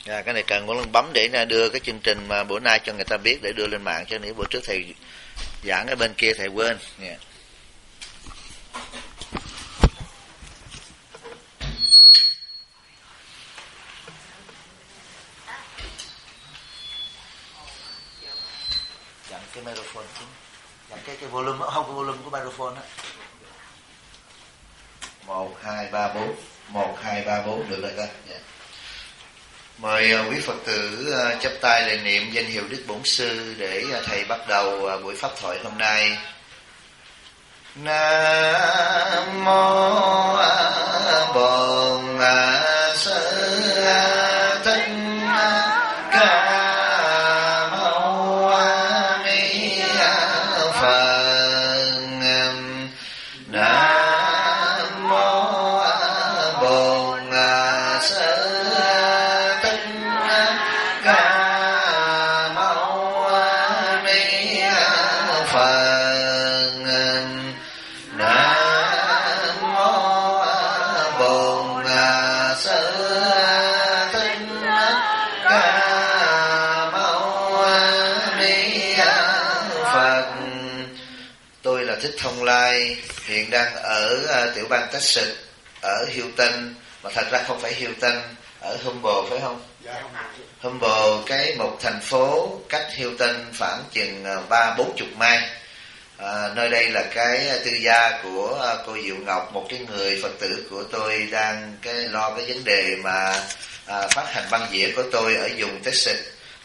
Cái này cần muốn bấm để đưa cái chương trình mà bữa nay cho người ta biết để đưa lên mạng, cho nếu bữa trước thầy giảng ở bên kia thầy quên. Dặn cái microphone xuống, dặn cái volume không, cái volume của microphone á. 1 2 3 4 1 2 3 4 được rồi ta. Mời quý Phật tử chắp tay lạy niệm danh hiệu Đức Bổn Sư để thầy bắt đầu buổi pháp thoại hôm nay. Nam mô Bổn Sư Thích Ca Mâu Ni Phật. Nam mô Bổn Sư Thích Thông Lai, hiện đang ở tiểu bang Texas, ở Houston, mà thật ra không phải Houston, ở Humboldt phải không? Humboldt, một thành phố cách Houston khoảng chừng 30-40 mai. Nơi đây là cái tư gia của cô Diệu Ngọc, một cái người Phật tử của tôi đang lo cái vấn đề mà phát hành băng đĩa của tôi ở vùng Texas,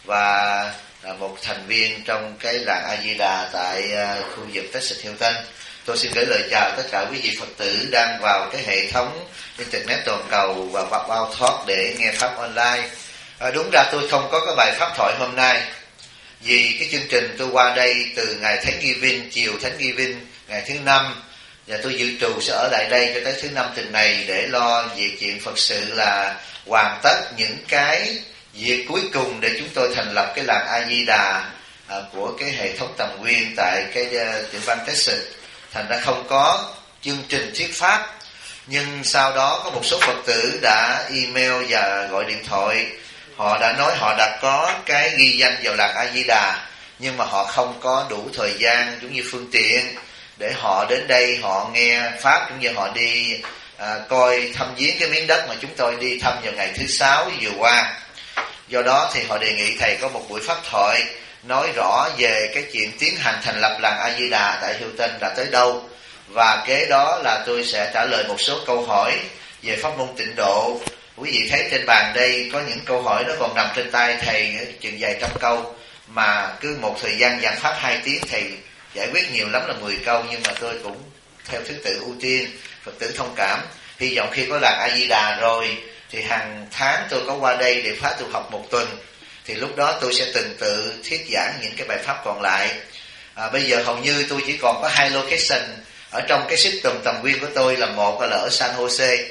và một thành viên trong cái làng A Di Đà tại khu vực Texas Houston. Tôi xin gửi lời chào tất cả quý vị Phật tử đang vào cái hệ thống internet toàn cầu và bao thoát để nghe pháp online. Đúng ra tôi không có cái bài pháp thoại hôm nay, vì cái chương trình tôi qua đây từ ngày Thánh Nghi Vinh, chiều Thánh Nghi Vinh ngày thứ 5, và tôi dự trù sẽ ở lại đây cho tới thứ 5 tuần này để lo việc chuyện Phật sự, là hoàn tất những cái việc cuối cùng để chúng tôi thành lập cái làng A Di Đà của cái hệ thống Tầm Nguyên tại cái tiểu bang Texas. Thành ra không có chương trình thuyết pháp, nhưng sau đó có một số Phật tử đã email và gọi điện thoại. Họ đã nói họ đã có cái ghi danh vào làng A Di Đà, nhưng mà họ không có đủ thời gian cũng như phương tiện để họ đến đây họ nghe pháp, cũng như họ đi coi thăm viếng cái miếng đất mà chúng tôi đi thăm vào ngày thứ 6 vừa qua. Do đó thì họ đề nghị thầy có một buổi pháp thoại nói rõ về cái chuyện tiến hành thành lập làng A Di Đà tại Houston đã tới đâu, và kế đó là tôi sẽ trả lời một số câu hỏi về pháp môn tịnh độ. Quý vị thấy trên bàn đây có những câu hỏi nó còn nằm trên tay thầy chừng vài trăm câu, mà cứ một thời gian giảng pháp 2 tiếng thầy giải quyết nhiều lắm là 10 câu, nhưng mà tôi cũng theo thứ tự ưu tiên. Phật tử thông cảm, hy vọng khi có làng A Di Đà rồi thì hàng tháng tôi có qua đây để phá tu học 1 tuần, thì lúc đó tôi sẽ từng tự thuyết giảng những cái bài pháp còn lại. Bây giờ hầu như tôi chỉ còn có 2 location ở trong cái system Tầm Nguyên của tôi, là một là ở San Jose,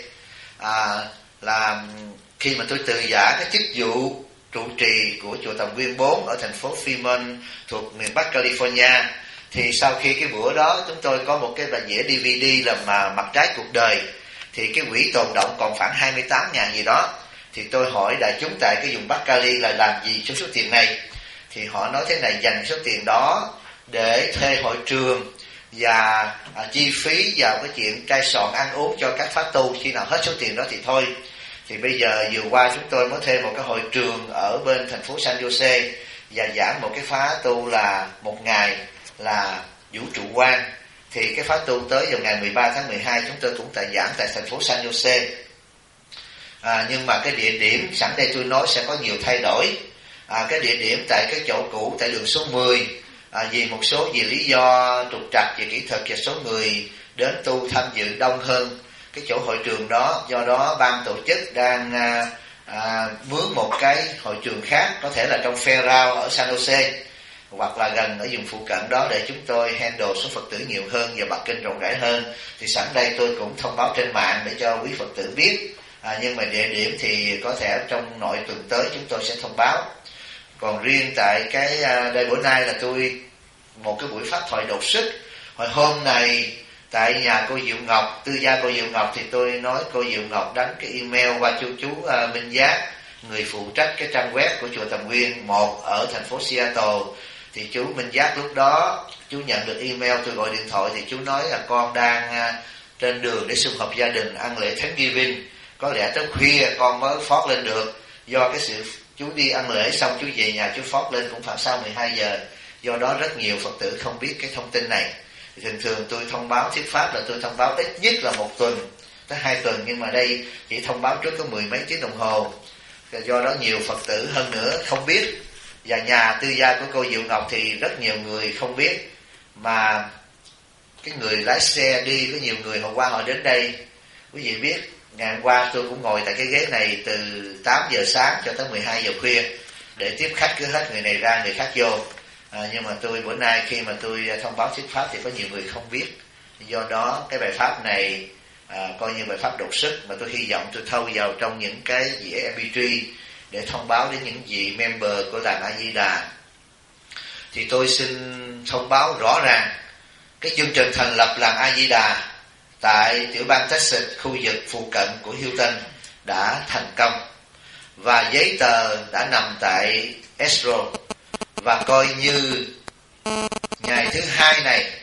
là khi mà tôi từ giả cái chức vụ trụ trì của chùa Tầm Nguyên 4 ở thành phố Fremont thuộc miền Bắc California, thì sau khi cái bữa đó chúng tôi có một cái bài đĩa DVD là Mặt Trái Cuộc Đời, thì cái quỹ tồn động còn khoảng 28.000 gì đó. Thì tôi hỏi đại chúng tại cái vùng Bắc Cali là làm gì cho số tiền này, thì họ nói thế này: dành số tiền đó để thuê hội trường và chi phí vào cái chuyện trai sòn ăn uống cho các pháp tu, khi nào hết số tiền đó thì thôi. Thì bây giờ vừa qua chúng tôi mới thuê một cái hội trường ở bên thành phố San Jose và giảng một cái phá tu là 1 ngày là vũ trụ quan. Thì cái phá tu tới vào ngày 13 tháng 12 chúng tôi cũng tại giảng tại thành phố San Jose. Nhưng mà cái địa điểm sẵn đây tôi nói sẽ có nhiều thay đổi. Cái địa điểm tại cái chỗ cũ tại đường số 10, vì một số lý do trục trặc về kỹ thuật và số người đến tu tham dự đông hơn cái chỗ hội trường đó. Do đó ban tổ chức đang mướn một cái hội trường khác, có thể là trong Fairground ở San Jose hoặc là gần ở vùng phụ cận đó, để chúng tôi handle số Phật tử nhiều hơn và bạc kinh rộng rãi hơn. Thì sẵn đây tôi cũng thông báo trên mạng để cho quý Phật tử biết. Nhưng mà địa điểm thì có thể trong nội tuần tới chúng tôi sẽ thông báo. Còn riêng tại cái đây bữa nay là tôi một cái buổi pháp thoại đột xuất. Hồi hôm này tại nhà cô Diệu Ngọc, tư gia cô Diệu Ngọc, thì tôi nói cô Diệu Ngọc đánh cái email qua chú Minh Giác người phụ trách cái trang web của chùa Tầm Nguyên, một ở thành phố Seattle. Thì chú Minh Giác lúc đó chú nhận được email, tôi gọi điện thoại thì chú nói là con đang trên đường để sum họp gia đình ăn lễ Thanksgiving, có lẽ tới khuya con mới phót lên được, do cái sự chú đi ăn lễ xong chú về nhà chú phót lên cũng khoảng sau 12 giờ, do đó rất nhiều Phật tử không biết cái thông tin này. Thì thường thường tôi thông báo thuyết pháp là tôi thông báo ít nhất là 1 tuần tới 2 tuần, nhưng mà đây chỉ thông báo trước có 10 mấy tiếng đồng hồ, do đó nhiều Phật tử hơn nữa không biết. Và nhà tư gia của cô Diệu Ngọc thì rất nhiều người không biết, mà cái người lái xe đi có nhiều người hôm qua họ đến đây, quý vị biết ngày hôm qua tôi cũng ngồi tại cái ghế này từ 8 giờ sáng cho tới 12 giờ khuya để tiếp khách, cứ hết người này ra người khác vô. Nhưng mà tôi bữa nay khi mà tôi thông báo thuyết pháp thì có nhiều người không biết, do đó cái bài pháp này coi như bài pháp đột sức, mà tôi hy vọng tôi thâu vào trong những cái đĩa MP3 để thông báo đến những vị member của làng A Di Đà. Thì tôi xin thông báo rõ ràng cái chương trình thành lập làng A Di Đà tại tiểu bang Texas, khu vực phụ cận của Houston đã thành công, và giấy tờ đã nằm tại Esro, và coi như ngày thứ Hai này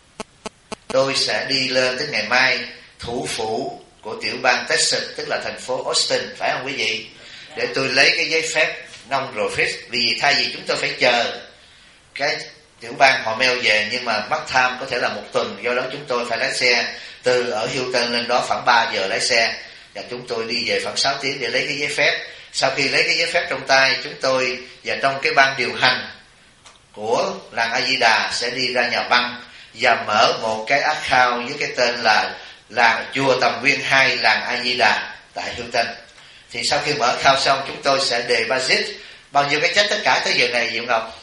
tôi sẽ đi lên tới ngày mai thủ phủ của tiểu bang Texas, tức là thành phố Austin, phải không quý vị, để tôi lấy cái giấy phép non-profit. Vì thay vì chúng tôi phải chờ cái tiểu bang họ mail về, nhưng mà mất time có thể là 1 tuần, do đó chúng tôi phải lái xe từ ở Houston lên đó khoảng 3 giờ lái xe, và chúng tôi đi về khoảng 6 tiếng để lấy cái giấy phép. Sau khi lấy cái giấy phép trong tay, chúng tôi và trong cái ban điều hành của làng A Di Đà sẽ đi ra nhà băng và mở một cái account với cái tên là làng chùa Tầm Nguyên 2 làng A Di Đà tại Houston. Thì sau khi mở account xong, chúng tôi sẽ đề budget bao nhiêu cái check tất cả tới giờ này Diệu Ngọc?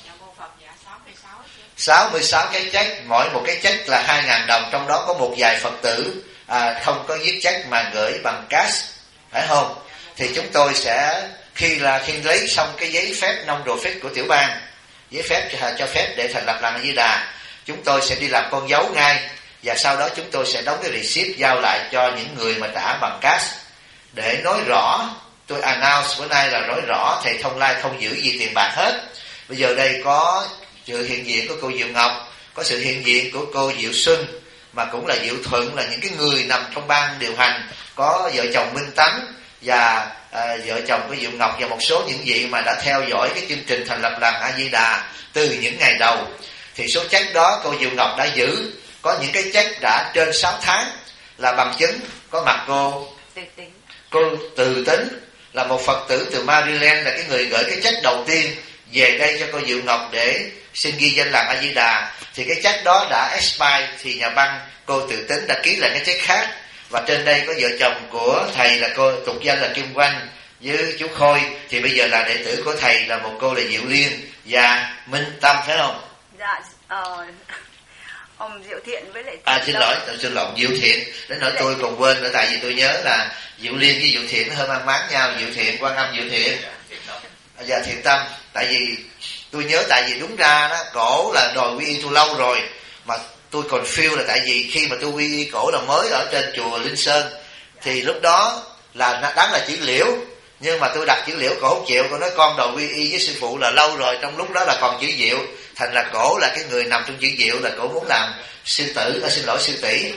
66 cái check, mỗi một cái check là 2.000 đồng, trong đó có một vài Phật tử không có viết check mà gửi bằng cash, phải không? Thì chúng tôi sẽ khi lấy xong cái giấy phép non-profit của tiểu bang, giấy phép cho phép để thành lập làng A Di Đà, chúng tôi sẽ đi làm con dấu ngay, và sau đó chúng tôi sẽ đóng cái receipt giao lại cho những người mà trả bằng cash, để nói rõ. Tôi announce bữa nay là nói rõ thầy Thông Lai không giữ gì tiền bạc hết. Bây giờ đây có sự hiện diện của cô Diệu Ngọc, có sự hiện diện của cô Diệu Xuân, mà cũng là Diệu Thuận, là những cái người nằm trong ban điều hành, có vợ chồng Minh Tánh và vợ chồng của Diệu Ngọc, và một số những vị mà đã theo dõi cái chương trình thành lập làng A Di Đà từ những ngày đầu. Thì số check đó cô Diệu Ngọc đã giữ, có những cái check đã trên 6 tháng là bằng chứng có mặt cô Từ Tính, là một Phật tử từ Maryland, là cái người gửi cái check đầu tiên về đây cho cô Diệu Ngọc để xin ghi danh làng A Di Đà. Thì cái check đó đã expire, thì nhà băng cô Từ Tính đã ký lại cái check khác, và trên đây có vợ chồng của thầy là cô tục danh là Kim Oanh với chú Khôi. Thì bây giờ là đệ tử của thầy là một cô là Diệu Liên và Minh Tâm, phải không? Dạ, ông Diệu Thiện với lại xin lỗi Diệu Thiện, đến nỗi tôi còn quên nữa, tại vì tôi nhớ là Diệu Liên với Diệu Thiện nó hơi mang máng nhau. Diệu Thiện, Quan Âm Diệu Thiện và Thiện Tâm. Tại vì tôi nhớ, tại vì đúng ra đó cổ là đòi quy y tôi lâu rồi, mà tôi còn feel là tại vì khi mà tôi quy y cổ là mới ở trên chùa Linh Sơn, thì lúc đó là đáng là chữ Liễu, nhưng mà tôi đặt chữ Liễu cổ không chịu, cổ nói con đòi quy y với sư phụ là lâu rồi, trong lúc đó là còn chữ Diệu, thành là cổ là cái người nằm trong chữ Diệu, là cổ muốn làm sư tử, xin lỗi sư tỷ.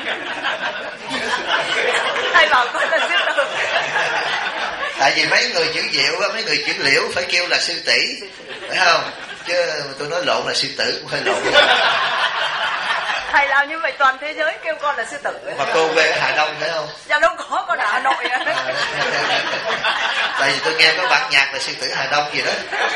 Thầy bảo con là sư tử. Tại vì mấy người chữ Diệu, mấy người chữ Liễu phải kêu là sư tỷ, phải không? Chứ tôi nói lộn là sư tử cũng hơi lộn. Thầy làm như vậy toàn thế giới kêu con là sư tử. Mà cô quê ở Hà Đông phải không? Dạ đâu có, con ở Hà Nội. Tại vì tôi nghe có bản nhạc là sư tử Hà Đông gì đó.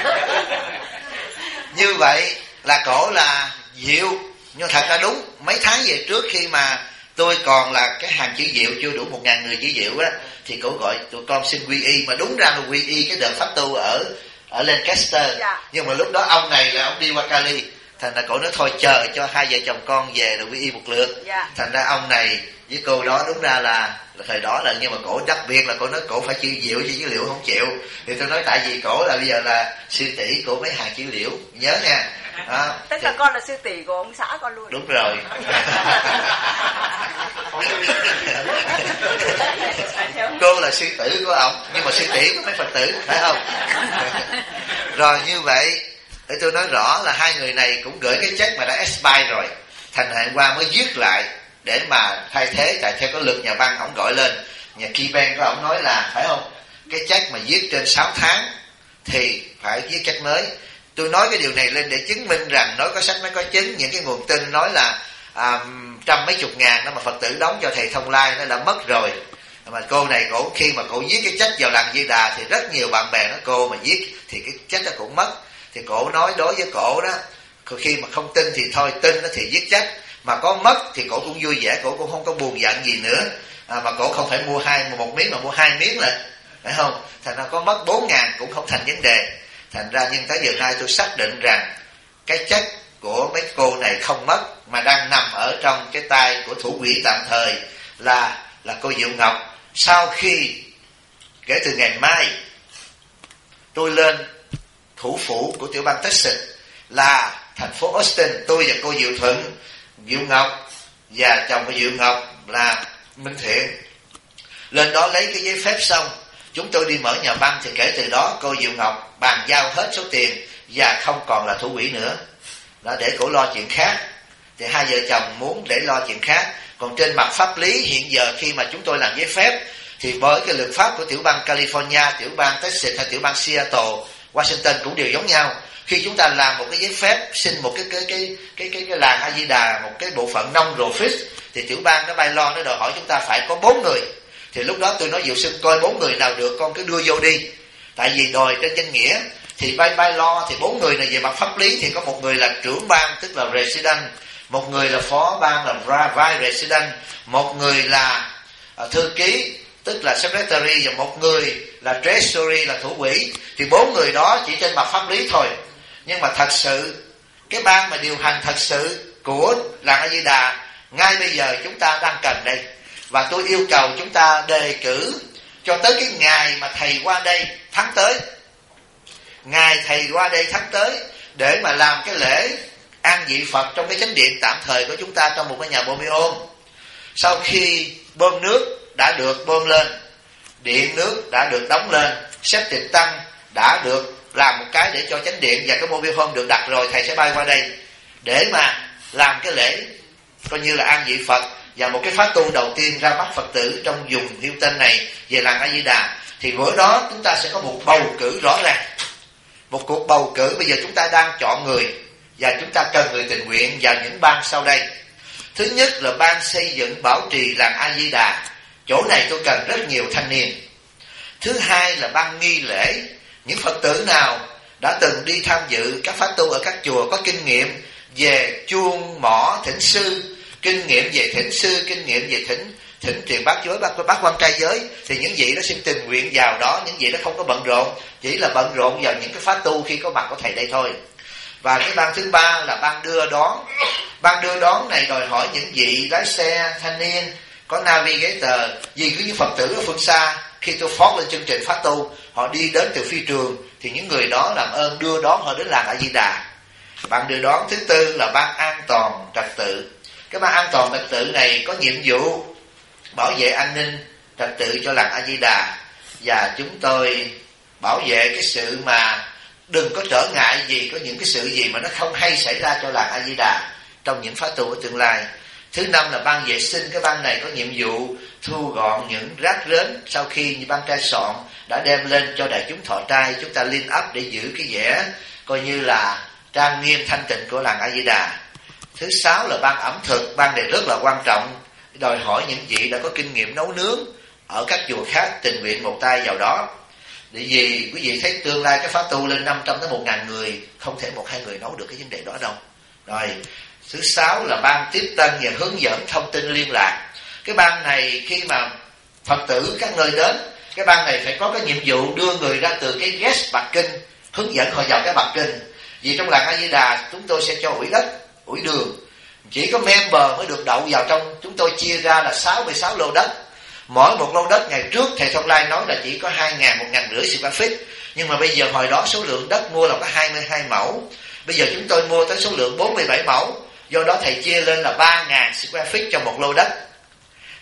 Như vậy là cổ là Diệu, nhưng thật ra đúng mấy tháng về trước khi mà tôi còn là cái hàng chữ Diệu chưa đủ 1.000 người chữ Diệu á, thì cổ gọi tụi con xin quy y, mà đúng ra là quy y cái đợt pháp tu ở Lancaster. Dạ. Nhưng mà lúc đó ông này là ông đi qua Cali, thành ra cổ nói thôi chờ cho hai vợ chồng con về rồi quy y một lượt. Dạ. Thành ra ông này với cô đó đúng ra là thời đó là, nhưng mà cổ đặc biệt là cổ nói cổ phải chữ Diệu chứ chữ Liễu không chịu. Thì tôi nói tại vì cổ là bây giờ là sư tỷ của mấy hàng chữ Liễu, nhớ nha. Tức là con là sư tỷ của ông xã con luôn. Đúng rồi. Cô là sư tử của ổng, nhưng mà sư tỷ có mấy Phật tử, phải không? Rồi như vậy để tôi nói rõ là hai người này cũng gửi cái check mà đã expire rồi, thành hạn qua mới viết lại để mà thay thế. Tại theo cái luật nhà băng ổng gọi lên, nhà Keybank của ổng nói là phải không, cái check mà viết trên 6 tháng thì phải viết check mới. Tôi nói cái điều này lên để chứng minh rằng nói có sách mới có chứng. Những cái nguồn tin nói là trăm mấy chục ngàn đó mà Phật tử đóng cho thầy Thông Lai nó đã mất rồi. Mà cô này cổ khi mà cổ viết cái check vào làng Di Đà thì rất nhiều bạn bè nói cô mà viết thì cái check đó cũng mất. Thì cổ nói đối với cổ đó, khi mà không tin thì thôi, tin đó thì viết check, mà có mất thì cổ cũng vui vẻ, cổ cũng không có buồn giận gì nữa. Mà cổ không phải mua một miếng mà mua 2 miếng lại, phải không? Thành ra có mất 4.000 cũng không thành vấn đề. Thành ra nhưng tới giờ nay tôi xác định rằng cái check của mấy cô này không mất, mà đang nằm ở trong cái tay của thủ quỹ tạm thời là cô Diệu Ngọc. Sau khi kể từ ngày mai tôi lên thủ phủ của tiểu bang Texas là thành phố Austin, tôi và cô Diệu Thuận, Diệu Ngọc và chồng của Diệu Ngọc là Minh Thiện lên đó lấy cái giấy phép xong, chúng tôi đi mở nhà băng, thì kể từ đó cô Diệu Ngọc bàn giao hết số tiền và không còn là thủ quỹ nữa đó, để cổ lo chuyện khác. Thì hai vợ chồng muốn để lo chuyện khác. Còn trên mặt pháp lý hiện giờ khi mà chúng tôi làm giấy phép thì bởi cái luật pháp của tiểu bang California, tiểu bang Texas hay tiểu bang Seattle, Washington cũng đều giống nhau. Khi chúng ta làm một cái giấy phép xin một cái làng A Di Đà, một cái bộ phận non-profit, thì tiểu bang nó bylaw nó đòi hỏi chúng ta phải có 4 người. Thì lúc đó tôi nói Diệu Sinh coi 4 người nào được con cứ đưa vô đi. Tại vì đòi trên danh nghĩa thì bylaw thì 4 người này về mặt pháp lý thì có một người là trưởng bang tức là resident, một người là phó bang là vice resident, một người là thư ký tức là secretary, và một người là treasury là thủ quỹ. Thì 4 người đó chỉ trên mặt pháp lý thôi, nhưng mà thật sự cái ban mà điều hành thật sự của làng A Di Đà ngay bây giờ chúng ta đang cần đây. Và tôi yêu cầu chúng ta đề cử cho tới cái ngày mà thầy qua đây tháng tới, ngày thầy qua đây tháng tới, để mà làm cái lễ an vị Phật trong cái chánh điện tạm thời của chúng ta trong một cái nhà bộ ôm. Sau khi bơm nước đã được bơm lên, điện nước đã được đóng lên, xếp tịch tăng đã được làm một cái để cho chánh điện và cái mobile home được đặt rồi, thầy sẽ bay qua đây để mà làm cái lễ coi như là an vị Phật và một cái pháp tu đầu tiên ra mắt Phật tử trong vùng Houston này về làng A Di Đà. Thì bữa đó chúng ta sẽ có một bầu cử rõ ràng, một cuộc bầu cử. Bây giờ chúng ta đang chọn người và chúng ta cần người tình nguyện vào những ban sau đây. Thứ nhất là ban xây dựng bảo trì làng A Di Đà, chỗ này tôi cần rất nhiều thanh niên. Thứ hai là ban nghi lễ, những Phật tử nào đã từng đi tham dự các pháp tu ở các chùa, có kinh nghiệm về chuông mỏ thỉnh sư, kinh nghiệm về thỉnh sư, kinh nghiệm về thỉnh truyền bát giới, bát quan trai giới, thì những vị đó xin tình nguyện vào đó. Những vị đó không có bận rộn, chỉ là bận rộn vào những cái pháp tu khi có mặt của thầy đây thôi. Và cái ban thứ ba là ban đưa đón. Ban đưa đón này đòi hỏi những vị lái xe thanh niên có navigator, vì cứ như Phật tử ở phương xa khi tôi phót lên chương trình phát tu, họ đi đến từ phi trường thì những người đó làm ơn đưa đón họ đến làng A Di Đà. Ban đưa đón thứ tư là ban an toàn trật tự. Cái ban an toàn trật tự này có nhiệm vụ bảo vệ an ninh trật tự cho làng A Di Đà, và chúng tôi bảo vệ cái sự mà đừng có trở ngại gì, có những cái sự gì mà nó không hay xảy ra cho làng A Di Đà trong những pháp tu ở tương lai. Thứ năm là ban vệ sinh. Cái ban này có nhiệm vụ thu gọn những rác rến sau khi ban trai soạn đã đem lên cho đại chúng thọ trai. Chúng ta clean up để giữ cái vẻ coi như là trang nghiêm thanh tịnh của làng A Di Đà. Thứ sáu là ban ẩm thực. Ban này rất là quan trọng, đòi hỏi những vị đã có kinh nghiệm nấu nướng ở các chùa khác tình nguyện một tay vào đó. Bởi vì quý vị thấy tương lai cái pháp tu lên 500 tới 1.000 người, không thể 1-2 người nấu được cái vấn đề đó đâu. Rồi, thứ sáu là ban tiếp tân và hướng dẫn thông tin liên lạc. Cái ban này khi mà Phật tử các nơi đến, cái ban này phải có cái nhiệm vụ đưa người ra từ cái guest bạc kinh, hướng dẫn họ vào cái bạc kinh. Vì trong làng A Di Đà chúng tôi sẽ cho ủi đất, ủi đường, chỉ có member mới được đậu vào trong. Chúng tôi chia ra là 66 lô đất. Mỗi một lô đất ngày trước thầy Thông Lai nói là chỉ có 2.000, 1.500 square feet. Nhưng mà bây giờ hồi đó số lượng đất mua là có 22 mẫu. Bây giờ chúng tôi mua tới số lượng 47 mẫu. Do đó thầy chia lên là 3.000 square feet cho một lô đất.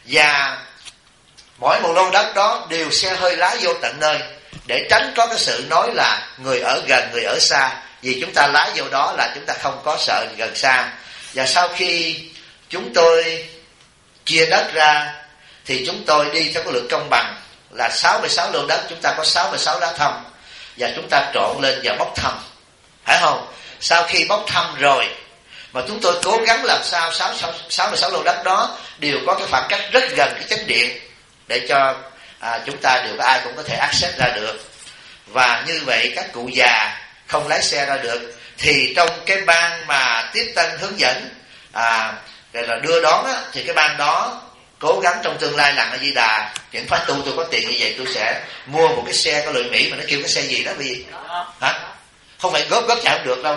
Và mỗi một lô đất đó đều xe hơi lái vô tận nơi, để tránh có cái sự nói là người ở gần người ở xa. Vì chúng ta lái vô đó là chúng ta không có sợ gần xa. Và sau khi chúng tôi chia đất ra thì chúng tôi đi theo cái luật công bằng là 66 lô đất, chúng ta có 66 lá thăm, và chúng ta trộn lên và bốc thăm, phải không? Sau khi bốc thăm rồi mà chúng tôi cố gắng làm sao 66 lô đất đó đều có cái khoảng cách rất gần cái chánh điện, để cho chúng ta đều ai cũng có thể access ra được. Và như vậy các cụ già không lái xe ra được, thì trong cái ban mà tiếp tân hướng dẫn rồi là đưa đón á, thì cái ban đó cố gắng trong tương lai làm A Di Đà, những khóa tu tôi có tiền như vậy tôi sẽ mua một cái xe có lợi Mỹ, mà nó kêu cái xe gì đó vì hả? Không phải góp chạy không được đâu.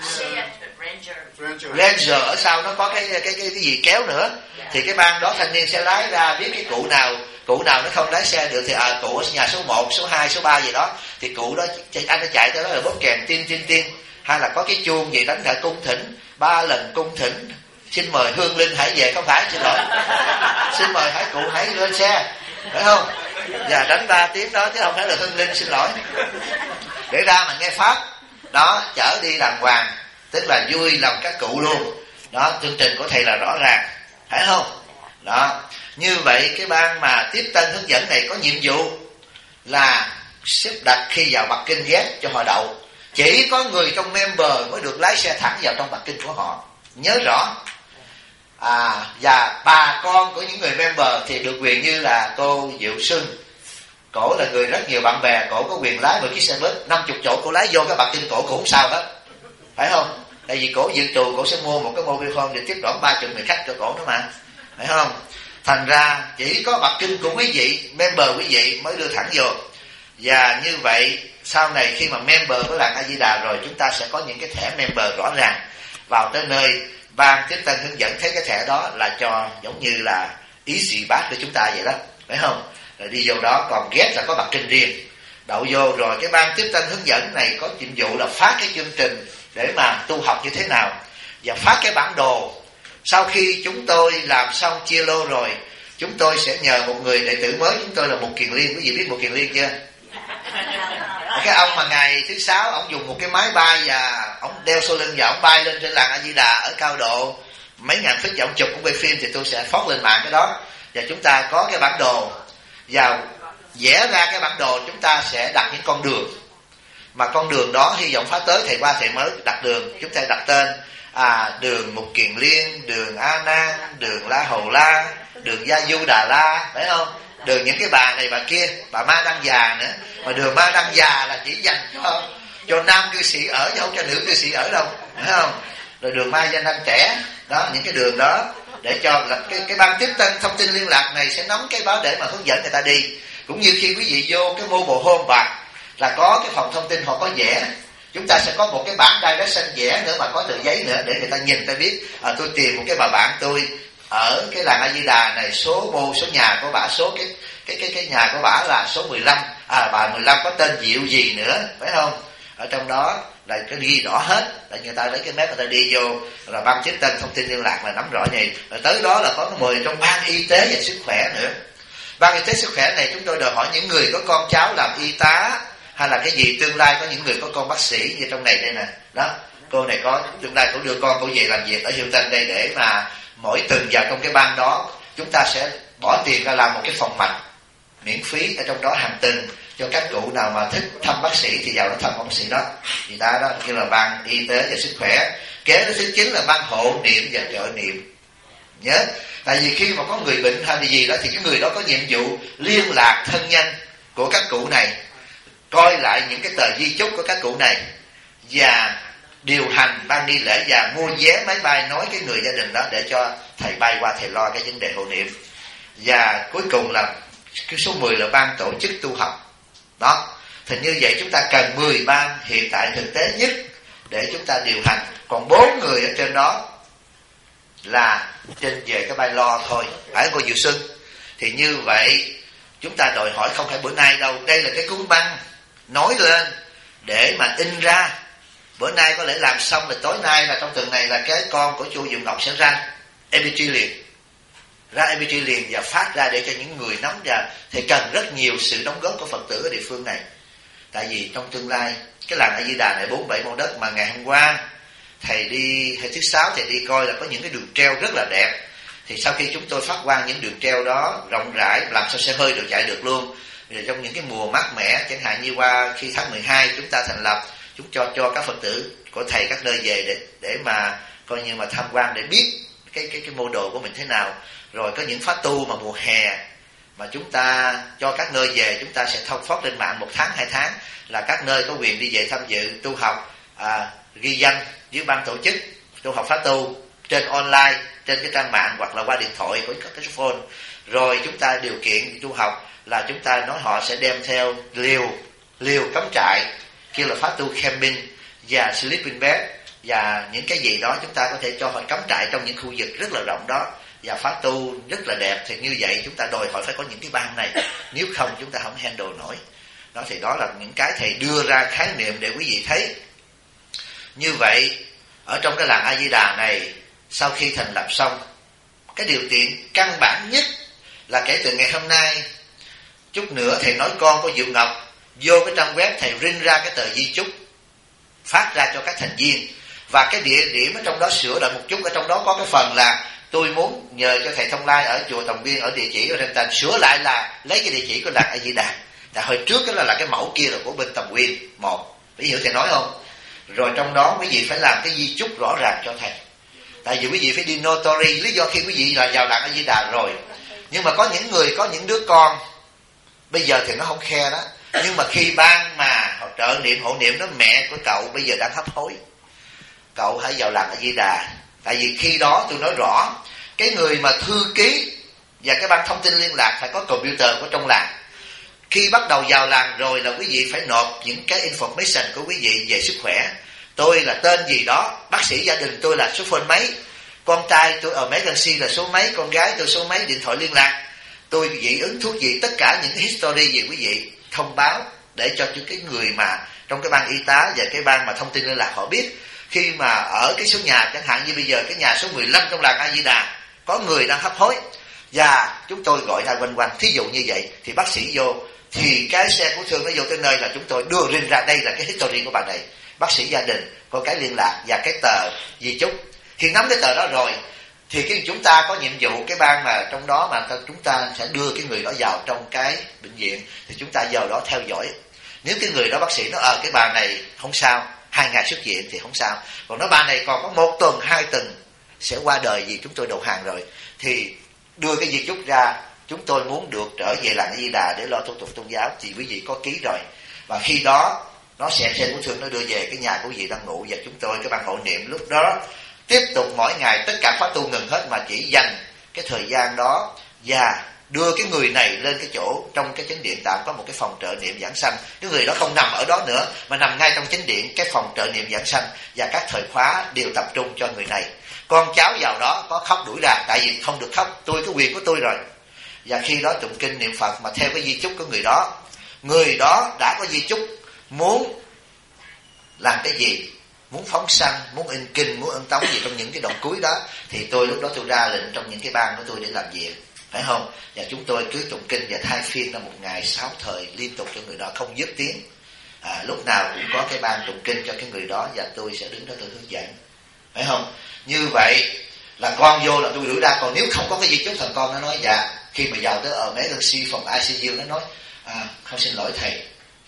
Ranger ở sau nó có cái gì kéo nữa, thì cái ban đó thanh niên sẽ lái ra, biết cái cụ nào nó không lái xe được thì cụ ở nhà số 1, số 2, số 3 gì đó, thì cụ đó anh nó chạy tới đó là bóp kèn tin, hay là có cái chuông gì đánh lại cung thỉnh 3 lần cung thỉnh, xin mời hương linh hãy về, không phải, xin lỗi, xin mời hãy cụ hãy lên xe, phải không? Và đánh 3 tiếng đó chứ không phải là hương linh, xin lỗi, để ra mà nghe pháp đó, chở đi đàng hoàng, tức là vui lòng các cụ luôn đó. Chương trình của thầy là rõ ràng, phải không? Đó, như vậy cái ban mà tiếp tân hướng dẫn này có nhiệm vụ là xếp đặt khi vào bậc kinh ghét cho họ đậu. Chỉ có người trong member mới được lái xe thẳng vào trong bậc kinh của họ, nhớ rõ. Và bà con của những người member thì được quyền như là cô Diệu Xuân, cổ là người rất nhiều bạn bè, cổ có quyền lái 10 chiếc xe bus 50 chỗ, cổ lái vô cái bậc kinh cổ cũng không sao hết, phải không? Tại vì cổ dự trù, cổ sẽ mua một cái mobile phone để tiếp đón 30 người khách cho cổ nữa mà, phải không? Thành ra chỉ có bậc kinh của quý vị, member quý vị mới đưa thẳng vô. Và như vậy sau này khi mà member với làng A Di Đà rồi, chúng ta sẽ có những cái thẻ member rõ ràng. Vào tới nơi ban tiếp tân hướng dẫn thấy cái thẻ đó là cho giống như là ý xì bát của chúng ta vậy đó, phải không? Rồi đi vô đó, còn ghét là có bậc kinh riêng đậu vô. Rồi cái ban tiếp tân hướng dẫn này có nhiệm vụ là phát cái chương trình để mà tu học như thế nào, và phát cái bản đồ. Sau khi chúng tôi làm xong chia lô rồi, chúng tôi sẽ nhờ một người đệ tử mới, chúng tôi là Mục Kiền Liên. Quý vị biết Mục Kiền Liên chưa? Cái ông mà ngày thứ 6 ông dùng một cái máy bay và ông đeo sau lưng và ông bay lên trên làng A Di Đà ở cao độ mấy ngàn feet, và ông chụp, ông quay phim, thì tôi sẽ phót lên mạng cái đó. Và chúng ta có cái bản đồ, và vẽ ra cái bản đồ chúng ta sẽ đặt những con đường, mà con đường đó hy vọng phá tới thầy qua thầy mới đặt đường, chúng ta đặt tên đường Mục Kiền Liên, đường A Nan, đường La Hầu La, đường Gia Du Đà La, phải không? Đường những cái bà này bà kia, bà Ma Đăng Già nữa, mà đường Ma Đăng Già là chỉ dành cho nam cư sĩ ở chứ không cho nữ cư sĩ ở đâu, phải không? Rồi đường Ma Danh Đăng Trẻ đó, những cái đường đó để cho là cái ban tiếp tân thông tin liên lạc này sẽ nắm cái báo để mà hướng dẫn người ta đi. Cũng như khi quý vị vô cái mobile home bạc là có cái phòng thông tin họ có vẽ, chúng ta sẽ có một cái bảng direction vẽ nữa mà có tờ giấy nữa để người ta nhìn, ta biết tôi tìm một cái bà bạn tôi ở cái làng A Di Đà này, số nhà của bà, số cái nhà của bà là số 15, bà 15 có tên Diệu gì nữa, phải không? Ở trong đó là cái ghi rõ hết, để người ta lấy cái map người ta đi vô, rồi ban tiếp tân thông tin liên lạc là nắm rõ vậy. Rồi tới đó là có cái 10 trong ban y tế và sức khỏe nữa. Ban y tế sức khỏe này chúng tôi đòi hỏi những người có con cháu làm y tá hay là cái gì, tương lai có những người có con bác sĩ như trong này đây nè đó, cô này có tương lai cũng đưa con cô về làm việc ở Hilton đây, để mà mỗi tuần vào trong cái ban đó chúng ta sẽ bỏ tiền ra làm một cái phòng mạch miễn phí ở trong đó hàng tuần cho các cụ nào mà thích thăm bác sĩ thì vào đó thăm bác sĩ đó. Thì ta đó như là ban y tế và sức khỏe. Kế thứ chính là ban hộ niệm và trợ niệm. Nhớ, tại vì khi mà có người bệnh hay gì đó thì cái người đó có nhiệm vụ liên lạc thân nhân của các cụ này, coi lại những cái tờ di chúc của các cụ này, và điều hành ban đi lễ và mua vé máy bay nói cái người gia đình đó để cho thầy bay qua thầy lo cái vấn đề hộ niệm. Và cuối cùng là cái số 10 là ban tổ chức tu học đó. Thì như vậy chúng ta cần 10 ban hiện tại thực tế nhất để chúng ta điều hành, còn 4 người ở trên đó là trên về cái bay lo thôi, phải cô Diệu Xuân? Thì như vậy chúng ta đòi hỏi không phải bữa nay đâu, đây là cái cuốn băng nói lên để mà in ra. Bữa nay có lẽ làm xong rồi tối nay là trong tuần này là cái con của chú Diệu Ngọc sẽ ra MP3 liền, ra MP3 liền và phát ra để cho những người nắm. Và thầy cần rất nhiều sự đóng góp của Phật tử ở địa phương này. Tại vì trong tương lai cái làng A Di Đà này 47 mẫu đất, mà ngày hôm qua thầy thứ sáu thầy đi coi là có những cái đường treo rất là đẹp. Thì sau khi chúng tôi phát quang những đường treo đó rộng rãi, làm sao xe hơi được chạy được luôn. Rồi trong những cái mùa mát mẻ, chẳng hạn như qua khi tháng 12 chúng ta thành lập, chúng cho các Phật tử của thầy các nơi về để mà coi như mà tham quan, để biết cái mô đồ của mình thế nào. Rồi có những khóa tu mà mùa hè mà chúng ta cho các nơi về, chúng ta sẽ thông phát lên mạng 1 tháng 2 tháng, là các nơi có quyền đi về tham dự tu học, ghi danh với ban tổ chức tu học khóa tu trên online, trên cái trang mạng hoặc là qua điện thoại với các cái phone. Rồi chúng ta điều kiện tu học là chúng ta nói họ sẽ đem theo liều cắm trại, kêu là khóa tu camping và sleeping bag và những cái gì đó. Chúng ta có thể cho họ cắm trại trong những khu vực rất là rộng đó và khóa tu rất là đẹp. Thì như vậy chúng ta đòi hỏi phải có những cái ban này, nếu không chúng ta không handle nổi. Đó thì đó là những cái thầy đưa ra khái niệm để quý vị thấy. Như vậy ở trong cái làng A Di Đà này, sau khi thành lập xong, cái điều kiện căn bản nhất là kể từ ngày hôm nay, chút nữa thầy nói con của Diệu Ngọc vô cái trang web thầy rinh ra cái tờ di chúc phát ra cho các thành viên. Và cái địa điểm ở trong đó sửa lại một chút. Ở trong đó có cái phần là tôi muốn nhờ cho thầy Thông Lai ở chùa Tòng Viên ở địa chỉ ở trên Thành sửa lại là lấy cái địa chỉ của làng A Di Đà. Tại hồi trước đó là cái mẫu kia là của bên Tòng Viên 1. Quý hiểu thầy nói không? Rồi trong đó quý vị phải làm cái di chúc rõ ràng cho thầy. Tại vì quý vị phải đi notary. Lý do khi quý vị là vào làng A Di Đà rồi, nhưng mà có những người có những đứa con bây giờ thì nó không khe đó, nhưng mà khi ban mà họ trợ niệm hộ niệm đó, mẹ của cậu bây giờ đang hấp hối, cậu hãy vào làng A Di Đà. Tại vì khi đó tôi nói rõ, cái người mà thư ký và cái ban thông tin liên lạc phải có computer của trong làng. Khi bắt đầu vào làng rồi là quý vị phải nộp những cái information của quý vị về sức khỏe. Tôi là tên gì đó, bác sĩ gia đình tôi là số phone mấy, con trai tôi ở emergency là số mấy, con gái tôi số mấy, điện thoại liên lạc, tôi dị ứng thuốc gì, tất cả những cái history gì quý vị thông báo để cho những cái người mà trong cái ban y tá và cái ban mà thông tin liên lạc họ biết. Khi mà ở cái số nhà, chẳng hạn như bây giờ cái nhà số 15 trong làng A Di Đà có người đang hấp hối và chúng tôi gọi ra quanh quanh, thí dụ như vậy, thì bác sĩ vô, thì cái xe cứu thương nó vô tới nơi là chúng tôi đưa rinh ra đây là cái history của bà này, bác sĩ gia đình, có cái liên lạc và cái tờ di chúc. Khi nắm cái tờ đó rồi thì cái chúng ta có nhiệm vụ, cái ban mà trong đó mà chúng ta sẽ đưa cái người đó vào trong cái bệnh viện, thì chúng ta vào đó theo dõi. Nếu cái người đó bác sĩ nói cái bà này không sao, 2 ngày xuất viện thì không sao, còn nói bà này còn có 1 tuần 2 tuần sẽ qua đời vì chúng tôi đầu hàng rồi, thì đưa cái di chúc ra, chúng tôi muốn được trở về làng A Di Đà để lo thủ tục tôn giáo, thì quý vị có ký rồi. Và khi đó nó sẽ cứu thương nó đưa về cái nhà của quý vị đang ngủ, và chúng tôi cái ban hộ niệm lúc đó tiếp tục mỗi ngày tất cả khóa tu ngừng hết mà chỉ dành cái thời gian đó và đưa cái người này lên cái chỗ trong cái chánh điện tạm có một cái phòng trợ niệm giảng sanh. Cái người đó không nằm ở đó nữa mà nằm ngay trong chánh điện, cái phòng trợ niệm giảng sanh, và các thời khóa đều tập trung cho người này. Con cháu vào đó có khóc đuổi ra, tại vì không được khóc, tôi có quyền của tôi rồi. Và khi đó tụng kinh niệm Phật mà theo cái di chúc của người đó đã có di chúc muốn làm cái gì, muốn phóng sanh, muốn in kinh, muốn ân tống gì trong những cái đoạn cuối đó, thì tôi lúc đó tôi ra lệnh trong những cái ban của tôi để làm việc, phải không? Và chúng tôi cứ tụng kinh và thay phiên ra 1 ngày 6 thời liên tục cho người đó không dứt tiếng. Lúc nào cũng có cái ban tụng kinh cho cái người đó và tôi sẽ đứng đó tôi hướng dẫn, phải không? Như vậy là con vô là tôi đuổi ra. Còn nếu không có cái gì chút, thằng con nó nói dạ, khi mà vào tới ở emergency phòng ICU nó nói không, xin lỗi thầy,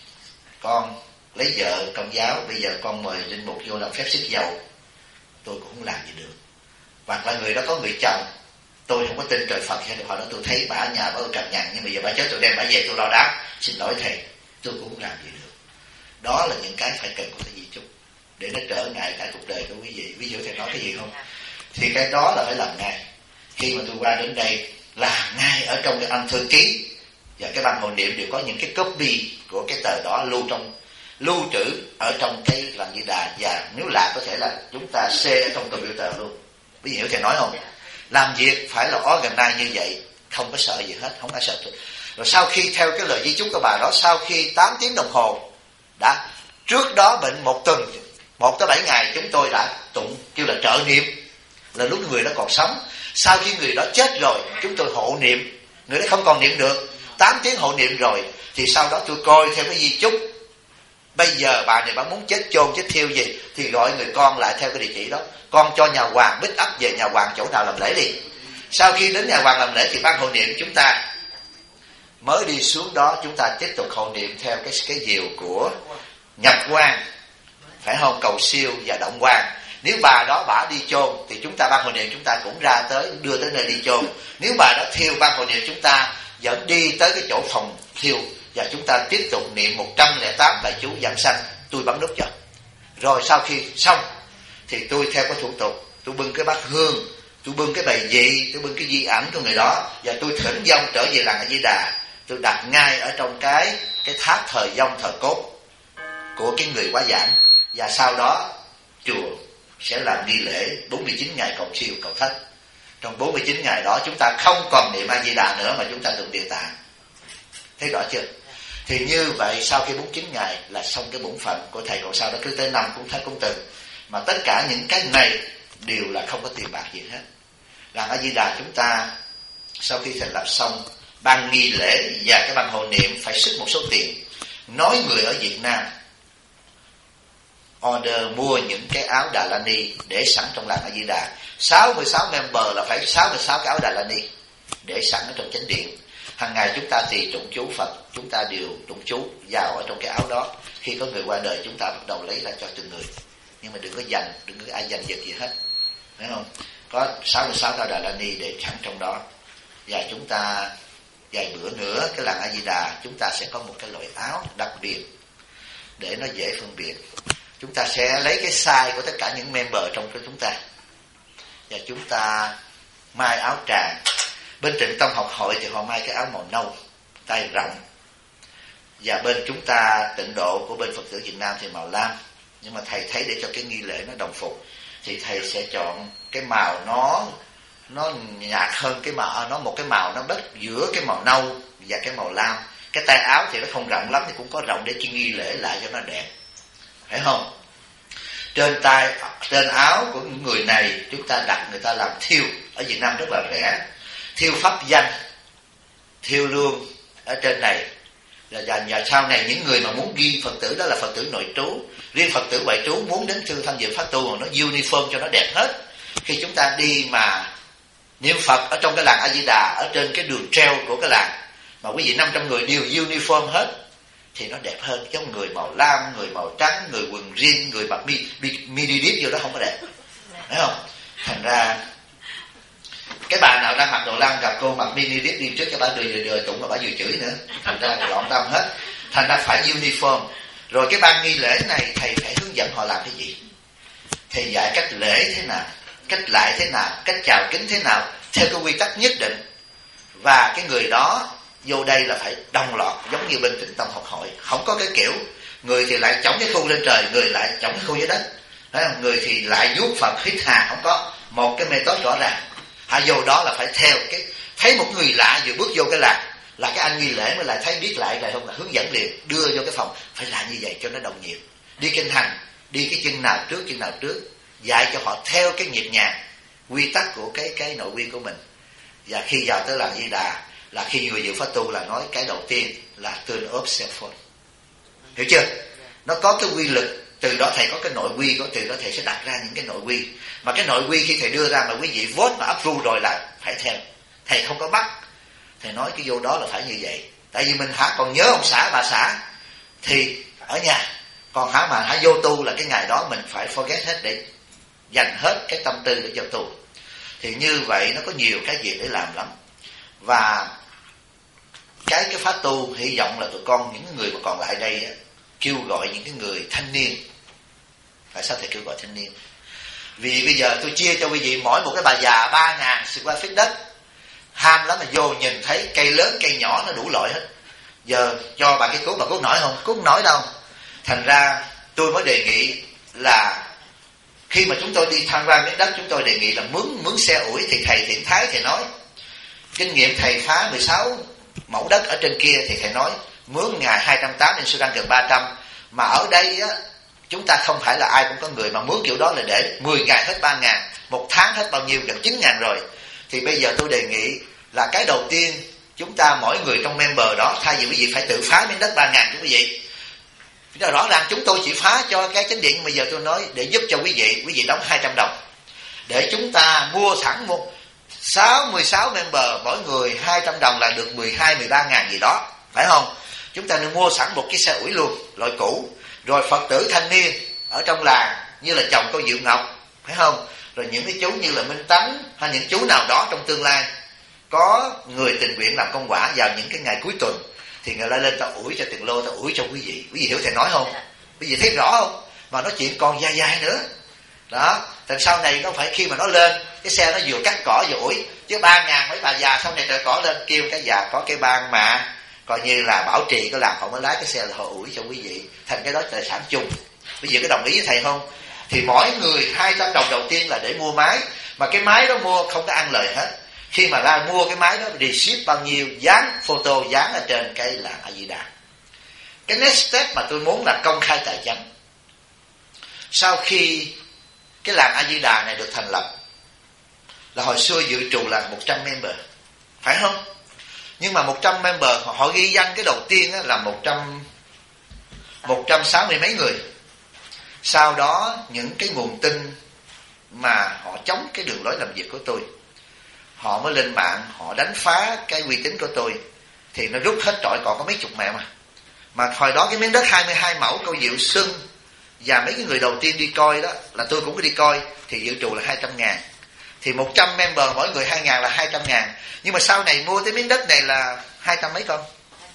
con lấy vợ Công giáo, bây giờ con mời linh mục vô làm phép xức dầu, tôi cũng không làm gì được. Hoặc là người đó có người chồng, tôi không có tin trời Phật hay được, họ nói tôi thấy bà ở nhà bà ở cằn nhằn, nhưng mà giờ bà chết tôi đem bà về tôi lo đáp, xin lỗi thầy, tôi cũng không làm gì được. Đó là những cái phải cần có cái gì chút để nó trở ngại cả cuộc đời của quý vị. Ví dụ thầy nói cái gì không, thì cái đó là phải làm ngay. Khi mà tôi qua đến đây là ngay ở trong cái anh thư ký và cái ban hộ niệm đều có những cái copy của cái tờ đó lưu trữ ở trong cái làng Di Đà, và nếu là có thể là chúng ta share ở trong computer luôn. Ví dụ thầy nói không, làm việc phải là organize như vậy, không có sợ gì hết, không có sợ. Rồi sau khi theo cái lời di chúc của bà đó, sau khi 8 tiếng đồng hồ đã, trước đó bệnh 1 tuần 1 tới 7 ngày chúng tôi đã tụng kêu là trợ niệm, là lúc người đó còn sống. Sau khi người đó chết rồi, chúng tôi hộ niệm, người đó không còn niệm được, 8 tiếng hộ niệm rồi, thì sau đó tôi coi theo cái di chúc. Bây giờ bà này bà muốn chết chôn chết thiêu gì thì gọi người con lại theo cái địa chỉ đó, con cho nhà hoàng Bích Ấp về nhà hoàng chỗ nào làm lễ đi. Sau khi đến nhà hoàng làm lễ thì ban hộ niệm chúng ta mới đi xuống đó, chúng ta tiếp tục hộ niệm theo cái diều của nhập quan, phải không, cầu siêu và động quan. Nếu bà đó bả đi chôn thì chúng ta ban hộ niệm chúng ta cũng ra tới đưa tới nơi đi chôn. Nếu bà đó thiêu, ban hộ niệm chúng ta dẫn đi tới cái chỗ phòng thiêu và chúng ta tiếp tục niệm 108 bài chú giảm sanh. Tôi bấm nút cho. Rồi sau khi xong thì tôi theo cái thủ tục, tôi bưng cái bát hương, tôi bưng cái bài vị, tôi bưng cái di ảnh của người đó và tôi thỉnh vong trở về làng A Di Đà. Tôi đặt ngay ở trong cái tháp thờ vong thờ cốt của cái người quá giảng. Và sau đó chùa sẽ làm nghi lễ 49 ngày cầu siêu cầu thất. Trong 49 ngày đó chúng ta không còn niệm A Di Đà nữa mà chúng ta tụng Địa Tạng. Thấy rõ chưa? Thì như vậy sau khi 49 ngày là xong cái bổn phận của thầy. Còn sau đó cứ tới năm cũng thấy cũng từng. Mà tất cả những cái này đều là không có tiền bạc gì hết. Làng A Di Đà chúng ta sau khi thành lập xong, ban nghi lễ và cái ban hộ niệm phải xuất một số tiền. Nói người ở Việt Nam order mua những cái áo Đà La Ni để sẵn trong làng A Di Đà. 66 member là phải 66 cái áo Đà La Ni để sẵn ở trong chánh điện. Hàng ngày chúng ta thì tụng chú Phật, chúng ta đều tụng chú vào ở trong cái áo đó. Khi có người qua đời chúng ta bắt đầu lấy ra cho từng người. Nhưng mà đừng có dành, đừng có ai giành giật gì hết. Thấy không? Có 66 áo Đà La Ni để sẵn trong đó. Và chúng ta vài bữa nữa cái làng A Di Đà chúng ta sẽ có một cái loại áo đặc biệt để nó dễ phân biệt. Chúng ta sẽ lấy cái size của tất cả những member trong chúng ta và chúng ta may áo tràng. Bên Trịnh Tông Học Hội thì họ may cái áo màu nâu tay rộng, và bên chúng ta Tịnh Độ của bên Phật tử Việt Nam thì màu lam. Nhưng mà thầy thấy để cho cái nghi lễ nó đồng phục thì thầy sẽ chọn cái màu nó nhạt hơn cái màu, nó một cái màu nó bất giữa cái màu nâu và cái màu lam. Cái tay áo thì nó không rộng lắm thì cũng có rộng để chi nghi lễ lại cho nó đẹp, phải không? Trên áo của những người này chúng ta đặt người ta làm thiêu, ở Việt Nam rất là rẻ, thiêu pháp danh, thiêu luôn ở trên này. Và sau này những người mà muốn ghi Phật tử đó là Phật tử nội trú, riêng Phật tử ngoại trú muốn đến tham dự pháp tu mà nó uniform cho nó đẹp hết. Khi chúng ta đi mà niệm Phật ở trong cái làng A Di Đà, ở trên cái đường treo của cái làng mà quý vị 500 người đều uniform hết thì nó đẹp hơn. Giống người màu lam, người màu trắng, người quần jean, người mặc mini dip vô đó không có đẹp, thấy không? Thành ra cái bà nào đang mặc đồ lam gặp cô mặc mini dip đi trước cho bà đưa tụng mà bà vừa chửi nữa, thành ra lộn tâm hết. Thành ra phải uniform. Rồi cái ban nghi lễ này thầy phải hướng dẫn họ làm cái gì, thầy dạy cách lễ thế nào, cách lại thế nào, cách chào kính thế nào theo cái quy tắc nhất định. Và cái người đó vô đây là phải đồng loạt giống như bên Tịnh Tông Học Hội, không có cái kiểu người thì lại chống cái khu lên trời, người lại chống cái khu dưới đất, thấy không? Người thì lại vuốt Phật hít hà, không có một cái method rõ ràng. Vô đó là phải theo cái, thấy một người lạ vừa bước vô cái làng là cái anh nghi lễ mới lại thấy biết lại rồi không, là hướng dẫn liền đưa vô cái phòng phải làm như vậy cho nó đồng nhịp. Đi kinh hành, đi cái chân nào trước, dạy cho họ theo cái nhịp nhàng quy tắc của cái nội quy của mình. Và khi vào tới làng Di Đà là khi người dự pháp tu là nói cái đầu tiên là turn off cell phone, hiểu chưa? Nó có cái quy lực, từ đó thầy có cái nội quy, từ đó thầy sẽ đặt ra những cái nội quy. Mà cái nội quy khi thầy đưa ra mà quý vị vote mà approve rồi là phải theo. Thầy không có bắt, thầy nói cái vô đó là phải như vậy. Tại vì mình còn nhớ ông xã bà xã thì ở nhà, còn mà vô tu là cái ngày đó mình phải forget hết để dành hết cái tâm tư để cho tu. Thì như vậy nó có nhiều cái việc để làm lắm. Và cái pháp tu hy vọng là tụi con, những người mà còn lại đây á, kêu gọi những cái người thanh niên. Tại sao thầy kêu gọi thanh niên? Vì bây giờ tôi chia cho quý vị mỗi một cái bà già 3.000 square feet đất, ham lắm mà vô nhìn thấy cây lớn cây nhỏ nó đủ loại hết. Giờ cho bà cái cuốc, bà cuốc nổi không? Cuốc nổi đâu. Thành ra tôi mới đề nghị là khi mà chúng tôi đi tham quan miếng đất, chúng tôi đề nghị là mướn xe ủi. Thì thầy Thiện Thái thầy nói kinh nghiệm thầy phá 16 mẫu đất ở trên kia, thì thầy nói mướn ngày 280 nên Sudan gần 300. Mà ở đây á, chúng ta không phải là ai cũng có người mà mướn kiểu đó là để 10 ngày hết 3.000, một tháng hết bao nhiêu, gần 9.000 rồi. Thì bây giờ tôi đề nghị là cái đầu tiên chúng ta mỗi người trong member đó, thay vì quý vị phải tự phá miếng đất 3.000 của quý vị, rõ ràng chúng tôi chỉ phá cho cái chánh điện, nhưng bây giờ tôi nói để giúp cho quý vị đóng 200 đồng để chúng ta mua sẵn 16 member, mỗi người 200 đồng là được 12-13 ngàn gì đó, phải không? Chúng ta nên mua sẵn một cái xe ủi luôn, loại cũ, rồi Phật tử thanh niên ở trong làng như là chồng cô Diệu Ngọc, phải không? Rồi những cái chú như là Minh Tánh hay những chú nào đó trong tương lai có người tình nguyện làm công quả vào những cái ngày cuối tuần, thì người ta lên ta ủi cho tiền lô, ta ủi cho quý vị hiểu thầy nói không? Quý vị thấy rõ không? Mà nói chuyện còn dài nữa đó. Thành sau này nó phải khi mà nó lên cái xe nó vừa cắt cỏ vừa ủi, chứ 3.000 mấy bà già sau này trời cỏ lên kêu cái già có cái ban mà coi như là bảo trì cái làm, họ mới lái cái xe là họ ủi cho quý vị, thành cái đó tài sản chung. Quý vị có đồng ý với thầy không? Thì mỗi người 200 đồng đầu tiên là để mua máy, mà cái máy đó mua không có ăn lời hết. Khi mà ra mua cái máy đó receipt bao nhiêu, dán photo dán ở trên cái làng A Di Đà. Cái next step mà tôi muốn là công khai tài chánh. Sau khi cái làng A Di Đà này được thành lập, là hồi xưa dự trù là 100 member, phải không? Nhưng mà 100 member họ ghi danh cái đầu tiên là 160 mấy người. Sau đó những cái nguồn tin mà họ chống cái đường lối làm việc của tôi, họ mới lên mạng, họ đánh phá cái uy tín của tôi, thì nó rút hết trọi còn có mấy chục mẹ mà hồi đó cái miếng đất 22 mẫu cô Diệu Xuân và mấy cái người đầu tiên đi coi đó, là tôi cũng có đi coi, thì dự trù là 200.000. Thì 100 member mỗi người 2.000 là 200.000. Nhưng mà sau này mua cái miếng đất này là 200 mấy con,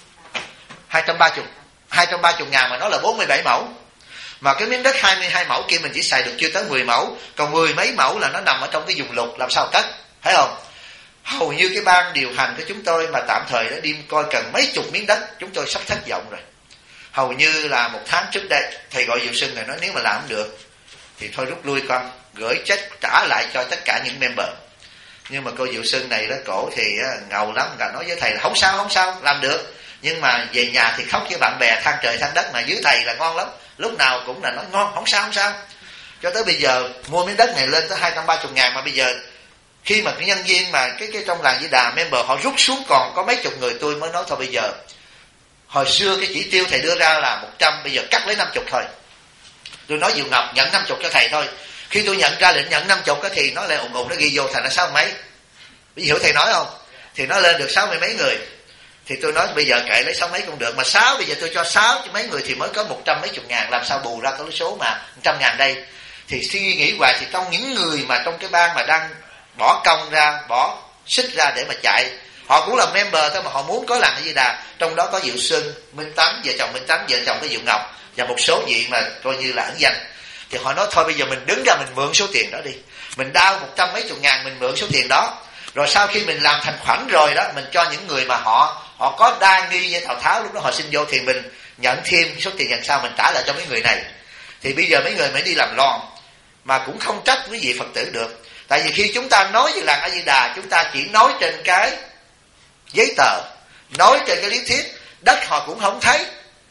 230.000 mà nó là 47 mẫu. Mà cái miếng đất 22 mẫu kia mình chỉ xài được chưa tới 10 mẫu, còn 10 mấy mẫu là nó nằm ở trong cái vùng lục, làm sao cất, thấy không? Hầu như cái ban điều hành của chúng tôi mà tạm thời đã đi coi cần mấy chục miếng đất, chúng tôi sắp thất vọng rồi. Hầu như là 1 tháng trước đây thầy gọi Diệu Xuân, thầy nói nếu mà làm không được thì thôi rút lui con, gửi check trả lại cho tất cả những member. Nhưng mà cô Diệu Xuân này đó, cổ thì ngầu lắm, cả nói với thầy là không sao làm được, nhưng mà về nhà thì khóc với bạn bè than trời than đất, mà dưới thầy là ngon lắm, lúc nào cũng là nói ngon, không sao. Cho tới bây giờ mua miếng đất này lên tới 230.000, mà bây giờ khi mà cái nhân viên mà cái trong làng Di Đà member họ rút xuống còn có mấy chục người, tôi mới nói thôi bây giờ, hồi xưa cái chỉ tiêu thầy đưa ra là 100, bây giờ cắt lấy 50 thôi. Tôi nói Diệu Ngọc nhận 50 cho thầy thôi. Khi tôi nhận ra lệnh nhận 50 thì nó lại ủng nó ghi vô thành là 60 mấy. Biết hiểu thầy nói không? Thì nó lên được 60 mấy người. Thì tôi nói bây giờ kệ lấy 60 mấy cũng được, mà 6 bây giờ tôi cho 6 cho mấy người thì mới có 100 mấy chục ngàn, làm sao bù ra cái số mà 100.000 đây. Thì suy nghĩ hoài, thì trong những người mà trong cái ban mà đang bỏ công ra, bỏ xích ra để mà chạy, họ cũng là member thôi mà họ muốn có làng A Di Đà, trong đó có Diệu Xuân, Minh Tánh, vợ chồng Minh Tánh, vợ chồng có Diệu Ngọc và một số vị mà coi như là ẩn danh. Thì họ nói thôi bây giờ mình đứng ra mình mượn số tiền đó đi, mình đao 100 mấy chục ngàn, mình mượn số tiền đó, rồi sau khi mình làm thành khoản rồi đó, mình cho những người mà họ có đa nghi với Tào Tháo, lúc đó họ xin vô thì mình nhận thêm số tiền dần sau mình trả lại cho mấy người này. Thì bây giờ mấy người mới đi làm lon, mà cũng không trách quý vị Phật tử được, tại vì khi chúng ta nói về làng A Di Đà, chúng ta chỉ nói trên cái giấy tờ, nói trên cái lý thuyết, đất họ cũng không thấy,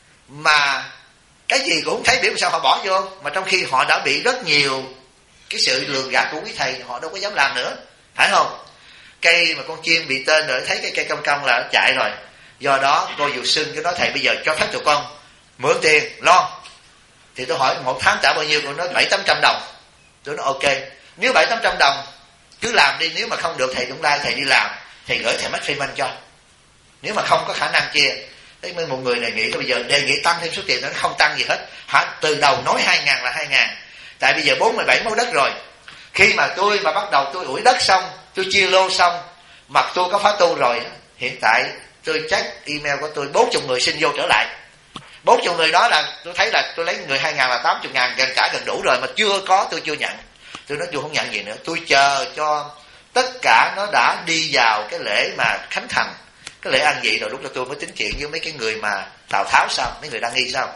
mà cái gì cũng không thấy, biểu sao họ bỏ vô, mà trong khi họ đã bị rất nhiều cái sự lường gạt của quý thầy, họ đâu có dám làm nữa, phải không? Cây mà con chim bị tên rồi, thấy cái cây cong cong là nó chạy rồi. Do đó cô Diệu Xuân cái nói thầy bây giờ cho phép tụi con mượn tiền lo. Thì tôi hỏi 1 tháng trả bao nhiêu, cô nói 700-800 đồng. Tôi nói ok, nếu 700-800 đồng cứ làm đi, nếu mà không được thầy cũng lai thầy đi làm, thầy gửi thầy mất payment cho. Nếu mà không có khả năng chia, thế mới một người này nghĩ bây giờ đề nghị tăng thêm số tiền, nó không tăng gì hết. Từ đầu nói 2.000 là 2.000, tại bây giờ 47 mẫu đất rồi. Khi mà tôi mà bắt đầu tôi ủi đất xong, tôi chia lô xong, mà tôi có phá tu rồi, hiện tại tôi check email của tôi 40 người xin vô trở lại. 40 người đó là tôi thấy là tôi lấy người 2.000 là 80.000, gần cả gần đủ rồi, mà tôi chưa nhận. Tôi nói tôi không nhận gì nữa, tôi chờ cho tất cả nó đã đi vào cái lễ mà khánh thành, cái lễ ăn vị rồi lúc đó tôi mới tính chuyện với mấy cái người mà Tào Tháo sao, mấy người đang nghi sao,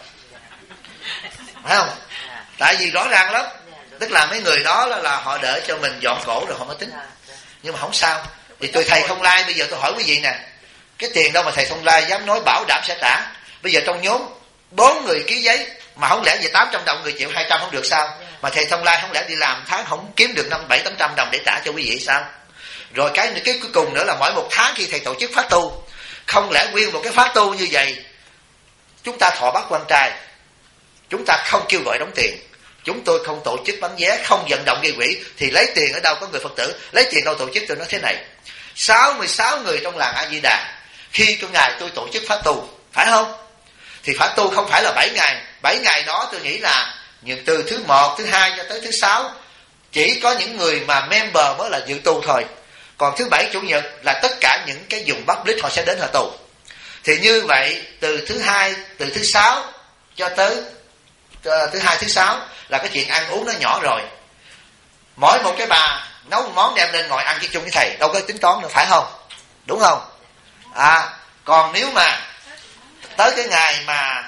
phải không? Tại vì rõ ràng lắm, tức là mấy người đó là họ đợi cho mình dọn cổ rồi họ mới tính. Nhưng mà không sao, thì tôi thầy Thông Lai bây giờ tôi hỏi quý vị nè, cái tiền đâu mà thầy Thông Lai dám nói bảo đảm sẽ trả? Bây giờ trong nhóm 4 người ký giấy, mà không lẽ về 800 đồng người chịu 200 không được sao? Mà thầy Thông Lai không lẽ đi làm tháng không kiếm được 500-700-800 đồng để trả cho quý vị sao? Rồi cái cuối cùng nữa là mỗi một tháng khi thầy tổ chức khóa tu, không lẽ nguyên một cái khóa tu như vậy chúng ta thọ bát quan trai, chúng ta không kêu gọi đóng tiền, chúng tôi không tổ chức bán vé, không vận động gây quỹ, thì lấy tiền ở đâu? Có người Phật tử lấy tiền đâu tổ chức? Tôi nói thế này, 66 người trong làng A Di Đà, khi trong ngày tôi tổ chức khóa tu, phải không? Thì khóa tu không phải là 7 ngày. 7 ngày đó tôi nghĩ là từ thứ 1, thứ 2 cho tới thứ 6 chỉ có những người mà member mới là dự tu thôi. Còn thứ 7, Chủ nhật là tất cả những cái vùng public họ sẽ đến họ tu. Thì như vậy từ thứ 6 cho tới thứ 2, thứ 6 là cái chuyện ăn uống nó nhỏ rồi. Mỗi một cái bà nấu một món đem lên ngồi ăn chung với thầy, đâu có tính toán nữa, phải không? Đúng không? Còn nếu mà tới cái ngày mà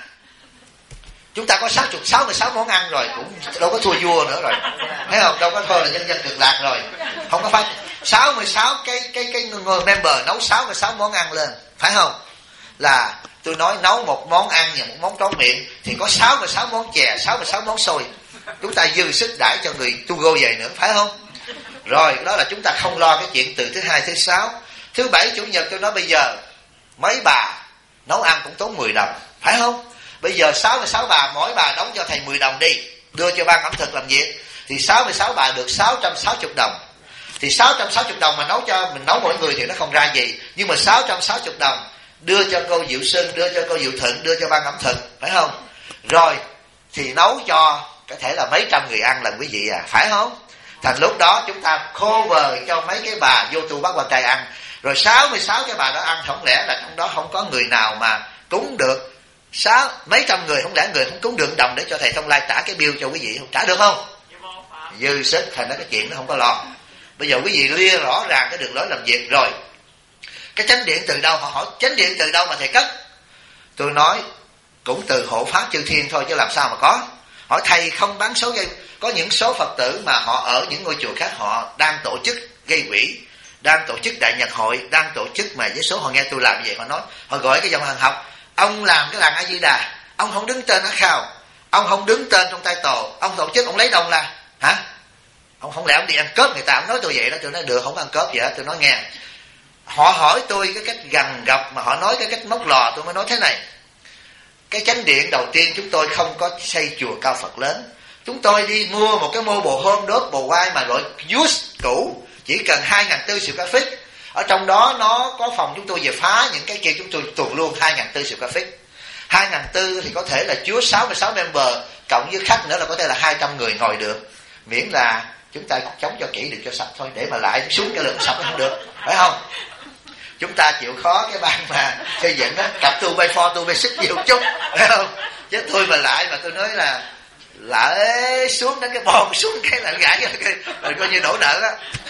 chúng ta có 66 món ăn rồi, cũng đâu có thua vua nữa rồi, thấy không? Đâu có thôi là nhân dân cực lạc rồi. Không có phải 66 cái người member nấu 66 món ăn lên, phải không? Là tôi nói nấu một món ăn và một món tráng miệng thì có 66 món chè, 66 món xôi. Chúng ta dư sức đãi cho người tu go về nữa, phải không? Rồi đó là chúng ta không lo cái chuyện từ thứ 2, thứ 6. Thứ 7, Chủ nhật tôi nói bây giờ mấy bà nấu ăn cũng tốn 10 đồng, phải không? Bây giờ 66 bà, mỗi bà đóng cho thầy 10 đồng đi, đưa cho ban ẩm thực làm việc, thì 66 bà được 660 đồng. Thì 660 đồng mà nấu cho mình nấu mỗi người thì nó không ra gì, nhưng mà 660 đồng đưa cho cô Diệu Xuân, đưa cho cô Diệu Thuận, đưa cho ban ẩm thực, phải không? Rồi thì nấu cho có thể là mấy trăm người ăn lần quý vị phải không? Thành lúc đó chúng ta cover cho mấy cái bà vô tu bát quan trai ăn. Rồi 66 cái bà đó ăn, không lẽ là trong đó không có người nào mà cúng được mấy trăm người, không lẽ người không cúng được đồng để cho thầy Thông Lai trả cái bill cho quý vị không? Trả được không? Dư sức, thành ra cái chuyện nó không có lo. Bây giờ quý vị lia rõ ràng cái đường lối làm việc rồi. Cái chánh điện từ đâu? Họ hỏi chánh điện từ đâu mà thầy cất? Tôi nói cũng từ hộ pháp chư thiên thôi chứ làm sao mà có. Hỏi thầy không bán số gây, có những số Phật tử mà họ ở những ngôi chùa khác họ đang tổ chức gây quỹ, đang tổ chức đại nhật hội, đang tổ chức mà với số họ nghe tôi làm vậy, họ nói, họ gọi cái dòng hàng học, ông làm cái làng A Di Đà, ông không đứng tên khao, ông không đứng tên trong tay tổ, ông tổ chức ông lấy đồng là hả? Ông không lẽ ông đi ăn cướp người ta? Ông nói tôi vậy đó. Tôi nói được, không ăn cướp vậy đó. Tôi nói nghe, họ hỏi tôi cái cách gần gặp mà họ nói cái cách móc lò, tôi mới nói thế này, cái chánh điện đầu tiên chúng tôi không có xây chùa cao Phật lớn, chúng tôi đi mua một cái mô bồ hôm đốt bồ quai mà loại use cũ, chỉ cần 2.400 square feet. Ở trong đó nó có phòng chúng tôi về phá những cái kia, chúng tôi tuần luôn 2.400 square feet. 2.400 thì có thể là chứa 66 member, cộng với khách nữa là có thể là 200 người ngồi được, miễn là chúng ta chống cho kỹ, đừng cho sạch thôi, để mà lại xuống cái lượng sạch không được, phải không? Chúng ta chịu khó cái ban mà xây dựng á, cặp tu bay pho tu bay sức nhiều chút, phải không? Chứ thôi mà lại mà tôi nói là lại xuống đánh cái bòn xuống cái là gãi cái coi như đổ nợ á.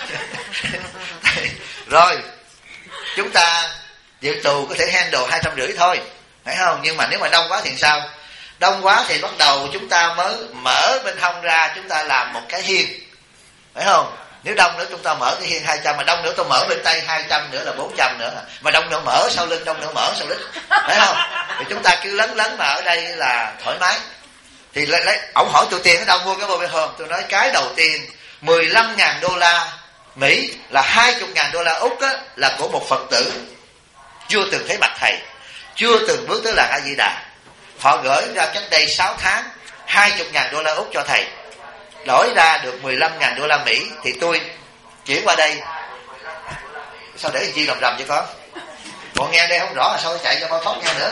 Rồi chúng ta dự tù có thể handle 250 thôi, phải không? Nhưng mà nếu mà đông quá thì sao? Đông quá thì bắt đầu chúng ta mới mở bên hông ra, chúng ta làm một cái hiên, phải không? Nếu đông nữa chúng ta mở cái hiên 200, mà đông nữa tôi mở bên tay 200 nữa là 400 nữa, mà đông nữa mở sau lưng, đông nữa mở sau lưng, phải không? Thì chúng ta cứ lấn mà ở đây là thoải mái. Thì lấy ổng hỏi tôi tiền ở đâu mua cái mobile home, tôi nói cái đầu tiên 15.000 đô la Mỹ là 20.000 đô la Úc á, là của một Phật tử chưa từng thấy mặt thầy, chưa từng bước tới làng A Di Đà. Họ gửi ra cách đây 6 tháng 20.000 đô la Úc cho thầy, đổi ra được 15.000 đô la Mỹ, thì tôi chuyển qua đây. Sao để chi rầm cho con? Bọn nghe đây không rõ là sao chạy cho con thoát nghe nữa.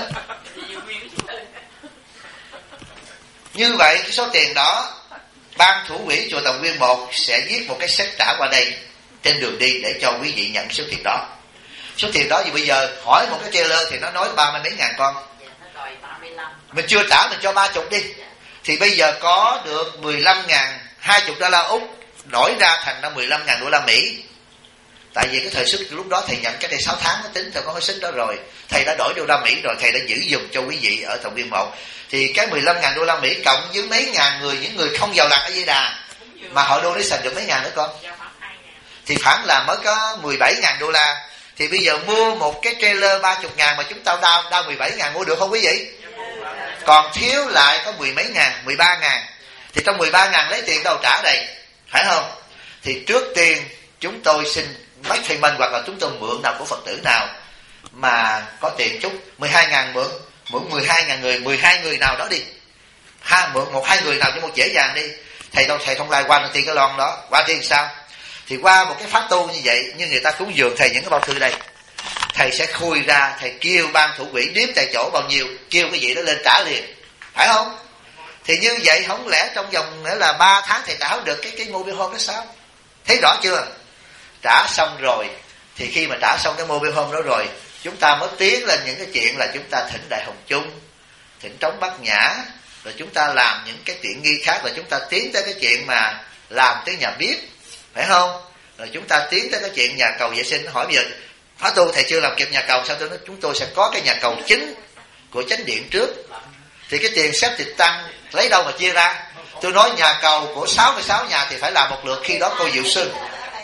Như vậy cái số tiền đó ban thủ quỹ chùa Tòng Nguyên 1 sẽ viết một cái séc trả qua đây trên đường đi để cho quý vị nhận số tiền đó. Số tiền đó thì bây giờ hỏi một cái trailer thì nó nói 30 mấy ngàn con, mình chưa trả, mình cho 30 đi, thì bây giờ có được 15.000, 20 đô la Úc đổi ra thành ra 15.000 đô la Mỹ. Tại vì cái thời sức lúc đó thầy nhận cách đây 6 tháng nó tính cho có cái sức đó rồi, thầy đã đổi đô la Mỹ rồi, thầy đã giữ dùm cho quý vị ở Tòng Nguyên 1. Thì cái 15.000 đô la Mỹ cộng với mấy ngàn người, những người không giàu lặt ở Di Đà mà họ donation được mấy ngàn nữa con, thì khoảng là mới có 17.000 đô la. Thì bây giờ mua một cái trailer 30.000 mà chúng ta đao 17.000 mua được không quý vị? Còn thiếu lại có 10 mấy ngàn, 13.000. Thì trong 13.000 lấy tiền đâu trả đây, phải không? Thì trước tiên chúng tôi xin make payment hoặc là chúng tôi mượn nào của Phật tử nào mà có tiền chút 12.000 mượn 12.000 người, 12 người nào đó đi, mượn 1-2 người nào cho một dễ dàng đi. Thầy Thông Lai qua tiền cái lon đó, qua tiền sao? Thì qua một cái pháp tu như vậy, như người ta cúng dường thầy những cái bao thư đây, thầy sẽ khui ra, thầy kêu ban thủ quỹ đếm tại chỗ bao nhiêu, kêu cái gì đó lên trả liền, phải không? Thì như vậy không lẽ trong vòng nữa là 3 tháng thầy trả được cái mobile home đó sao? Thấy rõ chưa? Trả xong rồi thì khi mà trả xong cái mobile home đó rồi, chúng ta mới tiến lên những cái chuyện là chúng ta thỉnh Đại Hồng Chung, thỉnh Trống Bát Nhã, rồi chúng ta làm những cái tiện nghi khác, rồi chúng ta tiến tới cái chuyện mà làm tới nhà bếp, phải không? Rồi chúng ta tiến tới cái chuyện nhà cầu vệ sinh. Hỏi bây giờ Pháp tu thầy chưa làm kịp nhà cầu, sao tôi nói chúng tôi sẽ có cái nhà cầu chính của chánh điện trước, thì cái tiền xếp tịch tăng lấy đâu mà chia ra? Tôi nói nhà cầu của 66 nhà thì phải làm một lượt, khi đó cô Diệu Xuân,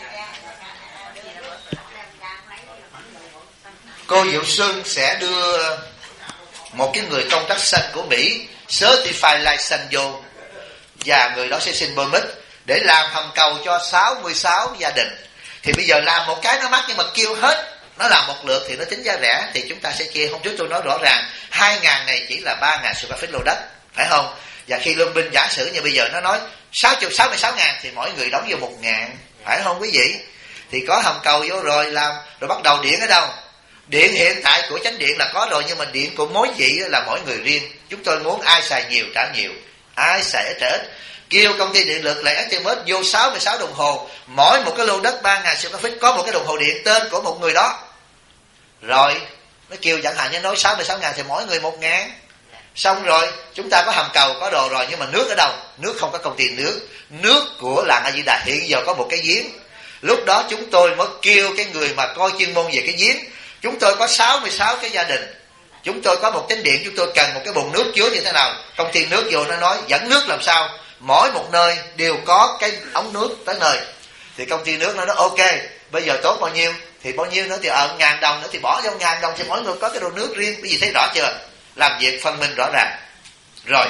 cô Diệu Xuân sẽ đưa một cái người công tác xanh của Mỹ Certified License vô, và người đó sẽ xin permit để làm hầm cầu cho 66 gia đình. Thì bây giờ làm một cái nó mắc, nhưng mà kêu hết nó làm một lượt thì nó tính giá rẻ, thì chúng ta sẽ chia. Hôm trước tôi nói rõ ràng 2.000 này chỉ là 3.000 square feet lô đất, phải không? Và khi luân binh giả sử như bây giờ nó nói 66.000 thì mỗi người đóng vô 1.000, phải không quý vị? Thì có hầm cầu vô rồi làm, rồi bắt đầu điện ở đâu? Điện hiện tại của chánh điện là có rồi, nhưng mà điện của mối vị là mỗi người riêng. Chúng tôi muốn ai xài nhiều trả nhiều, ai xài ít trả ít. Kêu công ty điện lực là Estimate vô 66 đồng hồ, mỗi một cái lô đất 3.000 square feet có một cái đồng hồ điện tên của một người đó. Rồi nó kêu chẳng hạn như nói 66.000 thì mỗi người 1.000. Xong rồi chúng ta có hầm cầu, có đồ rồi, nhưng mà nước ở đâu? Nước không có công ty nước của làng A Di Đà hiện giờ có một cái giếng. Lúc đó chúng tôi mới kêu cái người mà coi chuyên môn về cái giếng. Chúng tôi có 66 cái gia đình, chúng tôi có một chánh điện, chúng tôi cần một cái bồn nước chứa như thế nào? Công ty nước vô nó nói dẫn nước làm sao? Mỗi một nơi đều có cái ống nước tới nơi. Thì công ty nước nó nói ok, bây giờ tốn bao nhiêu thì bao nhiêu nữa, thì 1.000 đồng nữa thì bỏ vô 1.000 đồng, thì mỗi người có cái đồ nước riêng. Cái gì thấy rõ chưa? Làm việc phân minh rõ ràng. Rồi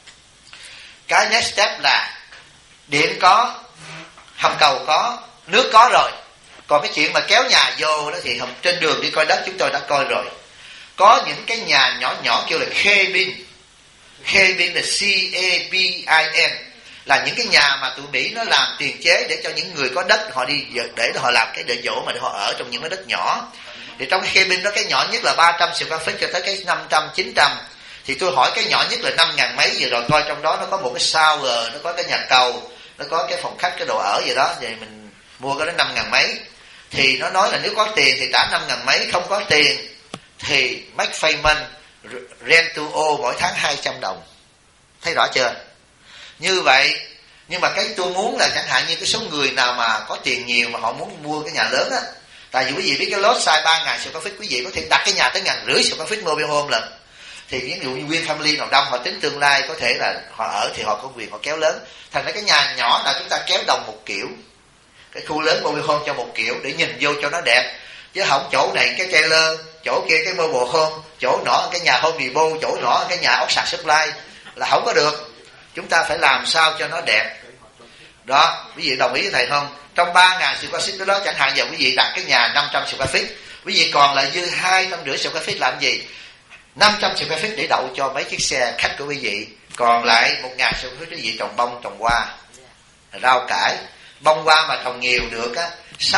cái next step là điện có, hầm cầu có, nước có rồi. Còn cái chuyện mà kéo nhà vô đó thì trên đường đi coi đất chúng tôi đã coi rồi. Có những cái nhà nhỏ nhỏ kêu là cabin. Cabin là C-A-B-I-N, là những cái nhà mà tụi Mỹ nó làm tiền chế để cho những người có đất họ đi, để họ làm cái để dỗ mà để họ ở trong những cái đất nhỏ. Thì trong cái cabin đó, cái nhỏ nhất là 300 square feet cho tới cái 500, 900. Thì tôi hỏi cái nhỏ nhất là 5.000 mấy, vừa rồi coi trong đó nó có một cái shower, nó có cái nhà cầu, nó có cái phòng khách, cái đồ ở gì đó, vậy mình mua cái đó 5.000 mấy. Thì nó nói là nếu có tiền thì trả 5.000 mấy, không có tiền thì make payment rent to own mỗi tháng 200 đồng. Thấy rõ chưa? Như vậy, nhưng mà cái tôi muốn là chẳng hạn như cái số người nào mà có tiền nhiều mà họ muốn mua cái nhà lớn á, tại vì quý vị biết cái lot size 3.000 square feet, quý vị có thể đặt cái nhà tới 1.500 square feet mobile home lần. Thì ví dụ như nguyên family nào đông, họ tính tương lai có thể là họ ở thì họ có quyền họ kéo lớn. Thành ra cái nhà nhỏ là chúng ta kéo đồng một kiểu, cái khu lớn mobile home cho một kiểu để nhìn vô cho nó đẹp. Chứ không chỗ này cái trailer, chỗ kia cái mobile home, chỗ nọ cái nhà Home Depot, chỗ nọ cái nhà ốc sạc supply là không có được. Chúng ta phải làm sao cho nó đẹp. Đó, quý vị đồng ý với thầy không? Trong 3.000 square feet đó, chẳng hạn giờ quý vị đặt cái nhà 500 square feet, quý vị còn lại dư 250 square feet làm gì? 500 square feet để đậu cho mấy chiếc xe khách của quý vị. Còn lại 1.000 square feet quý vị trồng bông, trồng hoa, rau cải. Bông hoa mà trồng nhiều được á,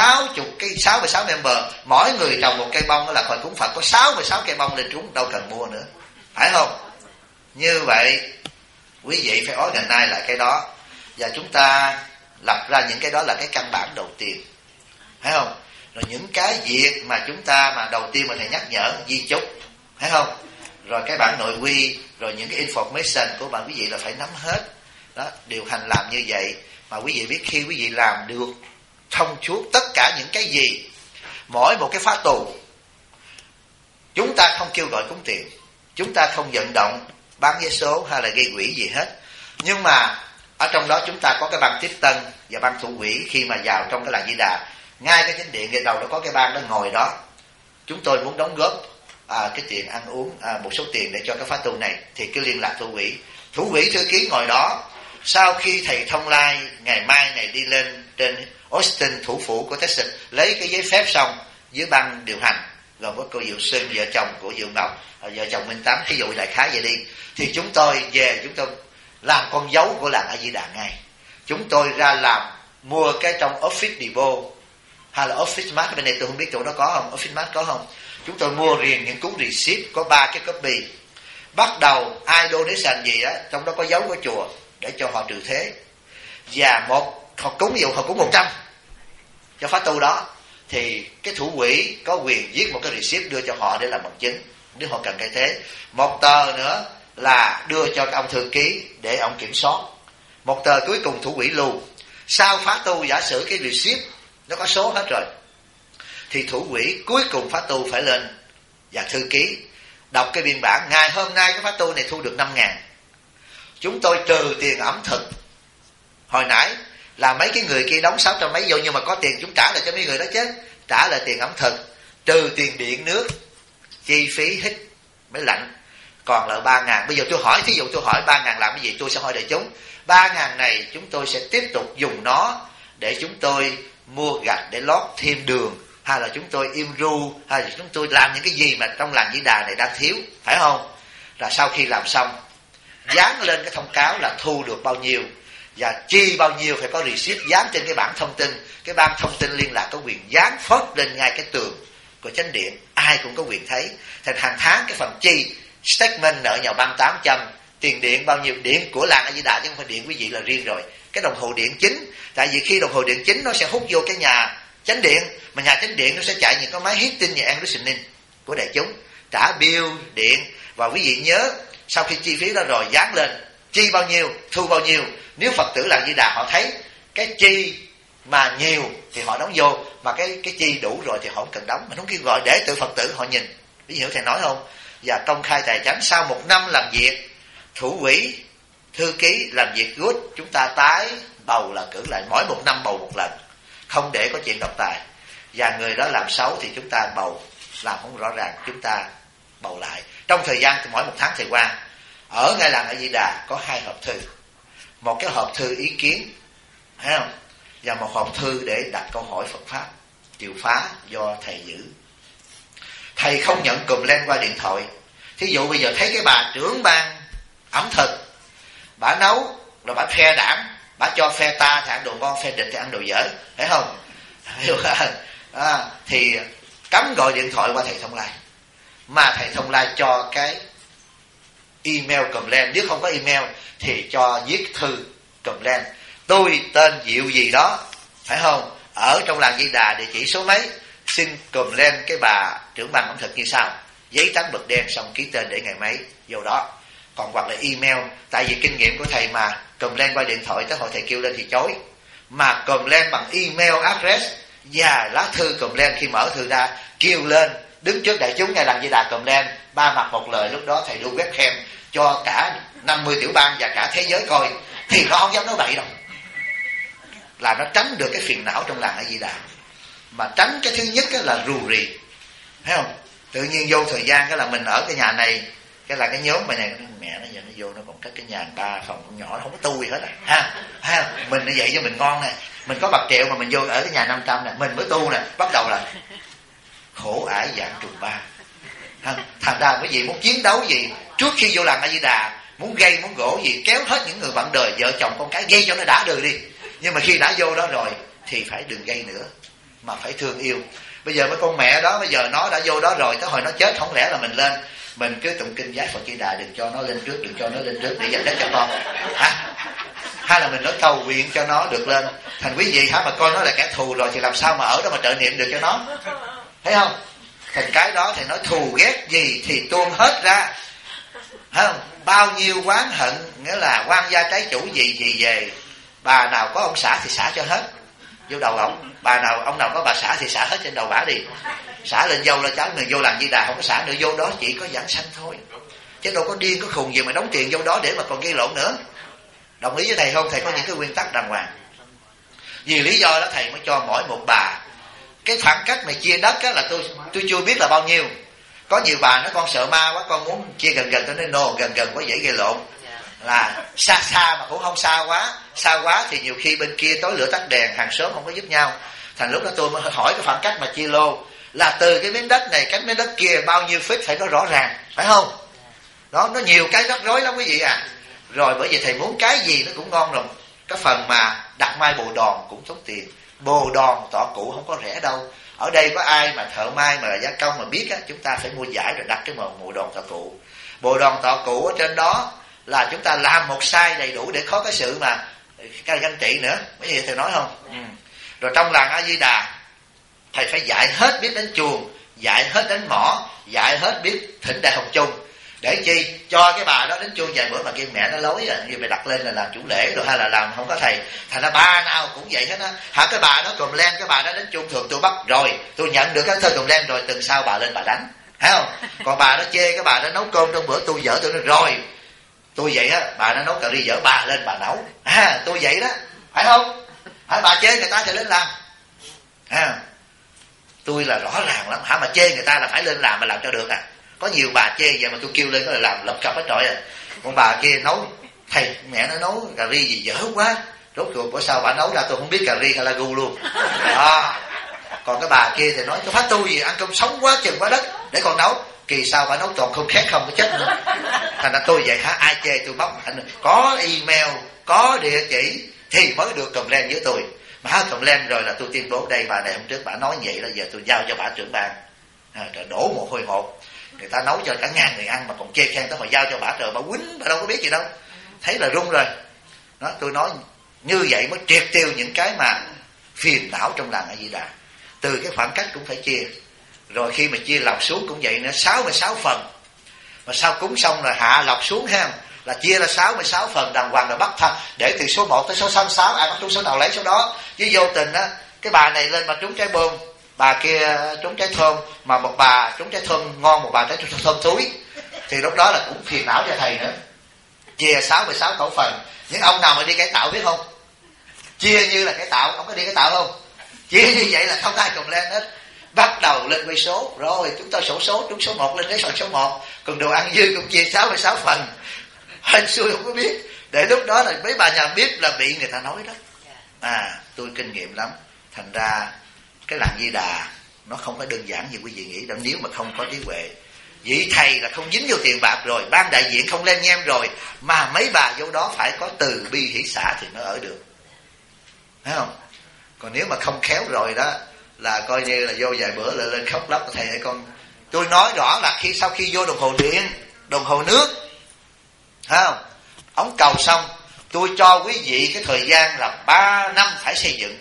66 member, mỗi người trồng một cây bông đó là hồi cúng Phật có 66 cây bông lên trúng, đâu cần mua nữa, phải không? Như vậy quý vị phải organize lại cái đó, và chúng ta lập ra những cái đó là cái căn bản đầu tiên, phải không? Rồi những cái việc mà chúng ta mà đầu tiên mà thầy nhắc nhở di chúc, phải không? Rồi cái bản nội quy, rồi những cái information của bạn quý vị là phải nắm hết đó, điều hành làm như vậy. Mà quý vị biết khi quý vị làm được thông suốt tất cả những cái gì, mỗi một cái khóa tù chúng ta không kêu gọi cúng tiền, chúng ta không vận động bán vé số hay là gây quỹ gì hết, nhưng mà ở trong đó chúng ta có cái ban tiếp tân và ban thủ quỹ. Khi mà vào trong cái làng Di Đà, ngay cái chánh điện ngay đầu đó có cái ban đó ngồi đó, chúng tôi muốn đóng góp cái tiền ăn uống, một số tiền để cho cái khóa tu này, thì cứ liên lạc thủ quỹ thư ký ngồi đó. Sau khi thầy Thông Lai ngày mai này đi lên trên Austin, thủ phủ của Texas, lấy cái giấy phép xong dưới ban điều hành gồm có cô Diệu Xuân, vợ chồng của Diệu Ngọc, vợ chồng Minh Tám, thí dụ đại khái vậy đi, thì chúng tôi về, chúng tôi làm con dấu của làng A Di Đà ngay. Chúng tôi ra làm, mua cái trong Office Depot hay là Office Mart, bên này tôi không biết chỗ đó có không, Office Mart có không. Chúng tôi mua riêng những cuốn receipt có 3 cái copy. Bắt đầu ai donation gì á, trong đó có dấu của chùa để cho họ trừ thế. Và họ cúng, ví dụ họ cúng 100 cho khóa tu đó, thì cái thủ quỹ có quyền viết một cái receipt đưa cho họ để làm bằng chứng nếu họ cần cái thế. Một tờ nữa là đưa cho ông thư ký để ông kiểm soát. Một tờ cuối cùng thủ quỹ lưu. Sau phá tu, giả sử cái receipt nó có số hết rồi, thì thủ quỹ cuối cùng phá tu phải lên và thư ký đọc cái biên bản. Ngày hôm nay cái phá tu này thu được 5.000. Chúng tôi trừ tiền ẩm thực. Hồi nãy là mấy cái người kia đóng 600 mấy vô, nhưng mà có tiền chúng trả lại cho mấy người đó chứ. Trả lại tiền ẩm thực, trừ tiền điện nước, chi phí hít máy lạnh, còn lại 3.000. Bây giờ tôi hỏi, thí dụ tôi hỏi 3.000 làm cái gì, tôi sẽ hỏi đại chúng. 3.000 này chúng tôi sẽ tiếp tục dùng nó để chúng tôi mua gạch để lót thêm đường, hay là chúng tôi im ru, hay là chúng tôi làm những cái gì mà trong làng Di Đà này đang thiếu, phải không? Là sau khi làm xong dán lên cái thông cáo là thu được bao nhiêu và chi bao nhiêu, phải có receipt dán trên cái bảng thông tin. Cái bảng thông tin liên lạc có quyền dán phớt lên ngay cái tường của chánh điện, ai cũng có quyền thấy. Thành hàng tháng cái phần chi statement nợ nhà băng 800, tiền điện bao nhiêu, điện của làng A Di Đà chứ không phải điện quý vị là riêng rồi. Cái đồng hồ điện chính, tại vì khi đồng hồ điện chính nó sẽ hút vô cái nhà chánh điện, mà nhà chánh điện nó sẽ chạy những cái máy heating và air conditioning của đại chúng, trả bill điện. Và quý vị nhớ, sau khi chi phí đó rồi dán lên chi bao nhiêu, thu bao nhiêu. Nếu Phật tử làng Di Đà họ thấy cái chi mà nhiều thì họ đóng vô, mà cái chi đủ rồi thì họ không cần đóng. Mình không kêu gọi để tự Phật tử họ nhìn. Quý vị hiểu thầy nói không? Và công khai tài chánh. Sau 1 năm làm việc, thủ quỹ, thư ký làm việc good, chúng ta tái bầu là cử lại, mỗi 1 năm bầu 1 lần, không để có chuyện độc tài. Và người đó làm xấu thì chúng ta bầu, làm không rõ ràng chúng ta bầu lại. Trong thời gian mỗi 1 tháng thầy qua ở ngay làng A Di Đà có 2 hộp thư. Một cái hộp thư ý kiến, thấy không? Và một hộp thư để đặt câu hỏi Phật Pháp triệu phá do thầy giữ. Thầy không nhận complaint qua điện thoại. Thí dụ bây giờ thấy cái bà trưởng ban ẩm thực, bà nấu rồi bà phe đảm, bà cho phe ta thì ăn đồ ngon, phe địch thì ăn đồ dở, thấy không? Thì cấm gọi điện thoại qua thầy Thông Lai, mà thầy Thông Lai cho cái email complaint. Nếu không có email thì cho viết thư complaint. Tôi tên Diệu gì đó, phải không, ở trong làng Di Đà, địa chỉ số mấy, xin complaint cái bà trưởng ban ẩm thực như sau, giấy trắng mực đen, xong ký tên để ngày mấy vô đó. Còn hoặc là email, tại vì kinh nghiệm của thầy mà complaint qua điện thoại tới hồi thầy kêu lên thì chối, mà complaint bằng email address và lá thư complaint, khi mở thư ra kêu lên đứng trước đại chúng ngay làng Di Đà complaint, 3 mặt 1 lời. Lúc đó thầy đu webcam cho cả 50 tiểu bang và cả thế giới coi, thì nó không dám nói bậy đâu. Là nó tránh được cái phiền não trong làng A Di Đà. Mà tránh cái thứ nhất là rù rì, thấy không? Tự nhiên vô thời gian cái là mình ở cái nhà này, cái là cái nhóm này mẹ nó giờ nó vô nó còn cất cái nhà 3 phòng nhỏ, nó không có tu gì hết ha. Mình như vậy cho mình ngon nè, mình có 1 triệu mà mình vô ở cái nhà 500 nè, mình mới tu nè, bắt đầu là khổ ải dạng trùng ba. Thành ra cái gì muốn chiến đấu gì trước khi vô làng A Di Đà, muốn gây muốn gỗ gì, kéo hết những người bạn đời, vợ chồng con cái, gây cho nó đã đời đi. Nhưng mà khi đã vô đó rồi thì phải đừng gây nữa, mà phải thương yêu. Bây giờ mấy con mẹ đó, bây giờ nó đã vô đó rồi, tới hồi nó chết không lẽ là mình lên mình cứ tụng kinh giái Phật Di Đà, đừng cho nó lên trước, đừng cho nó lên trước để dành đất cho con hả? Hay là mình nói cầu nguyện cho nó được lên. Thành quý vị hả, mà coi nó là kẻ thù rồi thì làm sao mà ở đó mà trợ niệm được cho nó, thấy không? Thành cái đó thì nói thù ghét gì thì tuôn hết ra, thấy không? Bao nhiêu oán hận, nghĩa là quan gia trái chủ gì về, bà nào có ông xã thì xả cho hết vô đầu ổng, bà nào ông nào có bà xã thì xả hết trên đầu bả đi, xả lên dâu là cháu người vô làng Di Đà không có xả nữa, vô đó chỉ có giảng sanh thôi, chứ đâu có điên có khùng gì mà đóng tiền vô đó để mà còn gây lộn nữa. Đồng ý với thầy không? Thầy có những cái nguyên tắc đàng hoàng. Vì lý do đó thầy mới cho mỗi một bà cái khoảng cách mà chia đất á, là tôi chưa biết là bao nhiêu. Có nhiều bà nói con sợ ma quá, con muốn chia gần cho nên no, gần quá dễ gây lộn. là xa xa mà cũng không xa quá thì nhiều khi bên kia tối lửa tắt đèn, hàng xóm không có giúp nhau. Thành lúc đó tôi mới hỏi cái khoảng cách mà chia lô là từ cái miếng đất này cách miếng đất kia bao nhiêu feet phải nói rõ ràng, phải không? Đó, nó nhiều cái rắc rối lắm quý vị à. Rồi bởi vì thầy muốn cái gì nó cũng ngon rồi. Cái phần mà đặt mai bồ đòn cũng tốn tiền. Bồ đòn tọa cụ không có rẻ đâu. Ở đây có ai mà thợ mai mà là gia công mà biết á, chúng ta phải mua giải rồi đặt cái bồ đòn tọa cụ. Bồ đòn tọa cụ ở trên đó là chúng ta làm một size đầy đủ để có cái sự mà cái ganh trị nữa. Mấy gì thầy nói không? Rồi trong làng A Di Đà thầy phải dạy hết biết đánh chuồng, dạy hết đánh mỏ, dạy hết biết thỉnh đại hồng chung. Để chi? Cho cái bà đó đến chuông vài bữa mà kêu mẹ nó lối rồi như mày đặt lên là làm chủ lễ rồi hay là làm không có thầy. Thành ra ba nào cũng vậy hết á. Hả cái bà đó cầm len, cái bà đó đến chuông thường tôi bắt rồi, tôi nhận được cái thơ cầm len rồi, tuần sau bà lên bà đánh, thấy không? Còn bà đó chê cái bà đó nấu cơm trong bữa tôi dở tôi nói rồi, tôi vậy á, bà nó nấu cà ri dở bà lên bà nấu, tôi vậy đó, phải không? Hả bà chê người ta thì lên làm, tôi là rõ ràng lắm. Hả mà chê người ta là phải lên làm mà làm cho được à. Có nhiều bà chê vậy mà tôi kêu lên nó là làm lập cập hết trọi à. Con bà kia nấu, thầy mẹ nó nấu cà ri gì dở quá, rốt cuộc bữa sau bà nấu ra tôi không biết cà ri hay là gu luôn. Còn cái bà kia thì nói cái phát tôi gì ăn cơm sống quá chừng quá đất để còn nấu, kỳ sau bà nấu toàn không khét không có chết nữa. Thành ra tôi vậy hả, ai chê tôi bóc có email có địa chỉ thì mới được comment với tôi. Mà hết comment rồi là tôi tuyên bố đây bà này hôm trước bà nói vậy là giờ tôi giao cho bà trưởng ban. Trời đổ mồ hôi hột, người ta nấu cho cả ngàn người ăn mà còn chê khen tới mà giao cho bà, trời bà quýnh bà đâu có biết gì đâu, thấy là run rồi đó. Tôi nói như vậy mới triệt tiêu những cái mà phiền não trong làng A Di Đà. Từ cái khoảng cách cũng phải chia, rồi khi mà chia lọc xuống cũng vậy nữa, 66 phần. Mà sau cúng xong rồi hạ lọc xuống ha, là chia là 66 phần đàng hoàng, rồi bắt thân để từ số 1 tới số 66, ai bắt trúng số nào lấy số đó. Chứ vô tình á, cái bà này lên mà trúng trái bơm, bà kia trúng trái thơm, mà một bà trúng trái thơm ngon, một bà trái thơm túi, thì lúc đó là cũng phiền não cho thầy nữa. Chia 66 khẩu phần. Những ông nào mà đi cải tạo biết không? Chia như là cải tạo, ông có đi cải tạo không? Chia như vậy là không ai cùng lên hết. Bắt đầu lên quay số, rồi chúng ta sổ số, trúng số 1 lên lấy số 1, còn đồ ăn dư cũng chia 66 phần. Hên xui không có biết. Để lúc đó là mấy bà nhà biết là bị người ta nói đó. Tôi kinh nghiệm lắm. Thành ra cái làng Di Đà nó không phải đơn giản như quý vị nghĩ đâu. Nếu mà không có trí huệ, vị thầy là không dính vô tiền bạc rồi, ban đại diện không lên nhem rồi, mà mấy bà vô đó phải có từ bi hỷ xả thì nó ở được, thấy không? Còn nếu mà không khéo rồi đó là coi như là vô vài bữa lại lên khóc lóc thầy ơi con. Tôi nói rõ là sau khi vô đồng hồ điện, đồng hồ nước, thấy không, ống cầu xong, tôi cho quý vị cái thời gian là 3 năm phải xây dựng.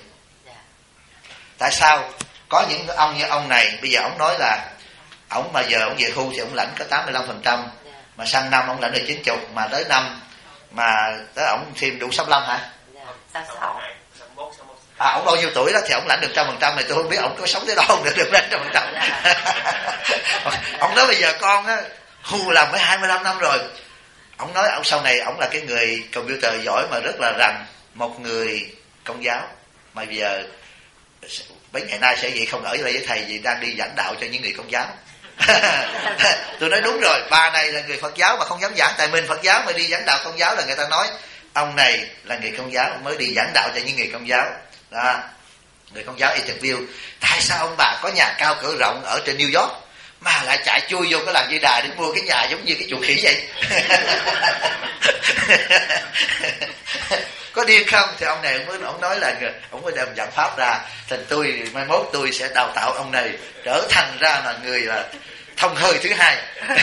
Tại sao? Có những ông như ông này bây giờ ông nói là ông mà giờ ông về hưu thì ông lãnh có 85%, mà sang năm ông lãnh được 90, mà tới năm mà tới ông thêm đủ 65 hả? 66. Ông bao nhiêu tuổi đó thì ông lãnh được 100%, này tôi không biết ông có sống tới đâu không được lãnh 100%. Ông nói bây giờ con á hưu làm mới 25 năm rồi. Ông nói ông sau này ông là cái người computer giỏi mà rất là rành, một người công giáo mà bây giờ mấy ngày nay sẽ vậy không ở đây với thầy vì đang đi giảng đạo cho những người công giáo. Tôi nói đúng rồi, bà này là người Phật giáo mà không dám giảng, tại mình Phật giáo mà đi giảng đạo công giáo là người ta nói ông này là người công giáo mới đi giảng đạo cho những người công giáo đó. Người công giáo interview tại sao ông bà có nhà cao cửa rộng ở trên New York mà lại chạy chui vô cái làng Di Đà để mua cái nhà giống như cái chuột khỉ vậy? Có điên không? Thì ông này ông nói là ông mới đem giảng pháp ra, thành tôi mai mốt tôi sẽ đào tạo ông này trở thành ra là người là thông hơi thứ hai.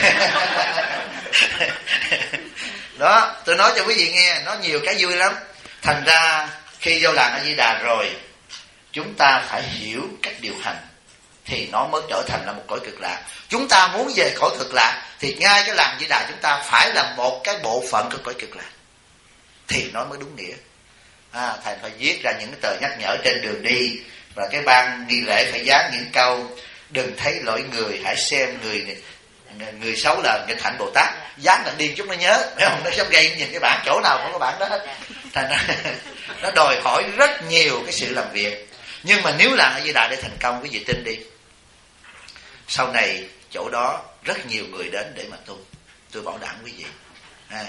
Đó, tôi nói cho quý vị nghe, nó nhiều cái vui lắm. Thành ra khi vô làng A Di Đà rồi, chúng ta phải hiểu cách điều hành thì nó mới trở thành là một cõi cực lạc. Chúng ta muốn về cõi cực lạc thì ngay cái làng Di Đà chúng ta phải là một cái bộ phận của cõi cực lạc thì nó mới đúng nghĩa. Thầy phải viết ra những cái tờ nhắc nhở trên đường đi, và cái ban nghi lễ phải dán những câu đừng thấy lỗi người, hãy xem người xấu là nghịch hạnh Bồ Tát. Dán là điên chút nó nhớ, phải không? Nó giống gây nhìn cái bản chỗ nào cũng có bản đó hết. Thành ra nó đòi hỏi rất nhiều cái sự làm việc. Nhưng mà nếu làm ở Di Đà để thành công, quý vị tin đi, sau này chỗ đó rất nhiều người đến để mà tu, tôi bảo đảm quý vị.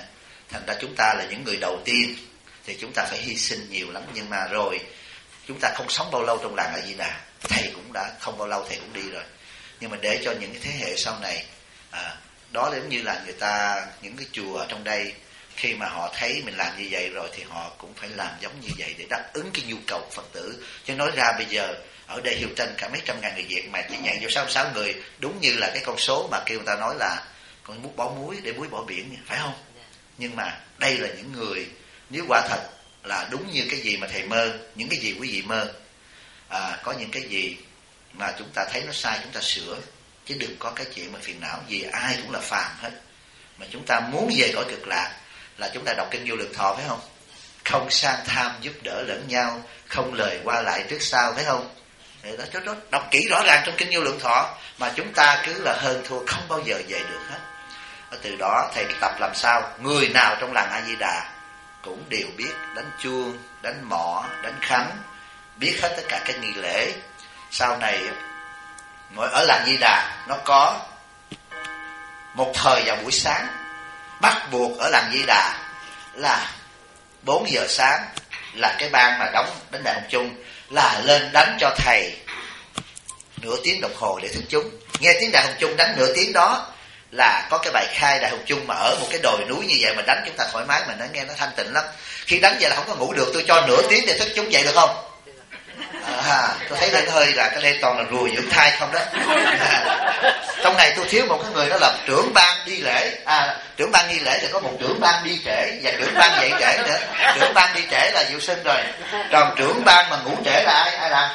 Thành ra chúng ta là những người đầu tiên thì chúng ta phải hy sinh nhiều lắm, nhưng mà rồi chúng ta không sống bao lâu trong làng A Di Đà. Thầy cũng đã không bao lâu thầy cũng đi rồi, nhưng mà để cho những cái thế hệ sau này, đó giống như là người ta, những cái chùa ở trong đây, khi mà họ thấy mình làm như vậy rồi thì họ cũng phải làm giống như vậy để đáp ứng cái nhu cầu của Phật tử. Chứ nói ra bây giờ ở đây Hiệu Tân cả mấy trăm ngàn người Việt mà chỉ nhận vô 66 người, đúng như là cái con số mà kêu người ta nói là con muốn bỏ muối để muối bỏ biển, phải không? Nhưng mà đây là những người, nếu quả thật là đúng như cái gì mà thầy mơ, những cái gì quý vị mơ, có những cái gì mà chúng ta thấy nó sai chúng ta sửa, chứ đừng có cái chuyện mà phiền não gì, ai cũng là phàm hết. Mà chúng ta muốn về cõi cực lạc là chúng ta đọc kinh Vô Lượng Thọ, phải không? Không sang tham giúp đỡ lẫn nhau, không lời qua lại trước sau, phải không? Đó, đọc kỹ rõ ràng trong kinh Vô Lượng Thọ, mà chúng ta cứ là hơn thua, không bao giờ về được hết. Từ đó thầy tập làm sao người nào trong làng A Di Đà cũng đều biết đánh chuông, đánh mõ, đánh khánh, biết hết tất cả các nghi lễ. Sau này ở làng Di Đà nó có một thời vào buổi sáng bắt buộc ở làng Di Đà là 4 giờ sáng là cái ban mà đóng đánh đàn hồng chung là lên đánh cho thầy nửa tiếng đồng hồ để thức chúng. Nghe tiếng đàn hồng chung đánh nửa tiếng đó là có cái bài khai đàn hồng chung, mà ở một cái đồi núi như vậy mà đánh chúng ta thoải mái, mà nó nghe nó thanh tịnh lắm. Khi đánh vậy là không có ngủ được, tôi cho nửa tiếng để thức chúng vậy được không? Tôi thấy đây hơi là cái đây toàn là rùa dưỡng thai không đó. Trong này tôi thiếu một cái người đó là trưởng ban đi lễ. Trưởng ban nghi lễ thì có một trưởng ban đi trễ và trưởng ban dậy trễ nữa. Trưởng ban đi trễ là Diệu Sinh rồi, còn trưởng ban mà ngủ trễ là ai làm?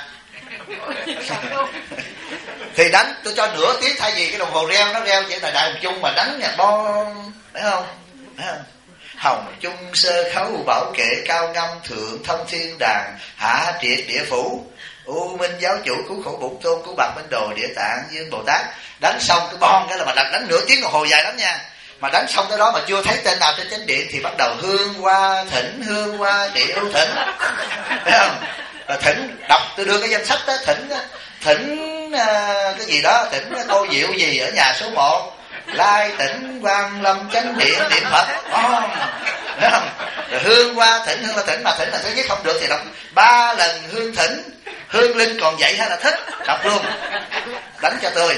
Thì đánh tôi cho nửa tiếng, thay vì cái đồng hồ reo nó reo vậy là đại hồng chung mà đánh nhạc bon, phải không? Hồng chung sơ khấu bảo kệ cao ngâm thượng thông thiên đàng hạ triệt địa phủ u minh giáo chủ cứu khổ bổn tôn cứu bạc minh đồ địa tạng dương Bồ Tát. Đánh xong cái bon cái là mà đánh nửa tiếng đồng hồ dài lắm nha. Mà đánh xong cái đó mà chưa thấy tên nào trên chánh điện thì bắt đầu hương hoa thỉnh, hương hoa triệu thỉnh, thấy không? Rồi thỉnh đọc, tôi đưa cái danh sách đó, thỉnh cái gì đó, thỉnh cô Diệu gì ở nhà số 1 Lai Tỉnh Quan Lâm Chánh Điện niệm Phật, thấy không? Rồi hương hoa thỉnh mà thỉnh là thứ nhất không được thì đọc 3 lần hương thỉnh. Hương Linh còn dậy hay là thích đọc luôn, đánh cho tôi.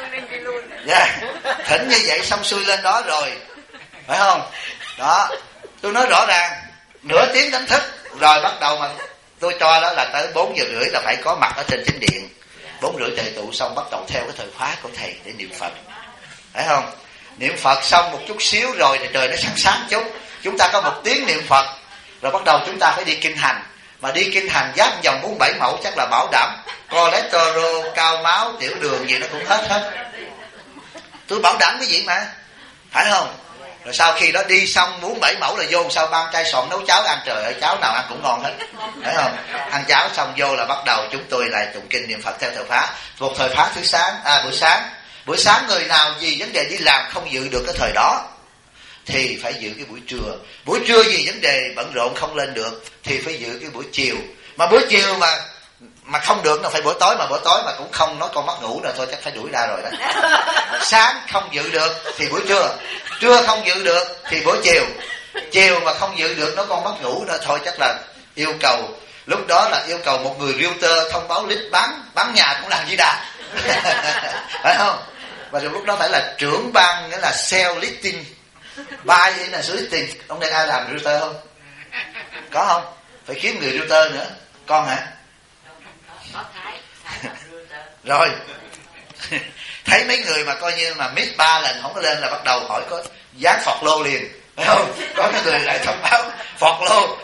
Thỉnh như vậy xong xuôi lên đó rồi, phải không? Đó, tôi nói rõ ràng nửa tiếng đánh thức rồi bắt đầu mà tôi cho đó là tới 4 giờ rưỡi là phải có mặt ở trên chánh điện. 4 rưỡi tề tụ xong bắt đầu theo cái thời khóa của thầy để niệm Phật, phải không? Niệm Phật xong một chút xíu rồi thì trời nó sáng sáng chút, chúng ta có 1 tiếng niệm Phật rồi bắt đầu chúng ta phải đi kinh hành. Mà đi kinh hành giáp vòng 47 mẫu chắc là bảo đảm cholesterol, cao máu, tiểu đường gì nó cũng hết. Tôi bảo đảm cái gì mà, phải không? Rồi sau khi đó đi xong 47 mẫu là vô sau ban chai sọn nấu cháo ăn. Trời ơi, cháo nào ăn cũng ngon hết, phải không? Ăn cháo xong vô là bắt đầu chúng tôi lại tụng kinh niệm Phật theo thời pháp. Một thời pháp thứ sáng, buổi sáng người nào vì vấn đề đi làm không dự được cái thời đó thì phải dự cái buổi trưa. Buổi trưa vì vấn đề bận rộn không lên được thì phải dự cái buổi chiều. Mà buổi chiều mà không được là phải buổi tối, mà buổi tối mà cũng không nói con mất ngủ rồi thôi chắc phải đuổi ra rồi đó. Sáng không dự được thì buổi trưa, trưa không dự được thì buổi chiều, chiều mà không dự được nó con mất ngủ rồi thôi chắc là yêu cầu, lúc đó là yêu cầu một người realtor thông báo list bán nhà cũng làm Di Đà. Phải không? Và lúc đó phải là trưởng ban, nghĩa là sell listing, buy là listing. Ông đây ai làm realtor không? Có không? Phải kiếm người realtor nữa. Con hả? Có Thái Rồi thấy mấy người mà coi như mà miss 3 lần không có lên là bắt đầu hỏi có dán phọt lô liền, phải không? Có cái người lại thông báo phọt lô.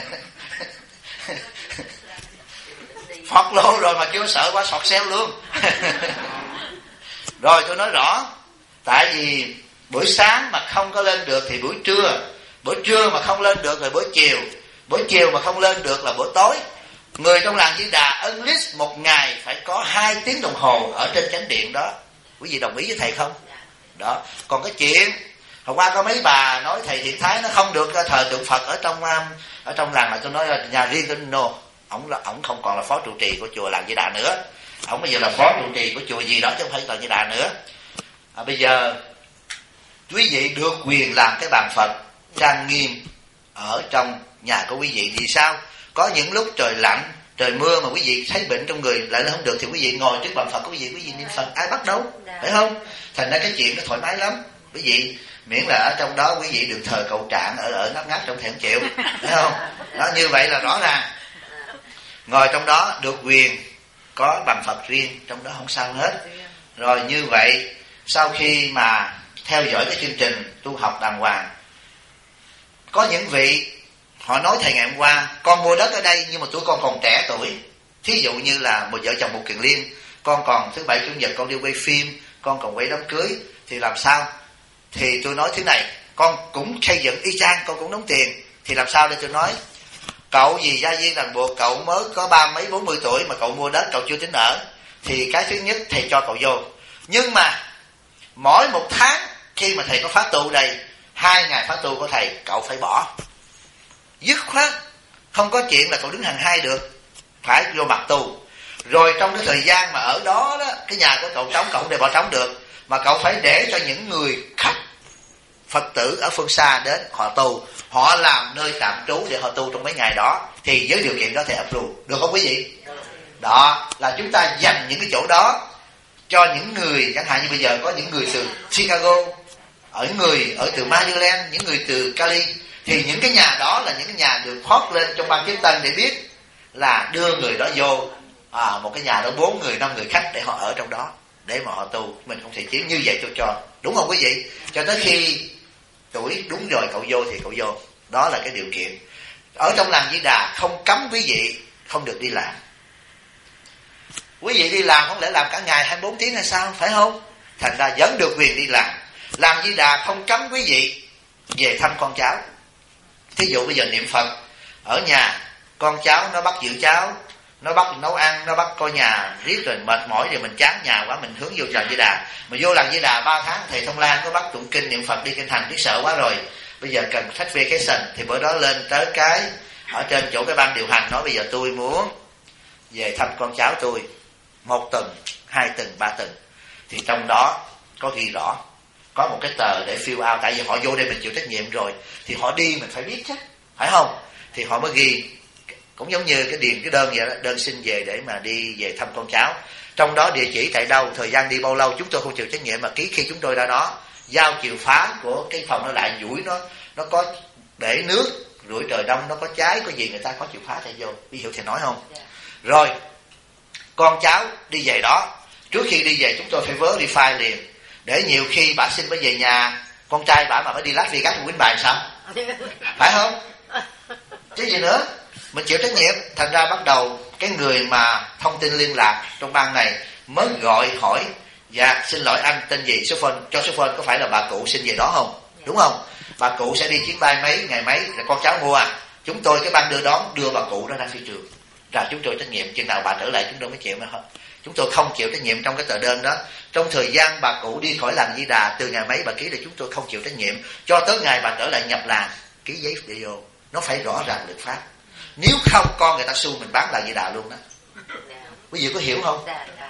Phọt lô rồi mà chưa sợ quá sọt xeo luôn. Rồi tôi nói rõ, tại vì buổi sáng mà không có lên được thì buổi trưa mà không lên được rồi buổi chiều mà không lên được là buổi tối. Người trong làng Di Đà ân list một ngày phải có 2 tiếng đồng hồ ở trên chánh điện đó. Quý vị đồng ý với thầy không? Đó. Còn cái chuyện hôm qua có mấy bà nói thầy Thiện Thái nó không được thờ tượng Phật ở trong làng, là tôi nói nhà riêng tôi no. Ổng không còn là phó trụ trì của chùa làng Di Đà nữa. Ổng bây giờ là phó trụ trì của chùa gì đó chứ không phải làng Di Đà nữa. Bây giờ quý vị được quyền làm cái bàn Phật trang nghiêm ở trong nhà của quý vị. Vì sao? Có những lúc trời lạnh, trời mưa mà quý vị thấy bệnh trong người lại là không được, thì quý vị ngồi trước bàn Phật của quý vị niệm Phật, ai bắt đâu, phải không? Thành ra cái chuyện nó thoải mái lắm quý vị, miễn là ở trong đó quý vị được thờ cậu Trạng ở ngáp ngáp trong thèm chịu, phải không? Đó, như vậy là rõ ràng. Ngồi trong đó được quyền, có bàn Phật riêng, trong đó không sao hết. Rồi như vậy, sau khi mà theo dõi cái chương trình tu học đàng hoàng, có những vị họ nói thầy ngày hôm qua, con mua đất ở đây nhưng mà tụi con còn trẻ tuổi. Thí dụ như là một vợ chồng một Kiền Liên, con còn thứ bảy chủ nhật con đi quay phim, con còn quay đám cưới, thì làm sao? Thì tôi nói thế này, con cũng xây dựng y chang, con cũng đóng tiền, thì làm sao để tôi nói? Cậu gì gia viên ràng buộc, cậu mới có 30 40 tuổi mà cậu mua đất, cậu chưa tính ở, thì cái thứ nhất thầy cho cậu vô. Nhưng mà mỗi một tháng khi mà thầy có phát tu đây, 2 ngày phát tu của thầy cậu phải bỏ, dứt khoát, không có chuyện là cậu đứng hàng hai được, phải vô mặt tu. Rồi trong cái thời gian mà ở đó đó, cái nhà của cậu trống, cậu không để bỏ trống được, mà cậu phải để cho những người khách Phật tử ở phương xa đến họ tu, họ làm nơi tạm trú để họ tu trong mấy ngày đó, thì với điều kiện đó thầy approve, được không quý vị? Đó là chúng ta dành những cái chỗ đó cho những người, chẳng hạn như bây giờ có những người từ Chicago, người ở từ Maryland, những người từ Cali, thì những cái nhà đó là những cái nhà được thoát lên trong ban kirtan để biết là đưa người đó vô một cái nhà đó 4 người 5 người khách để họ ở trong đó, để mà họ tu. Mình không thể chiếm, như vậy tôi cho, đúng không quý vị? Cho tới khi tuổi đúng rồi cậu vô thì cậu vô, đó là cái điều kiện. Ở trong làng Di Đà không cấm quý vị không được đi làm. Quý vị đi làm không lẽ làm cả ngày 24 tiếng hay sao, phải không? Thành ra vẫn được quyền đi làm. Làng Di Đà không cấm quý vị về thăm con cháu. Thí dụ bây giờ niệm Phật ở nhà, con cháu nó bắt giữ cháu, nó bắt nấu ăn, nó bắt coi nhà riết rồi mệt mỏi rồi mình chán nhà quá, mình hướng vô làng Di Đà. Mà vô làng Di Đà 3 tháng thầy Thông Lan có bắt tụng kinh niệm Phật đi kinh thành, biết sợ quá rồi, bây giờ cần khách vacation, thì bữa đó lên tới cái ở trên chỗ cái ban điều hành nói bây giờ tôi muốn về thăm con cháu tôi 1 tuần, 2 tuần, 3 tuần, thì trong đó có ghi rõ, có một cái tờ để fill out, tại vì họ vô đây mình chịu trách nhiệm rồi, thì họ đi mình phải biết chứ, phải không? Thì họ mới ghi, cũng giống như cái điền cái đơn vậy đó, đơn xin về để mà đi về thăm con cháu. Trong đó địa chỉ tại đâu, thời gian đi bao lâu chúng tôi không chịu trách nhiệm, mà ký khi chúng tôi ra đó, giao chìa phá của cái phòng nó lại, duỗi nó có để nước, rủi trời đông, nó có trái có gì người ta có chìa phá thầy vô, biết hiểu thầy nói không? Rồi con cháu đi về đó, trước khi đi về chúng tôi phải verify liền, để nhiều khi bà xin mới về nhà, con trai bà mà phải đi Las Vegas quýnh bài sao, phải không? Chứ gì nữa, mình chịu trách nhiệm. Thành ra bắt đầu cái người mà thông tin liên lạc trong ban này mới gọi hỏi, dạ xin lỗi anh tên gì, số phone, cho số phone, có phải là bà cụ xin về đó không, đúng không? Bà cụ sẽ đi chuyến bay mấy, ngày mấy, là con cháu mua chúng tôi cái ban đưa đón, đưa bà cụ đó ra phi trường, rồi chúng tôi trách nhiệm, chừng nào bà trở lại chúng tôi mới chịu. Chúng tôi không chịu trách nhiệm trong cái tờ đơn đó. Trong thời gian bà cụ đi khỏi làng Di Đà, từ ngày mấy bà ký, là chúng tôi không chịu trách nhiệm cho tới ngày bà trở lại nhập làng ký giấy để vô. Nó phải rõ ràng luật pháp, nếu không con người ta xu mình bán làng Di Đà luôn đó. Quý vị có hiểu không?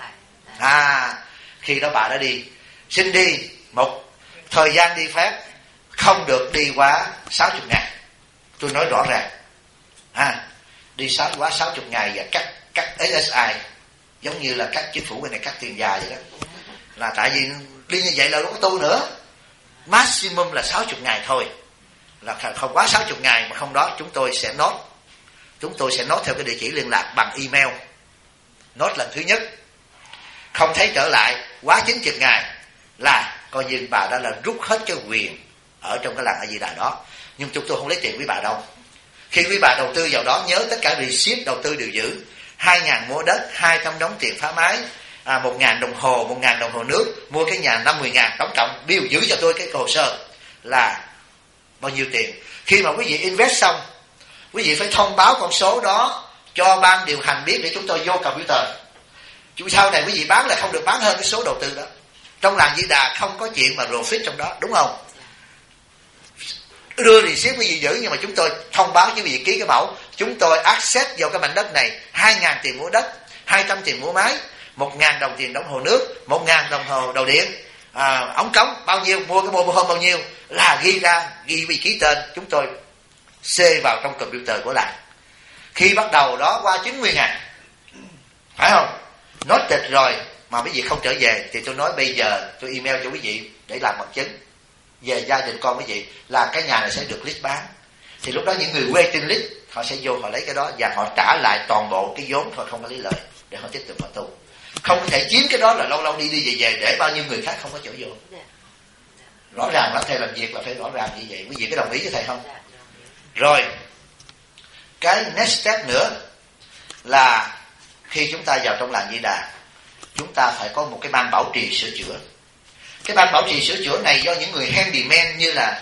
Khi đó bà đã đi, xin đi một thời gian đi phép không được đi quá 60 ngày. Tôi nói rõ ràng, đi quá 60 ngày và cắt SSI, giống như là các chính phủ bên này cắt tiền dài vậy đó. Là tại vì đi như vậy là đâu có tu nữa. Maximum là 60 ngày thôi, là không quá 60 ngày, mà không đó chúng tôi sẽ nốt theo cái địa chỉ liên lạc bằng email. Nốt lần thứ nhất, không thấy trở lại quá 90 ngày là coi như bà đã là rút hết cái quyền ở trong cái làng A Di Đà đó. Nhưng chúng tôi không lấy tiền quý bà đâu. Khi quý bà đầu tư vào đó, nhớ tất cả receipt đầu tư đều giữ. 2.000 mua đất, 200 đóng tiền phá máy, 1.000 đồng hồ, 1.000 đồng hồ nước, mua cái nhà 50.000 tổng cộng đều giữ cho tôi cái hồ sơ là bao nhiêu tiền. Khi mà quý vị invest xong, quý vị phải thông báo con số đó cho ban điều hành biết để chúng tôi vô computer. Sau này quý vị bán là không được bán hơn cái số đầu tư đó. Trong làng Di Đà không có chuyện mà profit trong đó, đúng không? Đưa receipt quý vị giữ, nhưng mà chúng tôi thông báo cho quý vị ký cái mẫu. Chúng tôi access vào cái mảnh đất này 2.000 tiền mua đất, 200 tiền mua máy, 1.000 đồng tiền đóng hồ nước, 1.000 đồng hồ đầu điện, ống cống bao nhiêu, mua cái mobile home bao nhiêu, là ghi vị ký tên, chúng tôi xê vào trong computer của làng. Khi bắt đầu đó qua 90 ngày, phải không, noted rồi mà quý vị không trở về, thì tôi nói bây giờ tôi email cho quý vị để làm bằng chứng về gia đình con quý vị là cái nhà này sẽ được list bán. Thì lúc đó những người waiting list họ sẽ vô họ lấy cái đó và họ trả lại toàn bộ cái vốn thôi, không có lấy lời, để họ tiếp tục họ tu. Không có thể chiếm cái đó là lâu lâu đi về để bao nhiêu người khác không có chỗ vô. Rõ ràng là thầy làm việc là phải rõ ràng như vậy. Quý vị có đồng ý với thầy không? Rồi cái next step nữa là khi chúng ta vào trong làng Di Đà, chúng ta phải có một cái ban bảo trì sửa chữa. Cái ban bảo trì sửa chữa này do những người handyman như là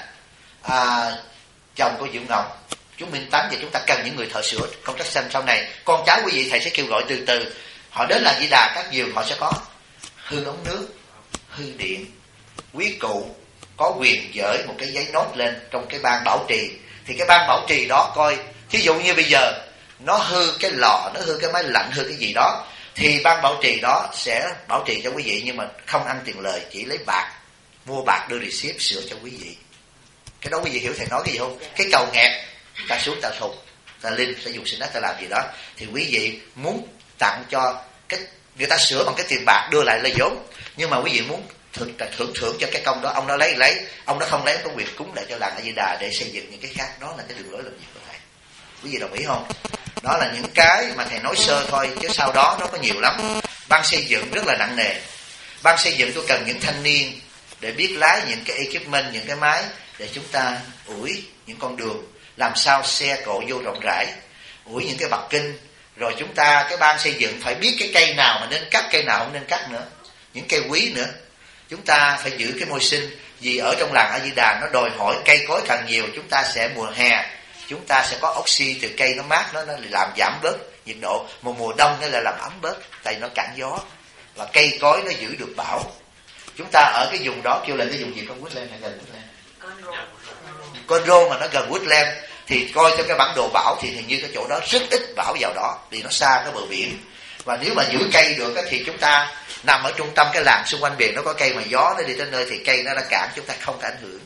chồng của Diệu Ngọc, chú Minh Tánh, và chúng ta cần những người thợ sửa construction. Sau này con cháu quý vị thầy sẽ kêu gọi từ từ họ đến làng Di Đà, các giường họ sẽ có hư ống nước, hư điện. Quý cụ có quyền gửi một cái giấy nốt lên trong cái ban bảo trì, thì cái ban bảo trì đó coi, thí dụ như bây giờ nó hư cái lò, nó hư cái máy lạnh, hư cái gì đó, thì ban bảo trì đó sẽ bảo trì cho quý vị, nhưng mà không ăn tiền lời, chỉ lấy bạc, mua bạc đưa receipt sửa cho quý vị. Cái đó quý vị hiểu thầy nói cái gì không? Cái cầu nghẹt ta xuống ta thục ta linh ta dùng xin đất ta làm gì đó, thì quý vị muốn tặng cho cái người ta sửa bằng cái tiền bạc đưa lại là vốn, nhưng mà quý vị muốn thưởng cho cái công đó, ông đó lấy, ông đó không lấy có quyền cúng lại cho làng A Di Đà để xây dựng những cái khác. Đó là cái đường lối làm việc của thầy. Quý vị đồng ý không? Đó là những cái mà thầy nói sơ thôi, chứ sau đó nó có nhiều lắm. Ban xây dựng rất là nặng nề. Ban xây dựng tôi cần những thanh niên để biết lái những cái equipment, những cái máy để chúng ta ủi những con đường, làm sao xe cộ vô rộng rãi, ủi những cái bậc kinh. Rồi chúng ta, cái ban xây dựng phải biết cái cây nào mà nên cắt, cây nào không nên cắt nữa, những cây quý nữa. Chúng ta phải giữ cái môi sinh, vì ở trong làng A Di Đà nó đòi hỏi cây cối càng nhiều, chúng ta sẽ mùa hè chúng ta sẽ có oxy từ cây, nó mát, nó làm giảm bớt nhiệt độ. Mùa đông nó lại làm ấm bớt, tại nó cản gió, và cây cối nó giữ được bão. Chúng ta ở cái vùng đó kêu là cái vùng gì, con Woodland hay gần Woodland? Conroe mà nó gần Woodland, thì coi cho cái bản đồ bão thì hình như cái chỗ đó rất ít bão vào đó, vì nó xa cái bờ biển. Và nếu mà giữ cây được thì chúng ta nằm ở trung tâm cái làng, xung quanh biển nó có cây, mà gió nó đi tới nơi thì cây nó đã cản, chúng ta không có ảnh hưởng,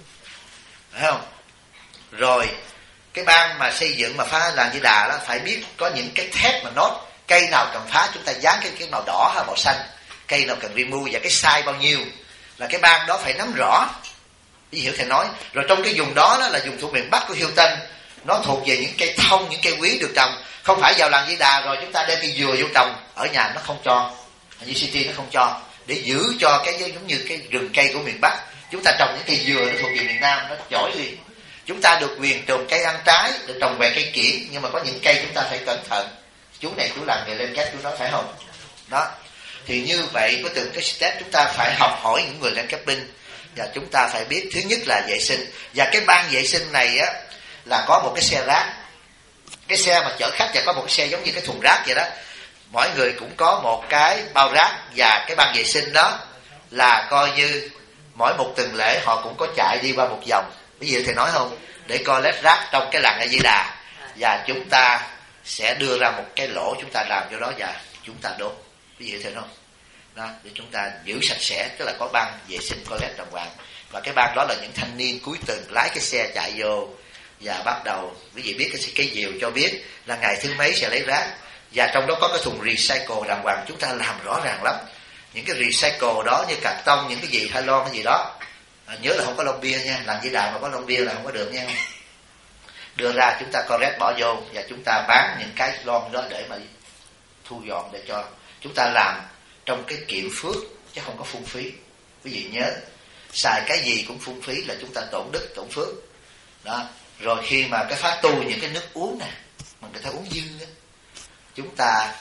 phải không? Rồi cái ban mà xây dựng mà phá làng Di Đà đó phải biết có những cái thép mà nốt, cây nào cần phá chúng ta dán cái màu đỏ hay màu xanh, cây nào cần remove và cái size bao nhiêu, là cái ban đó phải nắm rõ. Quý hiểu thầy nói. Rồi trong cái vùng đó, là vùng thuộc miền Bắc của Hilton, nó thuộc về những cây thông, những cây quý được trồng. Không phải vào làng Di Đà rồi chúng ta đem cây dừa vô trồng ở nhà, nó không cho, như City nó không cho, để giữ cho cái giống như cái rừng cây của miền Bắc. Chúng ta trồng những cây dừa nó thuộc về miền Nam, nó chổi liền. Chúng ta được quyền trồng cây ăn trái, được trồng về cây kiển, nhưng mà có những cây chúng ta phải cẩn thận. Chú này chú làm nghề lên cách, chú nói phải không? Đó. Thì như vậy có từng cái step chúng ta phải học hỏi những người landscaping, và chúng ta phải biết thứ nhất là vệ sinh. Và cái ban vệ sinh này á là có một cái xe rác, cái xe mà chở khách, và có một cái xe giống như cái thùng rác vậy đó. Mỗi người cũng có một cái bao rác, và cái ban vệ sinh đó là coi như mỗi một tuần lễ họ cũng có chạy đi qua một vòng. Ví dụ thầy nói không, để coi lét rác trong cái làng A Di Đà, và chúng ta sẽ đưa ra một cái lỗ chúng ta làm cho đó và chúng ta đốt. Ví dụ thầy nói không? Đó, để chúng ta giữ sạch sẽ, tức là có ban vệ sinh, có lét đàng hoàng. Và cái ban đó là những thanh niên cuối tuần lái cái xe chạy vô và bắt đầu, quý vị biết cái diều cho biết là ngày thứ mấy sẽ lấy rác, và trong đó có cái thùng recycle đàng hoàng. Chúng ta làm rõ ràng lắm. Những cái recycle đó như cạc tông, những cái gì, hay lon cái gì đó, nhớ là không có lon bia nha, làng Di Đà mà có lon bia là không có được nha. Đưa ra chúng ta correct bỏ vô, và chúng ta bán những cái lon đó để mà thu dọn, để cho chúng ta làm trong cái kiệm phước chứ không có phung phí. Quý vị nhớ, xài cái gì cũng phung phí là chúng ta tổn đức, tổn phước đó. Rồi khi mà cái phát tu những cái nước uống nè mà người ta uống dư á, chúng ta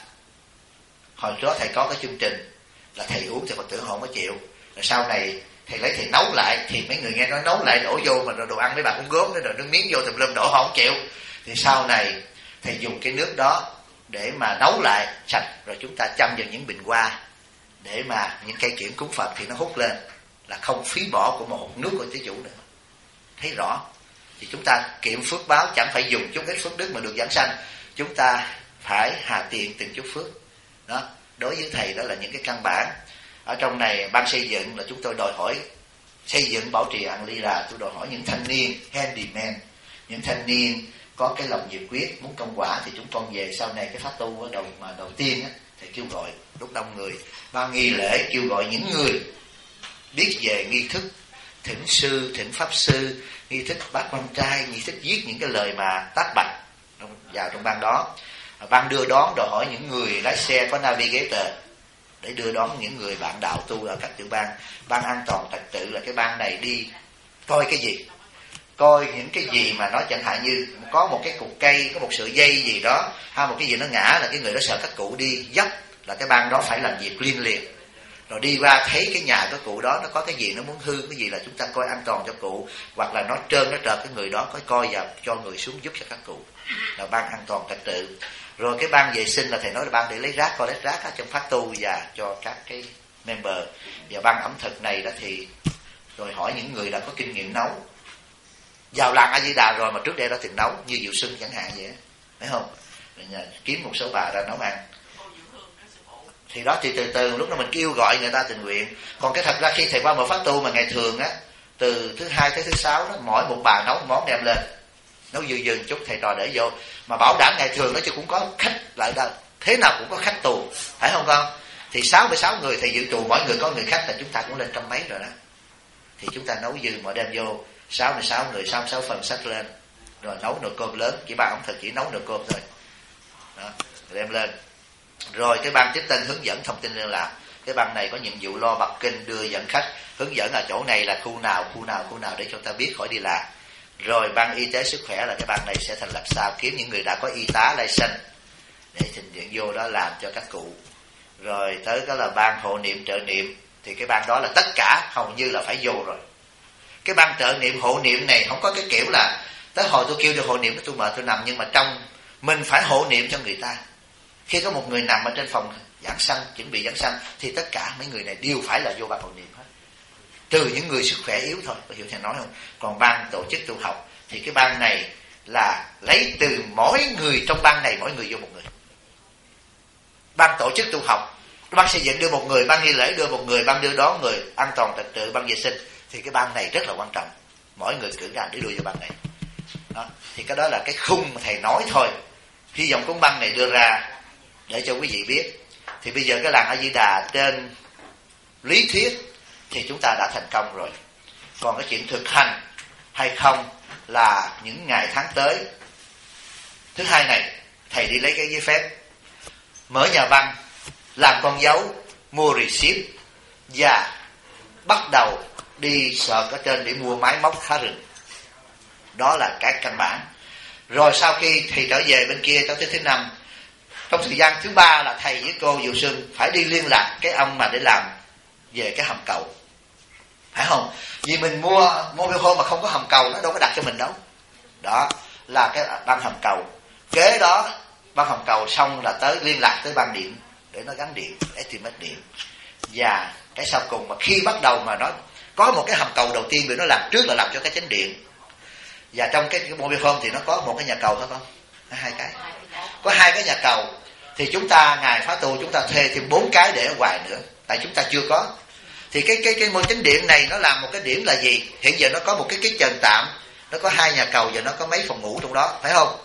hồi đó thầy có cái chương trình là thầy uống thì Phật tử họ không có chịu, rồi sau này thầy lấy thầy nấu lại, thì mấy người nghe nói nấu lại đổ vô mà rồi đồ ăn mấy bạn cũng gốm nữa, rồi nước miếng vô tùm lum đổ họ không chịu. Thì sau này thầy dùng cái nước đó để mà nấu lại sạch, rồi chúng ta châm vào những bình hoa để mà những cây kiển cúng Phật thì nó hút lên, là không phí bỏ của một nước của thí chủ nữa. Thấy rõ. Thì chúng ta kiệm phước báo, chẳng phải dùng chút ít phước đức mà được giảng sanh. Chúng ta phải hà tiện từng chút phước đó. Đối với thầy đó là những cái căn bản. Ở trong này ban xây dựng là chúng tôi đòi hỏi xây dựng bảo trì An Ly là tôi đòi hỏi những thanh niên handyman, những thanh niên có cái lòng nhiệt huyết muốn công quả. Thì chúng con về sau này cái pháp tu ở đầu tiên á, thì kêu gọi lúc đông người ban nghi lễ, kêu gọi những người biết về nghi thức thỉnh sư, thỉnh pháp sư, nghi thức bát quan trai, nghi thức viết những cái lời mà tác bạch vào trong ban đó. Ban đưa đón đòi hỏi những người lái xe có navigator để đưa đón những người bạn đạo tu ở các tiểu bang. Ban an toàn trật tự là cái ban này đi coi cái gì, coi những cái gì mà nó chẳng hạn như có một cái cục cây, có một sợi dây gì đó, hay một cái gì nó ngã là cái người đó sợ các cụ đi dốc, là cái ban đó phải làm việc liên liền. Rồi đi qua thấy cái nhà cái cụ đó nó có cái gì nó muốn hư cái gì là chúng ta coi an toàn cho cụ, hoặc là nó trơn nó trợt cái người đó coi và cho người xuống giúp cho các cụ, là ban an toàn trật tự. Rồi cái ban vệ sinh là thầy nói là ban để lấy rác, coi lấy rác ở trong phát tu và cho các cái member. Và ban ẩm thực này đó thì rồi hỏi những người đã có kinh nghiệm nấu, vào làng A Di Đà rồi mà trước đây đã từng nấu, như Diệu Xuân chẳng hạn vậy, phải không? Rồi kiếm một số bà ra nấu ăn. Thì đó thì từ từ lúc đó mình kêu gọi người ta tình nguyện. Còn cái thật ra khi thầy qua một phát tu mà ngày thường á, từ thứ hai tới thứ sáu đó, mỗi một bà nấu một món đem lên, nấu dư chút thầy trò để vô, mà bảo đảm ngày thường nó chứ cũng có khách lại đâu, thế nào cũng có khách tù, phải không con? Thì 66 người thầy dự trù, mỗi người có người khách là chúng ta cũng lên trăm mấy rồi đó. Thì chúng ta nấu dư mà đem vô 66 người, 66 phần sách lên, rồi nấu nồi cơm lớn, chỉ ban ẩm thực chỉ nấu nồi cơm thôi đó, đem lên. Rồi cái ban tiếp tân hướng dẫn thông tin liên lạc. Cái ban này có nhiệm vụ lo bậc kinh, đưa dẫn khách, hướng dẫn ở chỗ này là khu nào để cho ta biết khỏi đi lạc. Rồi ban y tế sức khỏe là cái ban này sẽ thành lập sao, kiếm những người đã có y tá license để trình diện vô đó làm cho các cụ. Rồi tới đó là ban hộ niệm trợ niệm, thì cái ban đó là tất cả hầu như là phải vô rồi. Cái ban trợ niệm hộ niệm này không có cái kiểu là tới hồi tôi kêu được hộ niệm tôi mệt tôi nằm, nhưng mà trong mình phải hộ niệm cho người ta. Khi có một người nằm ở trên phòng giảng sanh, chuẩn bị giảng sanh, thì tất cả mấy người này đều phải là vô ban hộ niệm hết, trừ những người sức khỏe yếu thôi, có hiểu thầy nói không? Còn ban tổ chức tu học thì cái ban này là lấy từ mỗi người trong ban này, mỗi người vô một người. Ban tổ chức tu học, ban xây dựng đưa một người, ban nghi lễ đưa một người, ban đưa đón người, an toàn trật tự, ban vệ sinh, thì cái ban này rất là quan trọng, mỗi người cử ra để đưa vô ban này đó. Thì cái đó là cái khung mà thầy nói thôi, hy vọng cuốn băng này đưa ra để cho quý vị biết. Thì bây giờ cái làng A Di Đà trên lý thuyết thì chúng ta đã thành công rồi, còn cái chuyện thực hành hay không là những ngày tháng tới. Thứ hai này thầy đi lấy cái giấy phép, mở nhà băng, làm con dấu, mua receipt và bắt đầu đi search ở trên để mua máy móc phá rừng. Đó là cái căn bản. Rồi sau khi thầy trở về bên kia tới thứ năm, trong thời gian thứ ba là thầy với cô Diệu Xuân phải đi liên lạc cái ông mà để làm về cái hầm cầu, phải không? Vì mình mua mobile home mà không có hầm cầu nó đâu có đặt cho mình đâu. Đó là cái ban hầm cầu. Kế đó ban hầm cầu xong là tới liên lạc tới ban điện để nó gắn điện, estimate điện. Và cái sau cùng mà khi bắt đầu mà nó có một cái hầm cầu đầu tiên vì nó làm trước là làm cho cái chánh điện. Và trong cái mobile home thì nó có một cái nhà cầu thôi không? Hai cái. Có hai cái nhà cầu. Thì chúng ta ngày phá tu chúng ta thuê thêm 4 cái để ở ngoài nữa, tại chúng ta chưa có. Thì cái môi chánh điện này nó làm một cái điểm là gì? Hiện giờ nó có một cái trần tạm, nó có 2 nhà cầu và nó có mấy phòng ngủ trong đó, phải không?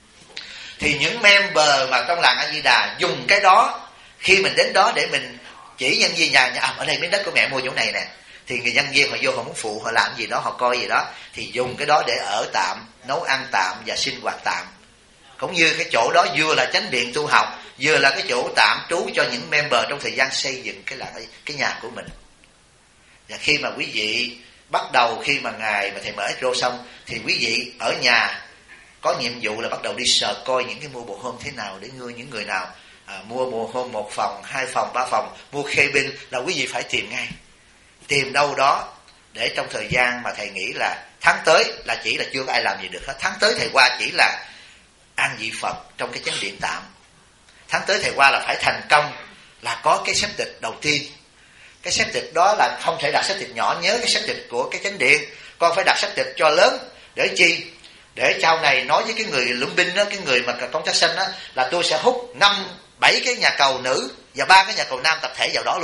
Thì những member mà trong làng A Di Đà dùng cái đó, khi mình đến đó để mình chỉ nhân viên nhà ở đây miếng đất của mẹ mua chỗ này nè, thì người nhân viên họ vô họ muốn phụ họ làm gì đó, họ coi gì đó, thì dùng cái đó để ở tạm, nấu ăn tạm và sinh hoạt tạm. Cũng như cái chỗ đó vừa là chánh điện tu học, vừa là cái chỗ tạm trú cho những member trong thời gian xây dựng cái nhà của mình. Và khi mà quý vị bắt đầu, khi mà ngày mà thầy mở Expo xong, thì quý vị ở nhà có nhiệm vụ là bắt đầu đi search coi những cái mua bộ hôm thế nào để nuôi những người nào mua bộ hôm 1 phòng, 2 phòng, 3 phòng, mua cabin là quý vị phải tìm ngay. Tìm đâu đó để trong thời gian mà thầy nghĩ là tháng tới là chỉ là chưa có ai làm gì được hết. Tháng tới thầy qua chỉ là an vị Phật trong cái chánh điện tạm. Tháng tới thầy qua là phải thành công là có cái septic đầu tiên. Cái septic đó là không thể đặt septic nhỏ, nhớ cái septic của cái chánh điện, con phải đặt septic cho lớn. Để chi? Để sau này nói với cái người lũng binh đó, cái người mà công tác sinh đó, là tôi sẽ hút 5-7 cái nhà cầu nữ và 3 cái nhà cầu nam tập thể vào đó luôn.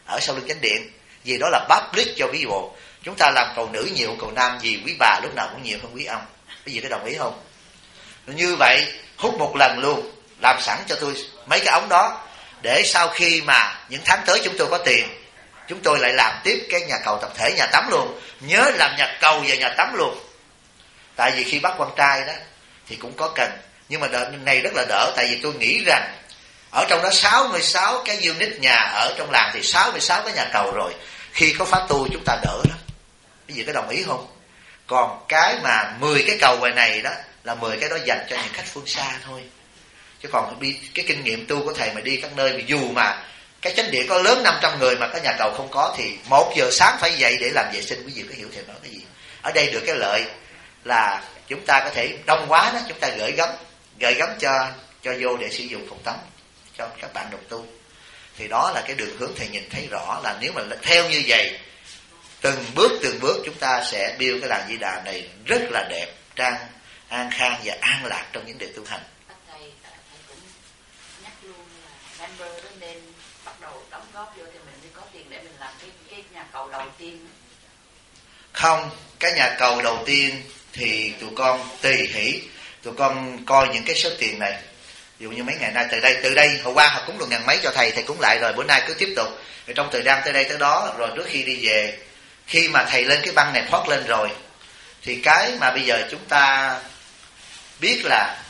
ở sau lưng chánh điện, vì đó là public cho ví dụ. Chúng ta làm cầu nữ nhiều cầu nam, vì quý bà lúc nào cũng nhiều hơn quý ông. Cái gì có đồng ý không? Như vậy hút một lần luôn, làm sẵn cho tôi mấy cái ống đó, để sau khi mà những tháng tới chúng tôi có tiền, chúng tôi lại làm tiếp cái nhà cầu tập thể, nhà tắm luôn. Nhớ làm nhà cầu và nhà tắm luôn. Tại vì khi bắt con trai đó thì cũng có cần, nhưng mà đợt này rất là đỡ. Tại vì tôi nghĩ rằng ở trong đó 66 cái unit nhà ở trong làng thì 66 cái nhà cầu rồi. Khi có pháp tu chúng ta đỡ lắm. Cái gì có đồng ý không? Còn cái mà 10 cái cầu ngoài này đó là 10 cái đó dành cho những khách phương xa thôi. Chứ còn đi cái kinh nghiệm tu của thầy mà đi các nơi, dù mà cái chánh điện có lớn 500 người mà cái nhà cầu không có, thì 1 giờ sáng phải dậy để làm vệ sinh. Quý vị có hiểu thầy nói cái gì? Ở đây được cái lợi là chúng ta có thể đông quá đó, chúng ta gửi gắm cho vô để sử dụng phòng tắm cho các bạn đồng tu. Thì đó là cái đường hướng thầy nhìn thấy rõ, là nếu mà theo như vậy, từng bước chúng ta sẽ build cái làng Di Đà này rất là đẹp, trang an khang và an lạc trong những đề tu hành. Thầy cũng nhắc luôn là member đó nên bắt đầu đóng góp vô thì mình mới có tiền để mình làm cái nhà cầu đầu tiên. Không, cái nhà cầu đầu tiên thì tụi con tùy hỷ, tụi con coi những cái số tiền này. Ví dụ như mấy ngày nay từ đây hôm qua họ cúng được ngàn mấy cho thầy cúng lại rồi, bữa nay cứ tiếp tục. Rồi trong thời gian tới đây tới đó, rồi trước khi đi về, khi mà thầy lên cái băng này thoát lên rồi, thì cái mà bây giờ chúng ta biết là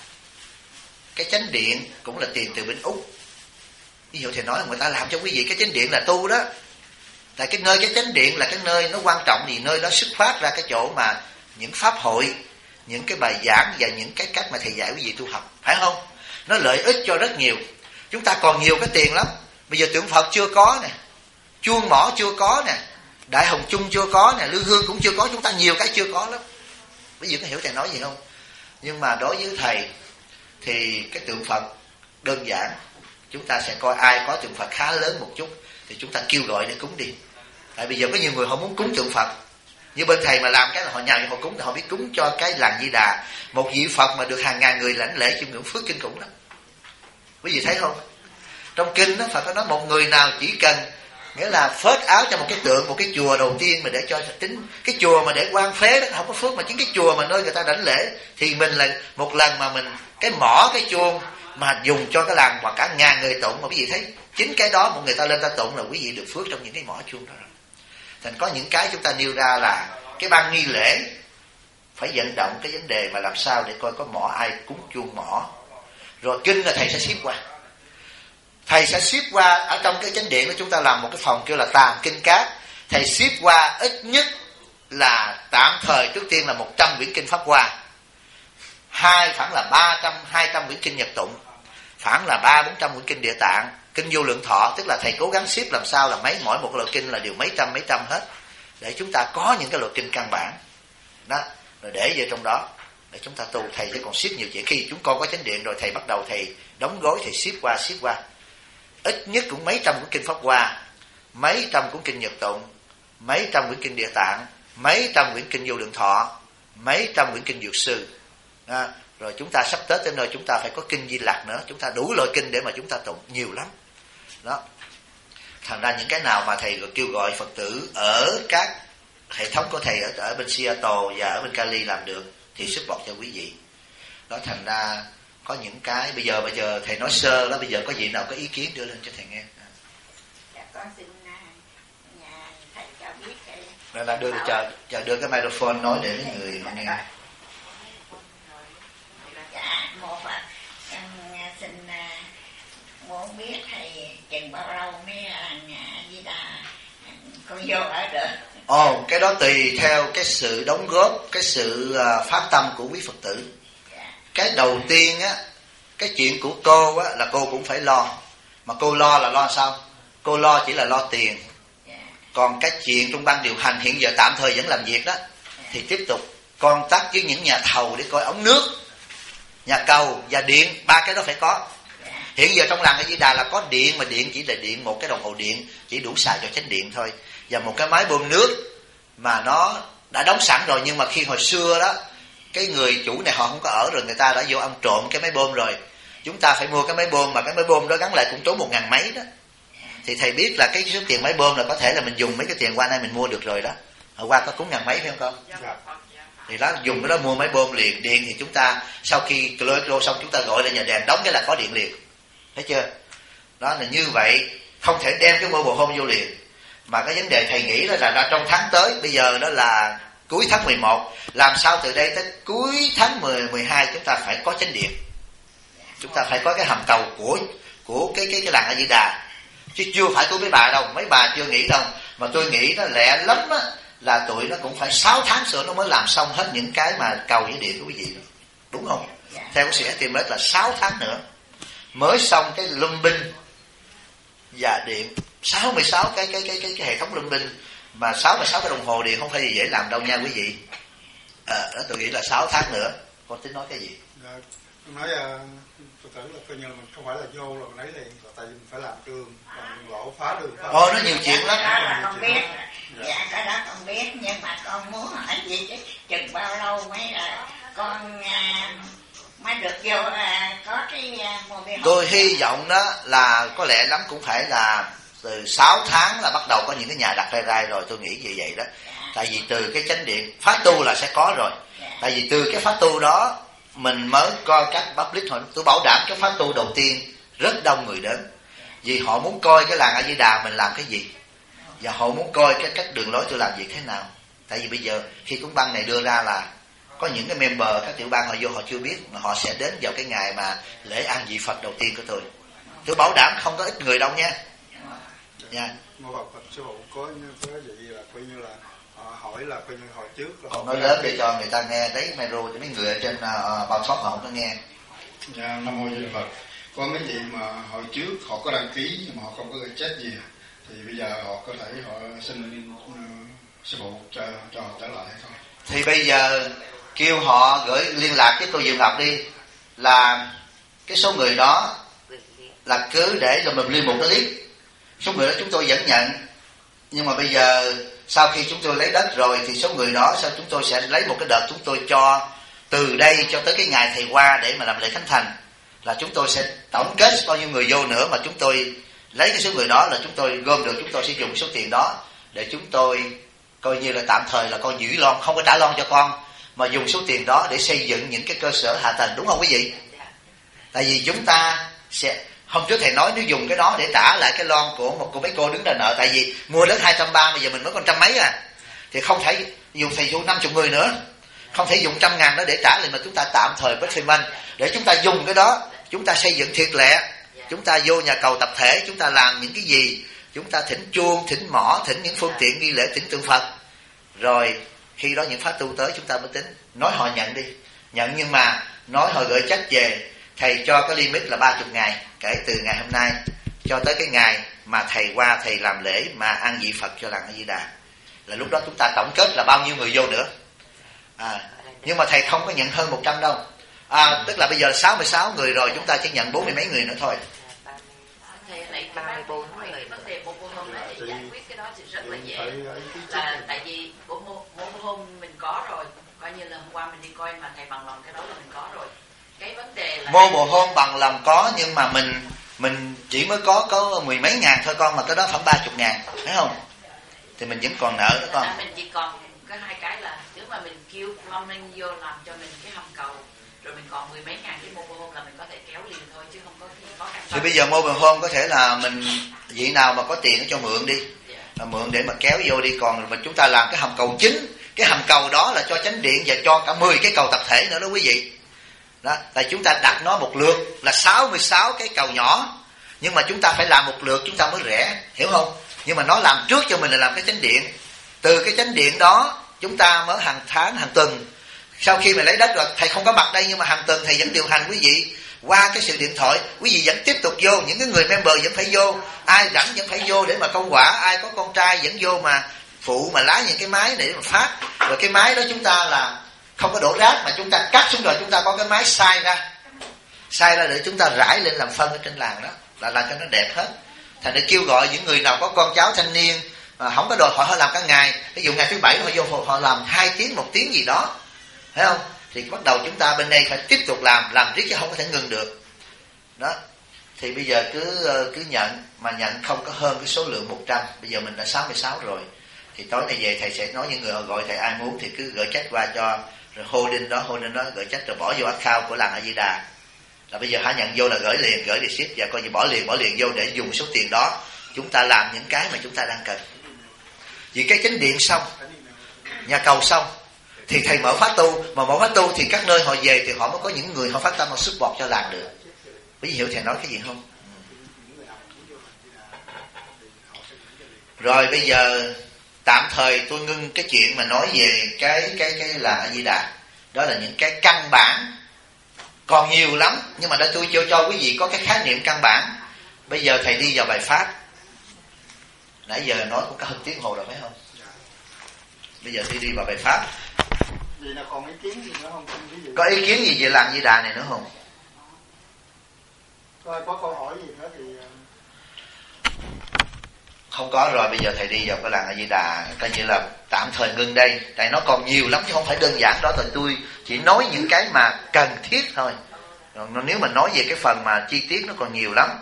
cái chánh điện cũng là tiền từ bên Úc. Ví dụ thầy nói là người ta làm cho quý vị cái chánh điện là tu đó. Tại cái nơi cái chánh điện là cái nơi nó quan trọng, vì nơi đó xuất phát ra cái chỗ mà những pháp hội, những cái bài giảng và những cái cách mà thầy dạy quý vị tu học, phải không? Nó lợi ích cho rất nhiều. Chúng ta còn nhiều cái tiền lắm. Bây giờ tượng Phật chưa có nè, chuông mỏ chưa có nè, Đại Hồng Chung chưa có nè, Lư Hương cũng chưa có, chúng ta nhiều cái chưa có lắm. Bây giờ có hiểu thầy nói gì không? Nhưng mà đối với thầy thì cái tượng Phật đơn giản, chúng ta sẽ coi ai có tượng Phật khá lớn một chút thì chúng ta kêu gọi để cúng đi. Tại bây giờ có nhiều người họ muốn cúng tượng Phật, như bên thầy mà làm cái là họ nhào họ cúng, họ biết cúng cho cái làng Di Đà. Một vị Phật mà được hàng ngàn người lãnh lễ chiêm ngưỡng phước kinh khủng lắm. Quý vị thấy không? Trong kinh đó Phật có nói một người nào chỉ cần, nghĩa là phết áo cho một cái tượng, một cái chùa đầu tiên mà để cho tính cái chùa mà để quan phế đó không có phước, mà chính cái chùa mà nơi người ta lãnh lễ thì mình là một lần mà mình cái mỏ cái chuông mà dùng cho cái làng hoặc cả ngàn người tụng, mà quý vị thấy chính cái đó một người ta lên ta tụng là quý vị được phước trong những cái mỏ chuông đó. Thành có những cái chúng ta nêu ra là cái ban nghi lễ phải vận động cái vấn đề mà làm sao để coi có mỏ ai cúng chuông mỏ. Rồi kinh là thầy sẽ ship qua. Thầy sẽ ship qua ở trong cái chánh điện đó, chúng ta làm một cái phòng kêu là tàng kinh cát. Thầy ship qua ít nhất là tạm thời trước tiên là 100 quyển kinh Pháp Hoa, khoảng là 200 quyển kinh Nhật Tụng, khoảng là 300-400 quyển kinh Địa Tạng, kinh Vô Lượng Thọ. Tức là thầy cố gắng ship làm sao là mỗi một loại kinh là đều mấy trăm hết, để chúng ta có những cái loại kinh căn bản đó, rồi để về trong đó để chúng ta tu. Thầy sẽ còn ship nhiều chuyện. Khi chúng con có chánh điện rồi thầy bắt đầu thầy đóng gói, thầy ship qua ít nhất cũng mấy trăm cuốn kinh Pháp Hoa, mấy trăm cuốn kinh Nhật Tụng, mấy trăm quyển kinh Địa Tạng, mấy trăm quyển kinh Vô Lượng Thọ, mấy trăm quyển kinh Dược Sư. Rồi chúng ta sắp tới nơi chúng ta phải có kinh Di Lặc nữa, chúng ta đủ loại kinh để mà chúng ta tụng nhiều lắm đó. Thành ra những cái nào mà thầy kêu gọi Phật tử ở các hệ thống của thầy ở bên Seattle và ở bên Cali làm được thì support cho quý vị đó. Thành ra có những cái bây giờ thầy nói sơ đó, bây giờ có vị nào có ý kiến đưa lên cho thầy nghe. Dạ, con xin nhà thầy cho biết cái rồi là đưa cái microphone nói để mấy người nghe. Dạ, một em xin muốn biết thầy chừng bao lâu mới nhà Di Đà con vô ở được. Cái đó tùy theo cái sự đóng góp, cái sự phát tâm của quý Phật tử. Cái đầu tiên á, cái chuyện của cô á là cô cũng phải lo. Mà cô lo là lo sao? Cô lo chỉ là lo tiền. Còn cái chuyện trong ban điều hành hiện giờ tạm thời vẫn làm việc đó, thì tiếp tục contact với những nhà thầu để coi ống nước, nhà cầu và điện, 3 cái đó phải có. Hiện giờ trong làng A Di Đà là có điện, mà điện chỉ là điện, một cái đồng hồ điện chỉ đủ xài cho chánh điện thôi, và một cái máy bơm nước mà nó đã đóng sẵn rồi. Nhưng mà khi hồi xưa đó, cái người chủ này họ không có ở rồi, người ta đã vô ăn trộm cái máy bơm rồi. Chúng ta phải mua cái máy bơm, mà cái máy bơm đó gắn lại cũng tốn 1.000 mấy đó. thì thầy biết là cái số tiền máy bơm là có thể là mình dùng mấy cái tiền qua nay mình mua được rồi đó. Hồi qua có cúng ngàn mấy phải không con? Thì đó dùng cái đó mua máy bơm liền. Điện thì chúng ta sau khi cloro xong chúng ta gọi lên nhà đèn đóng cái là có điện liền, thấy chưa? Đó là như vậy, không thể đem cái mobile home vô liền. Mà cái vấn đề thầy nghĩ là trong tháng tới, bây giờ đó là cuối tháng 11, làm sao từ đây tới cuối tháng 12 chúng ta phải có chánh điện, chúng ta phải có cái hầm cầu của cái làng A Di Đà, chứ chưa phải của mấy bà đâu. Mấy bà chưa nghĩ đâu, mà tôi nghĩ nó lẹ lắm á, là tụi nó cũng phải 6 tháng nữa nó mới làm xong hết những cái mà cầu với điện của quý vị, đúng không? Theo cái sự estimate là 6 tháng nữa mới xong cái lâm binh và điện. 66 cái hệ thống lâm binh, mà 66 cái đồng hồ điện không phải gì dễ làm đâu nha quý vị. Đó tôi nghĩ là 6 tháng nữa. Con tính nói cái gì? Nói tôi tưởng là coi như là mình không phải là vô là mình lấy liền, tại vì mình phải làm đường, còn lộ phá đường. Nó nhiều chuyện lắm. Đó là con biết. Dạ cái đó con biết, nhưng mà con muốn hỏi gì chứ chừng bao lâu mới là con mới được vô có cái mobile home. Tôi hy vọng đó là có lẽ lắm cũng phải là từ 6 tháng là bắt đầu có những cái nhà đặt rai rồi, tôi nghĩ như vậy đó. Tại vì từ cái chánh điện phát tu là sẽ có rồi. Tại vì từ cái phát tu đó mình mới coi các public, tôi bảo đảm cái phát tu đầu tiên rất đông người đến, vì họ muốn coi cái làng A Di Đà mình làm cái gì, và họ muốn coi cái cách đường lối tôi làm việc thế nào. Tại vì bây giờ khi cuốn băng này đưa ra là có những cái member các tiểu bang họ vô họ chưa biết, mà họ sẽ đến vào cái ngày mà lễ an vị Phật đầu tiên của tôi bảo đảm không có ít người đâu nha. Nha. Mô Phật sư phụ có vậy là coi như là hỏi là coi như hồi trước là họ nói lớn để cho người ta nghe đấy, micro cho mấy người ở trên bao shop họ không có nghe. Dạ, Nam Mô Di Đà Phật. Có mấy chị mà hồi trước họ có đăng ký nhưng mà họ không có gửi chết gì, thì bây giờ họ có thể họ xin sư phụ cho họ trở lại hay không? Thì bây giờ kêu họ gửi liên lạc với cô Dương Ngọc đi, là cái số người đó là cứ để cho mình liên một cái list. Số người đó chúng tôi vẫn nhận, nhưng mà bây giờ sau khi chúng tôi lấy đất rồi thì số người đó sau chúng tôi sẽ lấy một cái đợt chúng tôi cho từ đây cho tới cái ngày thầy qua để mà làm lễ khánh thành, là chúng tôi sẽ tổng kết bao nhiêu người vô nữa, mà chúng tôi lấy cái số người đó là chúng tôi gom được, chúng tôi sẽ dùng số tiền đó để chúng tôi coi như là tạm thời là con giữ lon, không có trả lon cho con, mà dùng số tiền đó để xây dựng những cái cơ sở hạ tầng, đúng không quý vị? Tại vì chúng ta sẽ hôm trước thầy nói nếu dùng cái đó để trả lại cái lon của mấy cô đứng ra nợ, tại vì mua đến 230 bây giờ mình mới còn trăm mấy thì không thể dùng, thầy dùng 50 người nữa, không thể dùng 100.000 đó để trả lại, mà chúng ta tạm thời với payment để chúng ta dùng cái đó, chúng ta xây dựng thiệt lẹ, chúng ta vô nhà cầu tập thể, chúng ta làm những cái gì, chúng ta thỉnh chuông, thỉnh mõ, thỉnh những phương tiện nghi lễ, thỉnh tượng Phật, rồi khi đó những pháp tu tới chúng ta mới tính. Nói họ nhận đi, nhận, nhưng mà nói họ gửi check về, thầy cho cái limit là 30 ngày kể từ ngày hôm nay cho tới cái ngày mà thầy qua thầy làm lễ mà an vị Phật cho làng A Di Đà, là lúc đó chúng ta tổng kết là bao nhiêu người vô nữa. Nhưng mà thầy không có nhận hơn 100 đâu. Tức là bây giờ 66 người rồi, chúng ta chỉ nhận 40 mấy người nữa thôi. Thầy lại 34 người. Vấn đề bộ môn hôm nay giải quyết cái đó thì rất là dễ. Là tại vì bộ môn hôm mình có rồi, coi như là hôm qua mình đi coi mà thầy bằng lòng cái đó là mình có rồi. Cái vấn đề là mobile home bằng lòng có, nhưng mà mình chỉ mới có 10 mấy ngàn thôi con, mà cái đó khoảng 30.000, thấy không? Thì mình vẫn còn nợ đó con. Mình chỉ còn cái hai cái là nếu mà mình kêu plumbing vô làm cho mình cái hầm cầu, rồi mình còn 10 mấy ngàn cái mobile home là mình có thể kéo liền thôi, chứ không có khó khăn. Thì bây giờ mobile home có thể là mình vị nào mà có tiền cho mượn đi, mượn để mà kéo vô đi, còn mình chúng ta làm cái hầm cầu chính, cái hầm cầu đó là cho chánh điện và cho cả 10 cái cầu tập thể nữa đó quý vị. Đó, tại chúng ta đặt nó một lượt là 66 cái cầu nhỏ, nhưng mà chúng ta phải làm một lượt chúng ta mới rẻ, hiểu không? Nhưng mà nó làm trước cho mình là làm cái chánh điện, từ cái chánh điện đó chúng ta mới hàng tháng hàng tuần, sau khi mình lấy đất rồi thầy không có mặt đây, nhưng mà hàng tuần thầy vẫn điều hành quý vị qua cái sự điện thoại, quý vị vẫn tiếp tục vô, những cái người member vẫn phải vô, ai rảnh vẫn phải vô để mà công quả, ai có con trai vẫn vô mà phụ mà lái những cái máy để mà phát, rồi cái máy đó chúng ta là không có đổ rác, mà chúng ta cắt xuống rồi chúng ta có cái máy xay ra để chúng ta rải lên làm phân ở trên làng đó, là làm cho nó đẹp hết. Thành để kêu gọi những người nào có con cháu thanh niên mà không có đòi họ làm cả ngày, ví dụ ngày thứ bảy họ vô họ làm 2 tiếng 1 tiếng gì đó, thấy không? Thì bắt đầu chúng ta bên đây phải tiếp tục làm riết chứ không có thể ngừng được đó. thì bây giờ cứ nhận, mà nhận không có hơn cái số lượng 100. Bây giờ mình đã 66 rồi, thì tối nay về thầy sẽ nói những người họ gọi thầy, ai muốn thì cứ gửi check qua cho, rồi holding đó gửi check rồi bỏ vô account của làng A Di Đà. Là bây giờ hãy nhận vô là gửi liền, gửi receipt và coi như bỏ liền vô để dùng số tiền đó chúng ta làm những cái mà chúng ta đang cần. Vì cái chánh điện xong, nhà cầu xong, thì thầy mở khóa tu, mà mở khóa tu thì các nơi họ về thì họ mới có những người họ phát tâm họ support cho làng được. Quý vị hiểu thầy nói cái gì không? Rồi bây giờ tạm thời tôi ngưng cái chuyện mà nói về cái làng A Di Đà. Đó là những cái căn bản, còn nhiều lắm, nhưng mà để tôi cho quý vị có cái khái niệm căn bản. Bây giờ thầy đi vào bài pháp. Nãy giờ nói cũng cả hơn tiếng hồ rồi phải không? Bây giờ tôi đi vào bài pháp. Vậy là còn ý kiến gì nữa không? Có ý kiến gì về làng Di Đà này nữa không? Có câu hỏi gì nữa thì không có rồi. Bây giờ thầy đi vào cái làng A Di Đà, coi như là tạm thời ngưng đây, tại nó còn nhiều lắm chứ không phải đơn giản đó. Thì tôi chỉ nói những cái mà cần thiết thôi. Nếu mà nói về cái phần mà chi tiết nó còn nhiều lắm.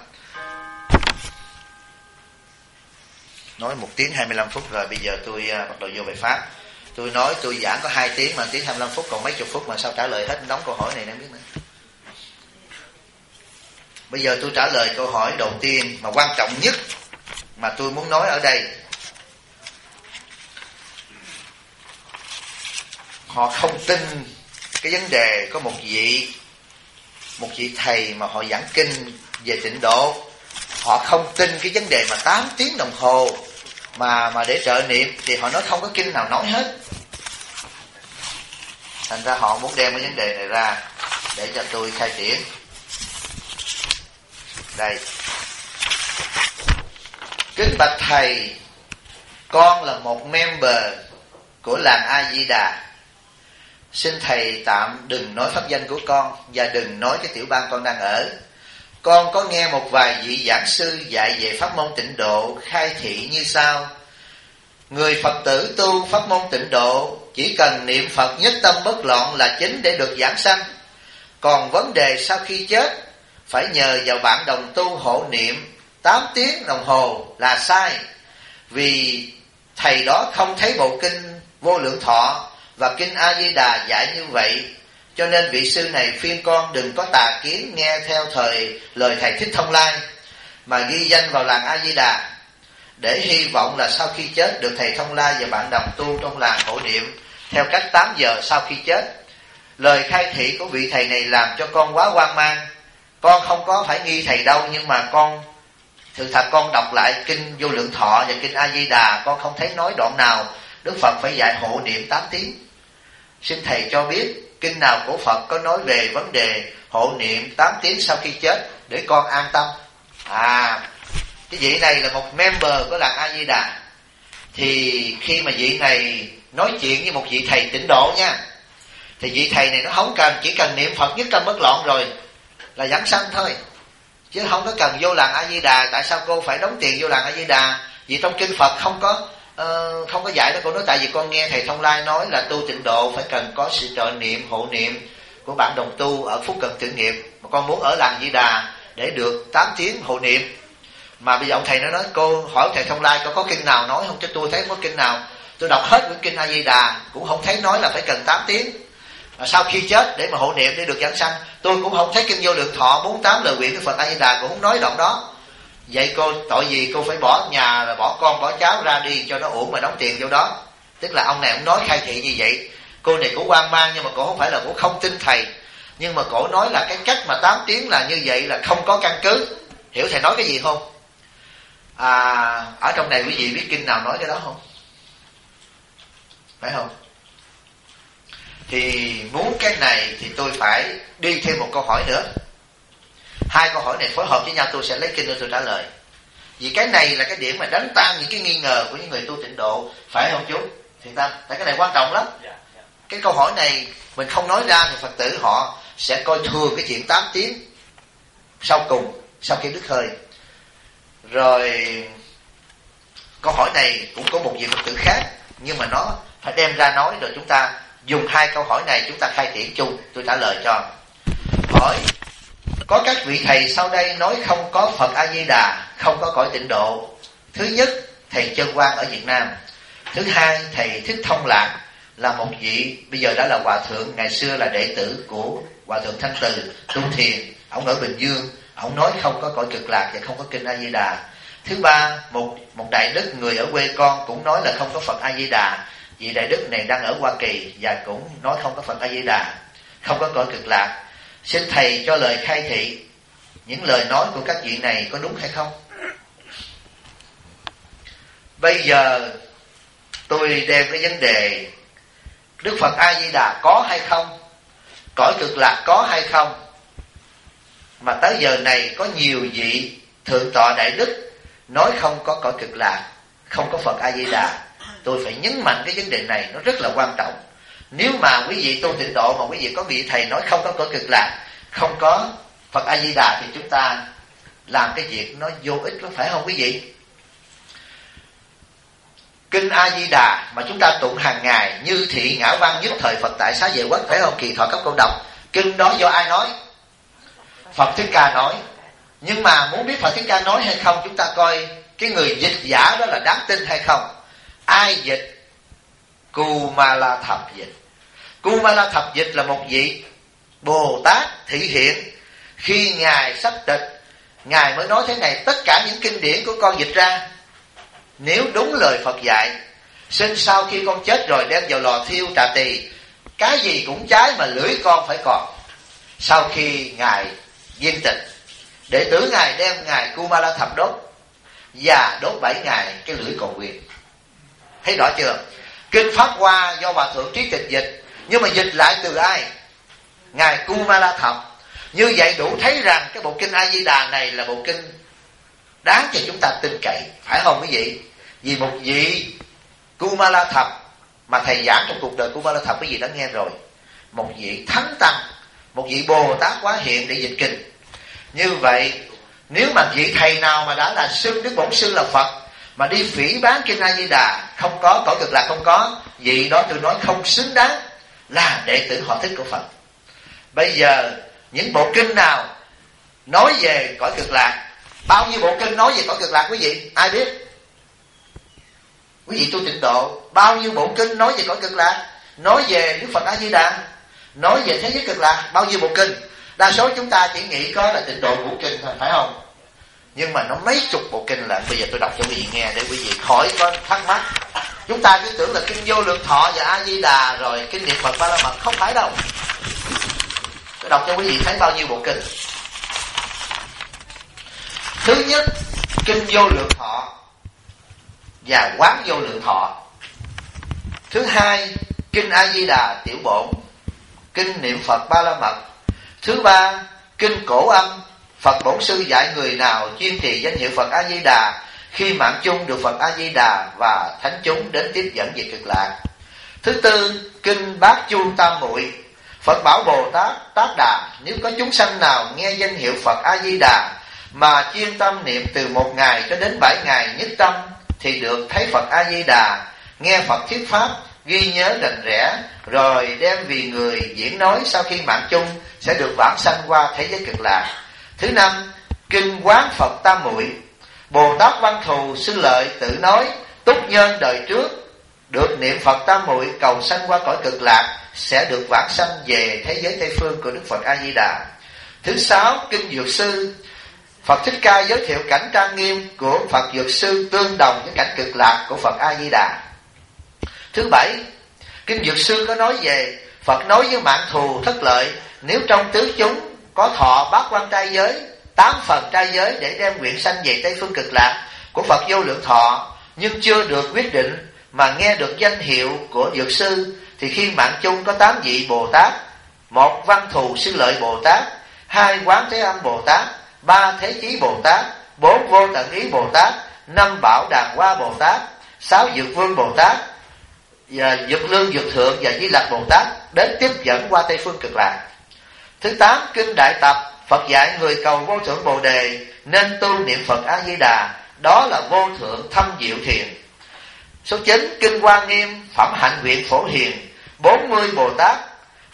Nói 1 tiếng 25 phút rồi. Bây giờ tôi bắt đầu vô bài pháp. Tôi nói tôi giảng có 2 tiếng mà 1 tiếng 25 phút, còn mấy chục phút mà sao trả lời hết đóng câu hỏi này em biết nữa. Bây giờ tôi trả lời câu hỏi đầu tiên mà quan trọng nhất mà tôi muốn nói ở đây. Họ không tin cái vấn đề có một vị thầy mà họ giảng kinh về tịnh độ. Họ không tin cái vấn đề mà 8 tiếng đồng hồ mà để trợ niệm, thì họ nói không có kinh nào nói hết. Thành ra họ muốn đem cái vấn đề này ra để cho tôi khai triển. Đây. Kính bạch thầy, con là một member của làng A Di Đà. Xin thầy tạm đừng nói pháp danh của con và đừng nói cái tiểu bang con đang ở. Con có nghe một vài vị giảng sư dạy về pháp môn tịnh độ khai thị như sau: người Phật tử tu pháp môn tịnh độ chỉ cần niệm Phật nhất tâm bất loạn là chính để được giảng sanh. Còn vấn đề sau khi chết phải nhờ vào bạn đồng tu hộ niệm 8 tiếng đồng hồ là sai. Vì thầy đó không thấy bộ kinh Vô Lượng Thọ và kinh A Di Đà dạy như vậy, cho nên vị sư này khuyên con đừng có tà kiến nghe theo lời thầy Thích Thông Lai mà ghi danh vào làng A Di Đà, để hy vọng là sau khi chết được thầy Thông Lai và bạn đồng tu trong làng hộ niệm theo cách 8 giờ sau khi chết. Lời khai thị của vị thầy này làm cho con quá hoang mang. Con không có phải nghi thầy đâu, nhưng mà con thực thật con đọc lại kinh Vô Lượng Thọ và kinh A Di Đà, con không thấy nói đoạn nào Đức Phật phải dạy hộ niệm 8 tiếng. Xin thầy cho biết kinh nào của Phật có nói về vấn đề hộ niệm 8 tiếng sau khi chết để con an tâm. Cái vị này là một member của làng A Di Đà. Thì khi mà vị này nói chuyện với một vị thầy tịnh độ nha, thì vị thầy này nó không cần, chỉ cần niệm Phật nhất tâm bất loạn rồi là giảng sanh thôi, chứ không có cần vô làng A Di Đà. Tại sao cô phải đóng tiền vô làng A Di Đà? Vì trong kinh Phật không có dạy đó. Cô nói tại vì con nghe thầy Thông Lai nói là tu tịnh độ phải cần có sự trợ niệm hộ niệm của bạn đồng tu ở Phúc Cần Tử Nghiệp, mà con muốn ở làng Di Đà để được 8 tiếng hộ niệm. Mà bây giờ ông thầy nó nói, cô hỏi thầy Thông Lai có kinh nào nói không, chứ tôi thấy không có kinh nào. Tôi đọc hết quyển kinh A Di Đà cũng không thấy nói là phải cần 8 tiếng sau khi chết để mà hộ niệm để được giảng sanh. Tôi cũng không thấy kinh Vô Lượng Thọ 48 lời nguyện của Phật A Di Đà cũng không nói đoạn đó. Vậy cô tội gì cô phải bỏ nhà, là bỏ con bỏ cháu ra đi cho nó uổng mà đóng tiền vô đó? Tức là ông này ông nói khai thị như vậy. Cô này cũng hoang mang, nhưng mà cô không phải là cô không tin thầy, nhưng mà cô nói là cái cách mà 8 tiếng là như vậy là không có căn cứ. Hiểu thầy nói cái gì không? Ở trong này quý vị biết kinh nào nói cái đó không? Phải không? Thì muốn cái này thì tôi phải đi thêm một câu hỏi nữa. 2 câu hỏi này phối hợp với nhau, tôi sẽ lấy kinh để tôi trả lời. Vì cái này là cái điểm mà đánh tan những cái nghi ngờ của những người tu tịnh độ, phải không chú? Thì ta, tại cái này quan trọng lắm. Cái câu hỏi này mình không nói ra thì Phật tử họ sẽ coi thường cái chuyện 8 tiếng sau cùng, sau khi đứt hơi. Rồi câu hỏi này cũng có một vị Phật tử khác, nhưng mà nó phải đem ra nói, rồi chúng ta dùng 2 câu hỏi này chúng ta khai triển chung. Tôi trả lời cho. Hỏi Có các vị thầy sau đây nói không có Phật A Di Đà, không có cõi tịnh độ. Thứ nhất, thầy Chân Quang ở Việt Nam. Thứ hai, thầy Thích Thông Lạc là một vị bây giờ đã là hòa thượng, ngày xưa là đệ tử của hòa thượng Thanh Từ tu thiền, ông ở Bình Dương, ông nói không có cõi cực lạc và không có kinh A Di Đà. Thứ ba, một đại đức người ở quê con cũng nói là không có Phật A Di Đà. Vị đại đức này đang ở Hoa Kỳ và cũng nói không có Phật A Di Đà, không có cõi cực lạc. Xin thầy cho lời khai thị những lời nói của các vị này có đúng hay không? Bây giờ tôi đem cái vấn đề Đức Phật A Di Đà có hay không, cõi cực lạc có hay không, mà tới giờ này có nhiều vị thượng tọa đại đức nói không có cõi cực lạc, không có Phật A Di Đà. Tôi phải nhấn mạnh cái vấn đề này, nó rất là quan trọng. Nếu mà quý vị tu tịnh độ mà quý vị có vị thầy nói không có cõi cực lạc, không có Phật A Di Đà, thì chúng ta làm cái việc nó vô ích lắm, phải không quý vị? Kinh A Di Đà mà chúng ta tụng hàng ngày như thị ngã văn nhất thời Phật tại xá vệ quốc, phải không? Kỳ thọ cấp câu đọc. Kinh đó do ai nói? Phật Thích Ca nói. Nhưng mà muốn biết Phật Thích Ca nói hay không, chúng ta coi cái người dịch giả đó là đáng tin hay không. Ai dịch? Cù Ma La Thập dịch. Cù Ma La Thập dịch là một vị Bồ Tát thị hiện. Khi Ngài sắp tịch, Ngài mới nói thế này: tất cả những kinh điển của con dịch ra, nếu đúng lời Phật dạy, xin sau khi con chết rồi đem vào lò thiêu trà tỳ, cái gì cũng cháy mà lưỡi con phải còn. Sau khi Ngài viên tịch, đệ tử Ngài đem Ngài Cù Ma La Thập đốt, và đốt 7 ngày cái lưỡi còn nguyên. Thấy rõ chưa? Kinh Pháp Hoa do Hòa Thượng Trí Tịch dịch, nhưng mà dịch lại từ ai? Ngài Cù Ma La Thập. Như vậy đủ thấy rằng cái bộ kinh A Di Đà này là bộ kinh đáng cho chúng ta tin cậy, phải không quý vị? Vì một vị Cù Ma La Thập mà thầy giảng trong cuộc đời Cù Ma La Thập quý vị đã nghe rồi, một vị thánh tăng, một vị Bồ Tát Quá Hiện để dịch kinh. Như vậy nếu mà vị thầy nào mà đã là xưng Đức Bổn Sư là Phật mà đi phỉ bán kinh A Di Đà, không có cõi cực lạc, không có, vị đó tôi nói không xứng đáng là đệ tử họ thích của Phật. Bây giờ những bộ kinh nào nói về cõi cực lạc, bao nhiêu bộ kinh nói về cõi cực lạc quý vị? Ai biết? Quý vị tu tịnh độ, bao nhiêu bộ kinh nói về cõi cực lạc, nói về Đức Phật A Di Đà, nói về thế giới cực lạc, bao nhiêu bộ kinh? Đa số chúng ta chỉ nghĩ có là tịnh độ ngũ kinh thôi, phải không? Nhưng mà nó mấy chục bộ kinh là bây giờ tôi đọc cho quý vị nghe để quý vị khỏi có thắc mắc. Chúng ta cứ tưởng là kinh Vô Lượng Thọ và A Di Đà rồi kinh Niệm Phật Ba La Mật, không phải đâu. Tôi đọc cho quý vị thấy bao nhiêu bộ kinh. Thứ nhất, kinh Vô Lượng Thọ và Quán Vô Lượng Thọ. Thứ hai, kinh A Di Đà Tiểu Bổn, kinh Niệm Phật Ba La Mật. Thứ ba, kinh Cổ Âm, Phật Bổn Sư dạy người nào chuyên trì danh hiệu Phật A Di Đà, khi mạng chung được Phật A Di Đà và thánh chúng đến tiếp dẫn về cực lạc. Thứ tư, kinh Bát Chu Tam Muội, Phật bảo Bồ Tát Tát Đà, nếu có chúng sanh nào nghe danh hiệu Phật A Di Đà mà chuyên tâm niệm từ 1 ngày cho đến 7 ngày nhất tâm, thì được thấy Phật A Di Đà, nghe Phật thuyết pháp, ghi nhớ rành rẽ, rồi đem vì người diễn nói, sau khi mạng chung sẽ được vãng sanh qua thế giới cực lạc. Thứ năm, kinh Quán Phật Tam Muội, Bồ Tát Văn Thù Sư Lợi tự nói, túc nhân đời trước được niệm Phật Tam Muội cầu sanh qua cõi cực lạc sẽ được vãng sanh về thế giới Tây phương của Đức Phật A Di Đà. Thứ sáu, kinh Dược Sư, Phật Thích Ca giới thiệu cảnh trang nghiêm của Phật Dược Sư tương đồng với cảnh cực lạc của Phật A Di Đà. Thứ bảy, kinh Dược Sư có nói về Phật nói với Mạn Thù Thất Lợi, nếu trong tứ chúng có thọ bát quan trai giới, 8 phần trai giới để đem nguyện sanh về Tây phương cực lạc của Phật Vô Lượng Thọ, nhưng chưa được quyết định mà nghe được danh hiệu của Dược Sư, thì khi mạng chung có 8 vị Bồ Tát: 1 Văn Thù Sư Lợi Bồ Tát, 2 Quán Thế Âm Bồ Tát, 3 Thế Chí Bồ Tát, 4 Vô Tận Ý Bồ Tát, 5 Bảo Đàn Hoa Bồ Tát, 6 Dược Vương Bồ Tát, và Dược Lương Dược Thượng và Di Lặc Bồ Tát đến tiếp dẫn qua Tây phương cực lạc. Thứ 8, kinh Đại Tập, Phật dạy người cầu vô thượng Bồ Đề nên tu niệm Phật A Di Đà, đó là vô thượng thâm diệu thiền. Số 9, kinh Hoa Nghiêm, Phẩm Hạnh Nguyện Phổ Hiền, 40 Bồ Tát,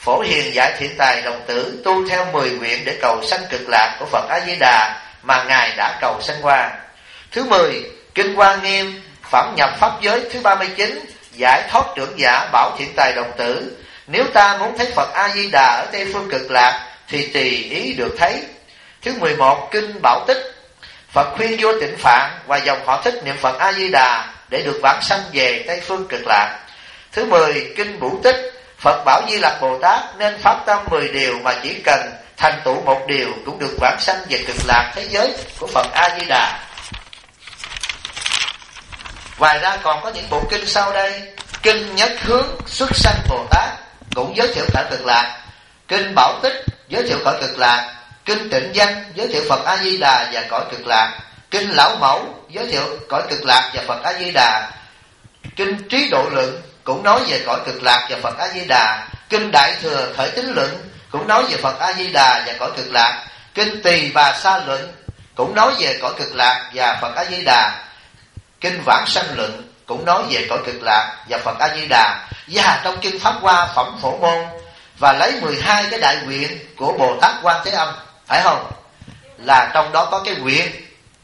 Phổ Hiền giải Thiện Tài Đồng Tử tu theo 10 nguyện để cầu sanh cực lạc của Phật A Di Đà mà ngài đã cầu sanh qua. Thứ 10, Kinh Hoa Nghiêm phẩm nhập pháp giới thứ 39 giải thoát trưởng giả Bảo Thiện Tài Đồng Tử. Nếu ta muốn thấy Phật A Di Đà ở Tây phương cực lạc thì tùy ý được thấy. Thứ 11, Kinh Bảo Tích Phật khuyên vô Tịnh Phạn và dòng họ Thích niệm Phật A Di Đà để được vãng sanh về Tây phương cực lạc. Thứ 10, Kinh Bủ Tích Phật bảo Di Lặc Bồ Tát nên phát tâm 10 điều mà chỉ cần thành tựu một điều cũng được vãng sanh về cực lạc thế giới của Phật A Di Đà. Ngoài ra còn có những bộ kinh sau đây. Kinh Nhất Hướng Xuất Sanh Bồ Tát cũng giới thiệu cõi cực lạc. Kinh Bảo Tích giới thiệu cõi cực lạc. Kinh Tịnh Văn giới thiệu Phật A Di Đà và cõi cực lạc. Kinh Lão Mẫu giới thiệu cõi cực lạc và Phật A Di Đà. Kinh Trí Độ Luận cũng nói về cõi cực lạc và Phật A Di Đà. Kinh Đại Thừa Khởi Tín Luận cũng nói về Phật A Di Đà và cõi cực lạc. Kinh Tỳ Bà Sa Luận cũng nói về cõi cực lạc và Phật A Di Đà. Kinh Vãng Sanh Luận cũng nói về cõi cực lạc và Phật A Di Đà. Và trong Kinh Pháp Hoa Phẩm Phổ Môn và lấy 12 cái đại nguyện của Bồ Tát Quan Thế Âm, phải không? Là trong đó có cái nguyện.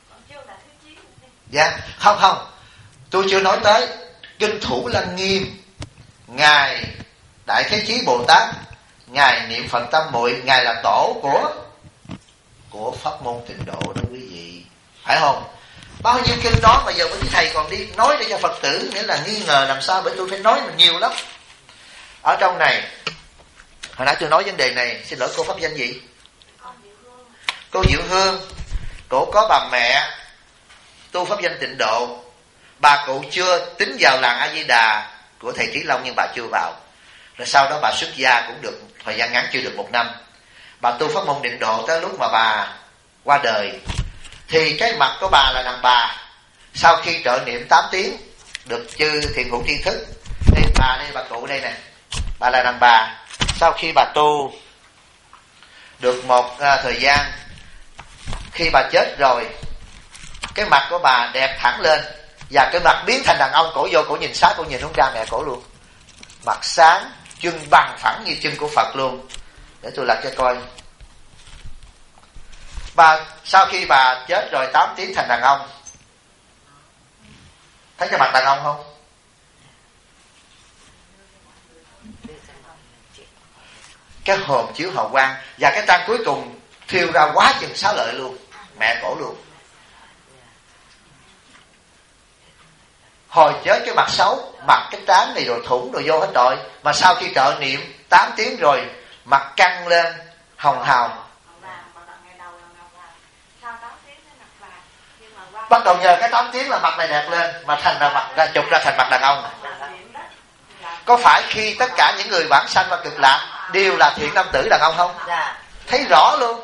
Dạ, không, tôi chưa nói tới Kinh Thủ Lăng Nghiêm. Ngài Đại Thế Chí Bồ Tát, ngài niệm Phật tâm muội, ngài là tổ của pháp môn Tịnh Độ đó quý vị, phải không? Bao nhiêu kinh đó mà giờ mấy thầy còn đi nói để cho Phật tử, nghĩa là nghi ngờ làm sao, bởi tôi phải nói mình nhiều lắm. Ở trong này, hồi nãy tôi nói vấn đề này, xin lỗi cô pháp danh gì? Cô Diệu Hương. Cổ có bà mẹ tu pháp danh Tịnh Độ. Bà cụ chưa tính vào làng A Di Đà của thầy Trí Long nhưng bà chưa vào. Rồi sau đó bà xuất gia cũng được thời gian ngắn, chưa được 1 năm. Bà tu pháp môn Tịnh Độ tới lúc mà bà qua đời thì cái mặt của bà là đàn bà. Sau khi trợ niệm 8 tiếng được chư thiện hữu tri thức, đây bà đây, bà cụ đây nè, bà là đàn bà. Sau khi bà tu được một thời gian, khi bà chết rồi, cái mặt của bà đẹp thẳng lên và cái mặt biến thành đàn ông. Cổ vô cổ nhìn sát, cổ nhìn không ra mẹ cổ luôn, mặt sáng, chân bằng phẳng như chân của Phật luôn. Để tôi lật cho coi. Bà sau khi bà chết rồi 8 tiếng thành đàn ông. Thấy cái mặt đàn ông không? Cái hồn chiếu hào quang và cái trăng cuối cùng thiêu ra quá chừng xá lợi luôn, mẹ cổ luôn. Hồi chết cái mặt xấu, mặt cái trán này rồi thủng rồi vô hết rồi. Mà sau khi trợ niệm 8 tiếng rồi, mặt căng lên hồng hào. Bắt đầu nhờ cái 8 tiếng là mặt này đẹp lên, mà thành ra mặt ra chụp ra thành mặt đàn ông. Có phải khi tất cả những người vãng sanh và cực lạc đều là thiện nam tử đàn ông không? Thấy rõ luôn.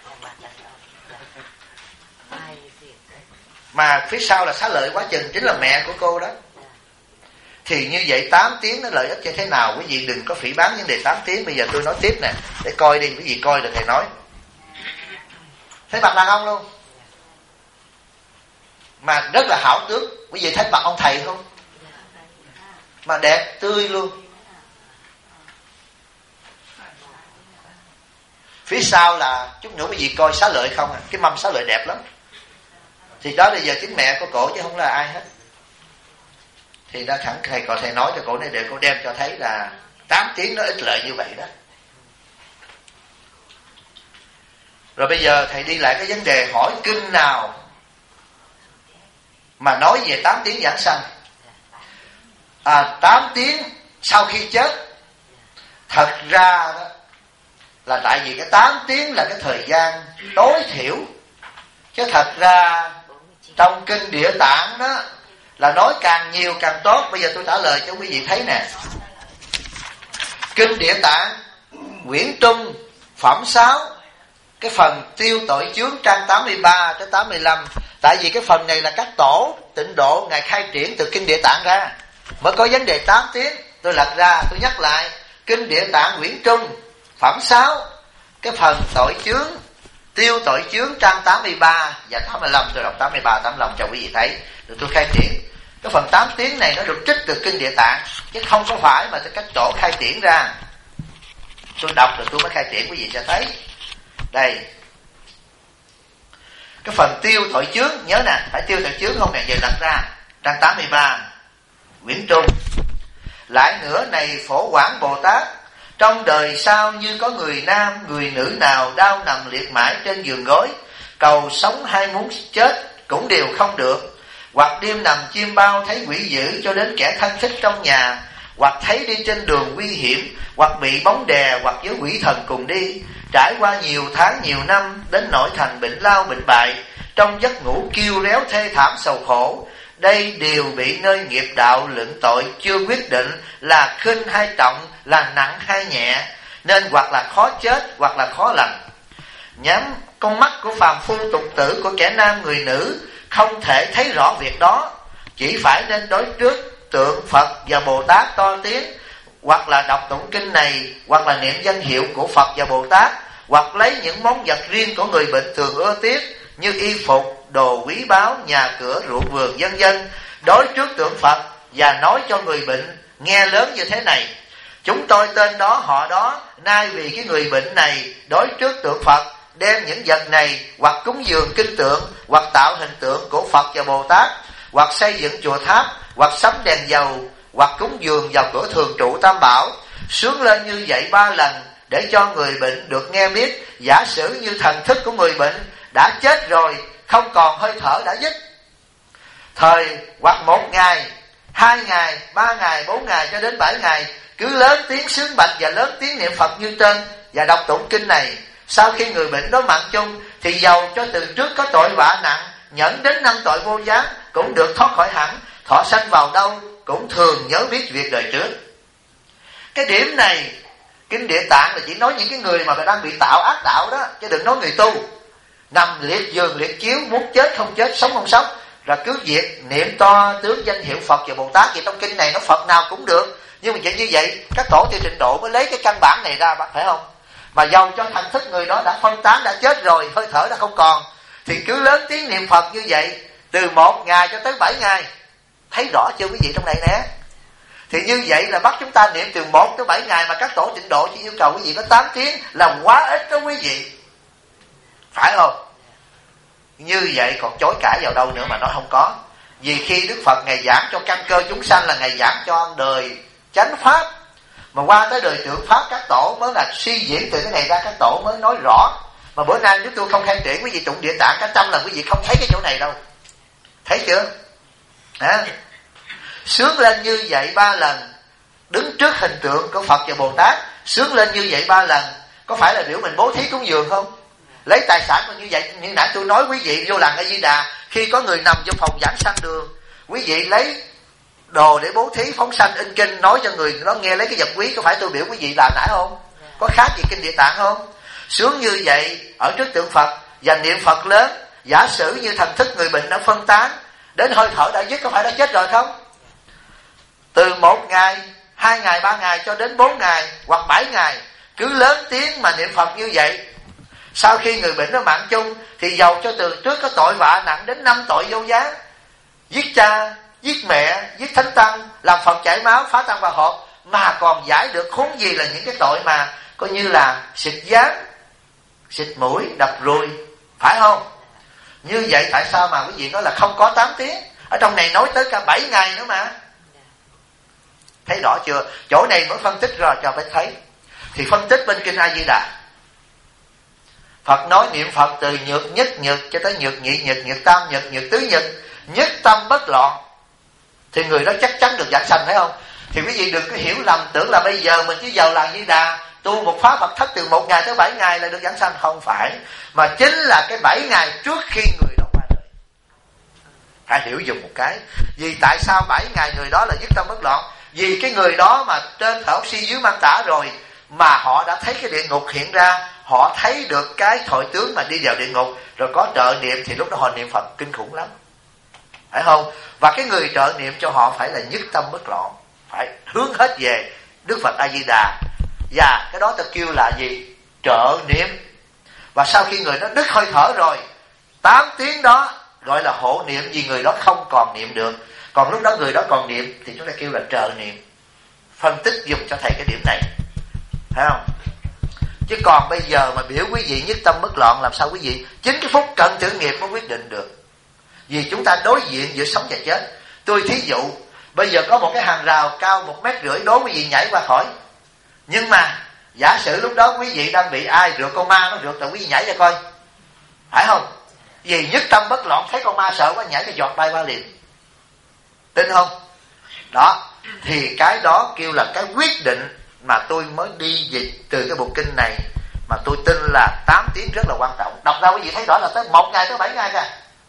Mà phía sau là xá lợi quá chừng, chính là mẹ của cô đó. Thì như vậy 8 tiếng nó lợi ích như thế nào? Quý vị đừng có phỉ báng vấn đề 8 tiếng. Bây giờ tôi nói tiếp nè, để coi đi, quý vị coi là thầy nói. Thấy mặt đàn ông luôn, mà rất là hảo tướng. Quý vị thấy mặt ông thầy không? Mà đẹp tươi luôn. Phía sau là chút nữa quý vị coi xá lợi không à, cái mâm xá lợi đẹp lắm. Thì đó là giờ chính mẹ của cổ chứ không là ai hết. Thì đã khẳng thầy còn thầy nói cho cổ này để cổ đem cho thấy là 8 tiếng nó ích lợi như vậy đó. Rồi bây giờ thầy đi lại cái vấn đề hỏi kinh nào mà nói về 8 tiếng giảng sanh. 8 tiếng sau khi chết, thật ra đó là tại vì cái 8 tiếng là cái thời gian tối thiểu, chứ thật ra trong kinh Địa Tạng đó là nói càng nhiều càng tốt. Bây giờ tôi trả lời cho quý vị thấy nè. Kinh Địa Tạng quyển Trung phẩm 6, cái phần tiêu tội chướng trang 83 tới 85. Tại vì cái phần này là các tổ Tịnh Độ ngài khai triển từ kinh Địa Tạng ra, mới có vấn đề 8 tiếng. Tôi lật ra, tôi nhắc lại kinh Địa Tạng quyển Trung phẩm 6, cái phần tội chướng, tiêu tội chướng trang 83 và 85. Tôi đọc 83, 85 cho quý vị thấy. Rồi tôi khai triển cái phần 8 tiếng này nó được trích từ kinh Địa Tạng, chứ không có phải mà các tổ khai triển ra. Tôi đọc rồi tôi mới khai triển quý vị sẽ thấy. Đây, cái phần tiêu tội chướng, nhớ nè, phải tiêu tội chướng không nè, giờ đặt ra trang 83 Nguyễn Trung. Lại nữa này Phổ Quảng Bồ Tát, trong đời sau như có người nam người nữ nào đau nằm liệt mãi trên giường gối, cầu sống hay muốn chết cũng đều không được, hoặc đêm nằm chim bao thấy quỷ dữ cho đến kẻ thân thích trong nhà, hoặc thấy đi trên đường nguy hiểm, hoặc bị bóng đè, hoặc với quỷ thần cùng đi, trải qua nhiều tháng nhiều năm đến nỗi thành bệnh lao bệnh bại, trong giấc ngủ kêu réo thê thảm sầu khổ. Đây đều bị nơi nghiệp đạo luận tội chưa quyết định là khinh hay trọng, là nặng hay nhẹ, nên hoặc là khó chết hoặc là khó lành. Nhắm con mắt của phàm phu tục tử, của kẻ nam người nữ không thể thấy rõ việc đó, chỉ phải nên đối trước tượng Phật và Bồ Tát to tiếng, hoặc là đọc tụng kinh này, hoặc là niệm danh hiệu của Phật và Bồ Tát, hoặc lấy những món vật riêng của người bệnh thường ưa tiếc như y phục, đồ quý báu, nhà cửa, ruộng vườn vân vân, đối trước tượng Phật và nói cho người bệnh nghe lớn như thế này: chúng tôi tên đó họ đó, nay vì cái người bệnh này đối trước tượng Phật, đem những vật này hoặc cúng dường kinh tượng, hoặc tạo hình tượng của Phật và Bồ Tát, hoặc xây dựng chùa tháp, hoặc sắm đèn dầu, hoặc cúng dường vào cửa thường trụ Tam Bảo, sướng lên như vậy 3 lần để cho người bệnh được nghe biết. Giả sử như thần thức của người bệnh đã chết rồi, không còn hơi thở đã dứt, thời hoặc 1 ngày, 2 ngày, 3 ngày, 4 ngày cho đến 7 ngày, cứ lớn tiếng sướng bạch và lớn tiếng niệm Phật như trên và đọc tụng kinh này. Sau khi người bệnh đó mạng chung thì dầu cho từ trước có tội vạ nặng, nhẫn đến 5 tội vô gián, cũng được thoát khỏi hẳn. Thọ sanh vào đâu cũng thường nhớ biết việc đời trước. Cái điểm này Kinh Địa Tạng là chỉ nói những cái người mà đang bị tạo ác đạo đó, chứ đừng nói người tu. Nằm liệt giường liệt chiếu, muốn chết không chết, sống không sống, rồi cứ việc niệm to tướng danh hiệu Phật và Bồ Tát. Thì trong kinh này nó Phật nào cũng được, nhưng mà chuyện như vậy các tổ theo trình độ mới lấy cái căn bản này ra, phải không? Mà dầu cho thành thức người đó đã phân tán, đã chết rồi, hơi thở đã không còn, thì cứ lớn tiếng niệm Phật như vậy từ 1 ngày cho tới 7 ngày. Thấy rõ chưa quý vị trong này nè? Thì như vậy là bắt chúng ta niệm từ 1 tới 7 ngày, mà các tổ tịnh độ chỉ yêu cầu quý vị có 8 tiếng là quá ít đó quý vị, phải không? Như vậy còn chối cãi vào đâu nữa mà nói không có. Vì khi Đức Phật Ngài giảng cho căn cơ chúng sanh là Ngài giảng cho đời chánh pháp, mà qua tới đời tượng pháp các tổ mới là suy diễn từ cái này ra, các tổ mới nói rõ. Mà bữa nay nếu tôi không khai triển quý vị tụng Địa Tạng cả 100 lần quý vị không thấy cái chỗ này đâu. Thấy chưa? Sướng lên như vậy 3 lần, đứng trước hình tượng của Phật và Bồ Tát, sướng lên như vậy 3 lần, có phải là biểu mình bố thí cúng dường không? Lấy tài sản mà như vậy, như nãy tôi nói quý vị vô làng A Di Đà, khi có người nằm trong phòng giảng sanh đường, quý vị lấy đồ để bố thí phóng sanh in kinh, nói cho người đó nghe lấy cái vật quý, có phải tôi biểu quý vị làm nãy không? Có khác gì Kinh Địa Tạng không? Sướng như vậy ở trước tượng Phật và niệm Phật lớn, giả sử như thần thức người bệnh đã phân tán, đến hơi thở đã dứt, có phải đã chết rồi không? Từ 1 ngày, 2 ngày, 3 ngày cho đến 4 ngày hoặc 7 ngày, cứ lớn tiếng mà niệm Phật như vậy. Sau khi người bệnh nó mạng chung thì dầu cho từ trước có tội vạ nặng đến 5 tội vô gián, giết cha, giết mẹ, giết thánh tăng, làm Phật chảy máu, phá tăng và hộp, mà còn giải được, huống gì là những cái tội mà coi như là xịt gián, xịt mũi, đập ruồi, phải không? Như vậy tại sao mà quý vị nói là không có 8 tiếng? Ở trong này nói tới cả 7 ngày nữa mà. Thấy rõ chưa? Chỗ này mới phân tích rồi cho phải thấy. Thì phân tích bên Kinh A Di Đà, Phật nói niệm Phật từ nhược nhất nhược cho tới nhược nhị nhược, nhược tam nhược, nhược tứ nhược, nhất tâm bất loạn, thì người đó chắc chắn được giảng sanh, phải không? Thì quý vị đừng có hiểu lầm tưởng là bây giờ mình chỉ vào làng Di Đà tu một pháp Phật thất từ 1 ngày tới 7 ngày là được giảng sanh. Không phải, mà chính là cái 7 ngày trước khi người đó qua đời. Hãy hiểu dùm một cái. Vì tại sao 7 ngày người đó là nhất tâm bất loạn? Vì cái người đó mà trên thở oxy dưới mang tả rồi, mà họ đã thấy cái địa ngục hiện ra, họ thấy được cái thoại tướng mà đi vào địa ngục, rồi có trợ niệm, thì lúc đó họ niệm Phật kinh khủng lắm, phải không? Và cái người trợ niệm cho họ phải là nhất tâm bất loạn, phải hướng hết về Đức Phật A Di Đà, và cái đó ta kêu là gì? Trợ niệm. Và sau khi người đó đứt hơi thở rồi, 8 tiếng đó gọi là hộ niệm, vì người đó không còn niệm được. Còn lúc đó người đó còn niệm thì chúng ta kêu là trợ niệm. Phân tích dùng cho thầy cái điểm này, thấy không? Chứ còn bây giờ mà biểu quý vị nhất tâm bất loạn, làm sao quý vị chính cái phút cận tử nghiệp mới quyết định được. Vì chúng ta đối diện giữa sống và chết. Tôi thí dụ, bây giờ có một cái hàng rào cao 1,5 mét, đố quý vị nhảy qua khỏi. Nhưng mà giả sử lúc đó quý vị đang bị ai rượt con ma, nó rượt rồi quý vị nhảy ra coi, phải không? Vì nhất tâm bất loạn, thấy con ma sợ quá nhảy cái giọt bay qua liền. Tin không? Đó, thì cái đó kêu là cái quyết định mà tôi mới đi dịch từ cái bộ kinh này, mà tôi tin là 8 tiếng rất là quan trọng. Đọc ra quý vị thấy rõ là tới 1 ngày tới 7 ngày ra.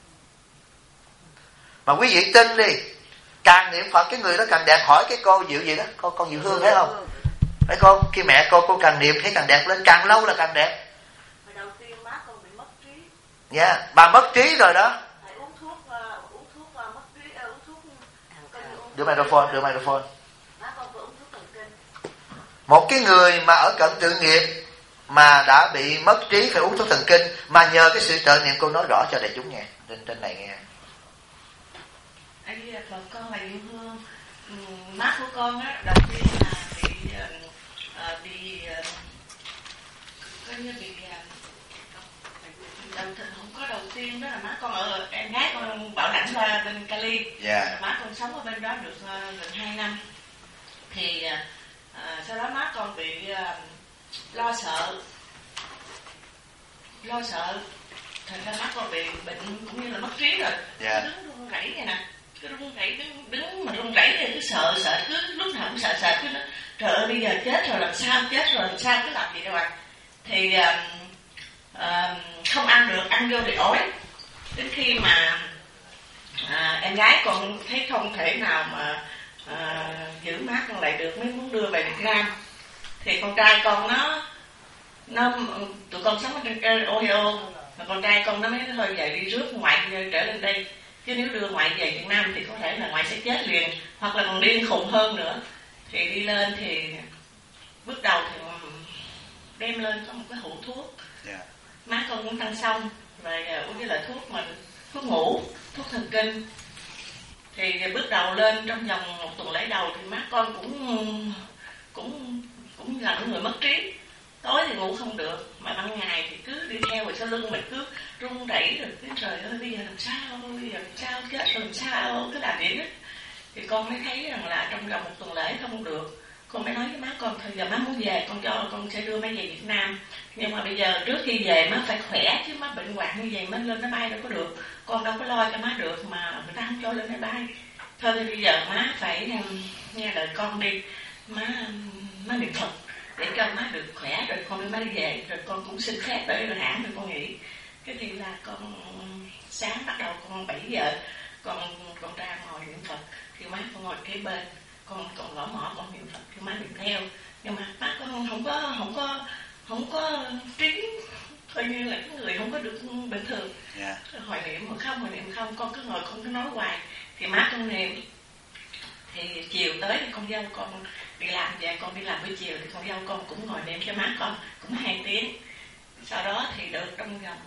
Mà quý vị tin đi, càng niệm Phật cái người đó càng đẹp. Hỏi cái cô Diệu gì đó, con Diệu Hương thấy không? Thấy con, khi mẹ cô càng niệm thấy càng đẹp lên, càng lâu là càng đẹp. Hồi đầu tiên má con bị mất trí. Dạ, bà mất trí rồi đó. Phải uống thuốc mất trí, uống thuốc. Đưa microphone. Má con phải uống thuốc thần kinh. Một cái người mà ở cận tử nghiệp mà đã bị mất trí phải uống thuốc thần kinh, mà nhờ cái sự trợ niệm cô nói rõ cho đại chúng nghe, trên này nghe. Anh Phật, con là Diệu Hương. Má của con á, đầu tiên là bị coi như bị không có đầu tiên đó là má con ở em gái con bảo lãnh qua bên Cali. Má con sống ở bên đó được gần 2 năm. Thì sau đó má con bị lo sợ, thành ra má con bị bệnh cũng như là mất trí rồi. Đứng run rẩy vậy nè, cứ run rẩy, đứng mà run rẩy thì cứ sợ, cứ lúc nào cũng sợ, cứ trời ơi bây giờ chết rồi làm sao, cứ làm gì đâu ạ. Thì không ăn được, ăn vô thì ói. Đến khi mà em gái con thấy không thể nào mà giữ má con lại được, mới muốn đưa về Việt Nam. Thì con trai con nó tụi con sống ở trên Ohio, mà con trai con nó mới thôi về đi rước ngoại trở lên đây, chứ nếu đưa ngoại về Việt Nam thì có thể là ngoại sẽ chết liền, hoặc là còn điên khùng hơn nữa. Thì đi lên thì bước đầu thì đem lên có một cái hũ thuốc. Má con cũng tăng xong rồi uống với lại thuốc ngủ, thuốc thần kinh. Thì bước đầu lên trong vòng 1 tuần lễ đầu thì má con cũng là người mất trí. Tối thì ngủ không được, mà ban ngày thì cứ đi theo rồi sau lưng mình cứ run rẩy, rồi cứ trời ơi bây giờ làm sao chết rồi làm sao, cứ làm vậy đó. Thì con mới thấy rằng là trong vòng 1 tuần lễ không được. Con mới nói với má con, thôi giờ má muốn về, con sẽ đưa má về Việt Nam. Nhưng mà bây giờ trước khi về má phải khỏe, chứ má bệnh hoạn như vậy má lên máy bay đâu có được. Con đâu có lo cho má được mà người ta không cho lên máy bay. Thôi thì bây giờ má phải nghe lời con đi, má niệm Phật để cho má được khỏe, rồi con mới về, rồi con cũng xin phép để rồi hãng rồi con nghỉ. Cái thì là con sáng bắt đầu con 7 giờ con ra ngồi niệm Phật, thì má con ngồi kế bên, con còn gõ mỏ con niệm Phật thì má niệm theo. Nhưng mà má con không có trí, coi như là cái người không có được bình thường. Hồi niệm không, con cứ ngồi con cứ nói hoài. Thì má con niệm, thì chiều tới thì con dâu con đi làm về, con đi làm buổi chiều thì con dâu con cũng ngồi niệm cho má con cũng 2 tiếng. Sau đó thì được trong vòng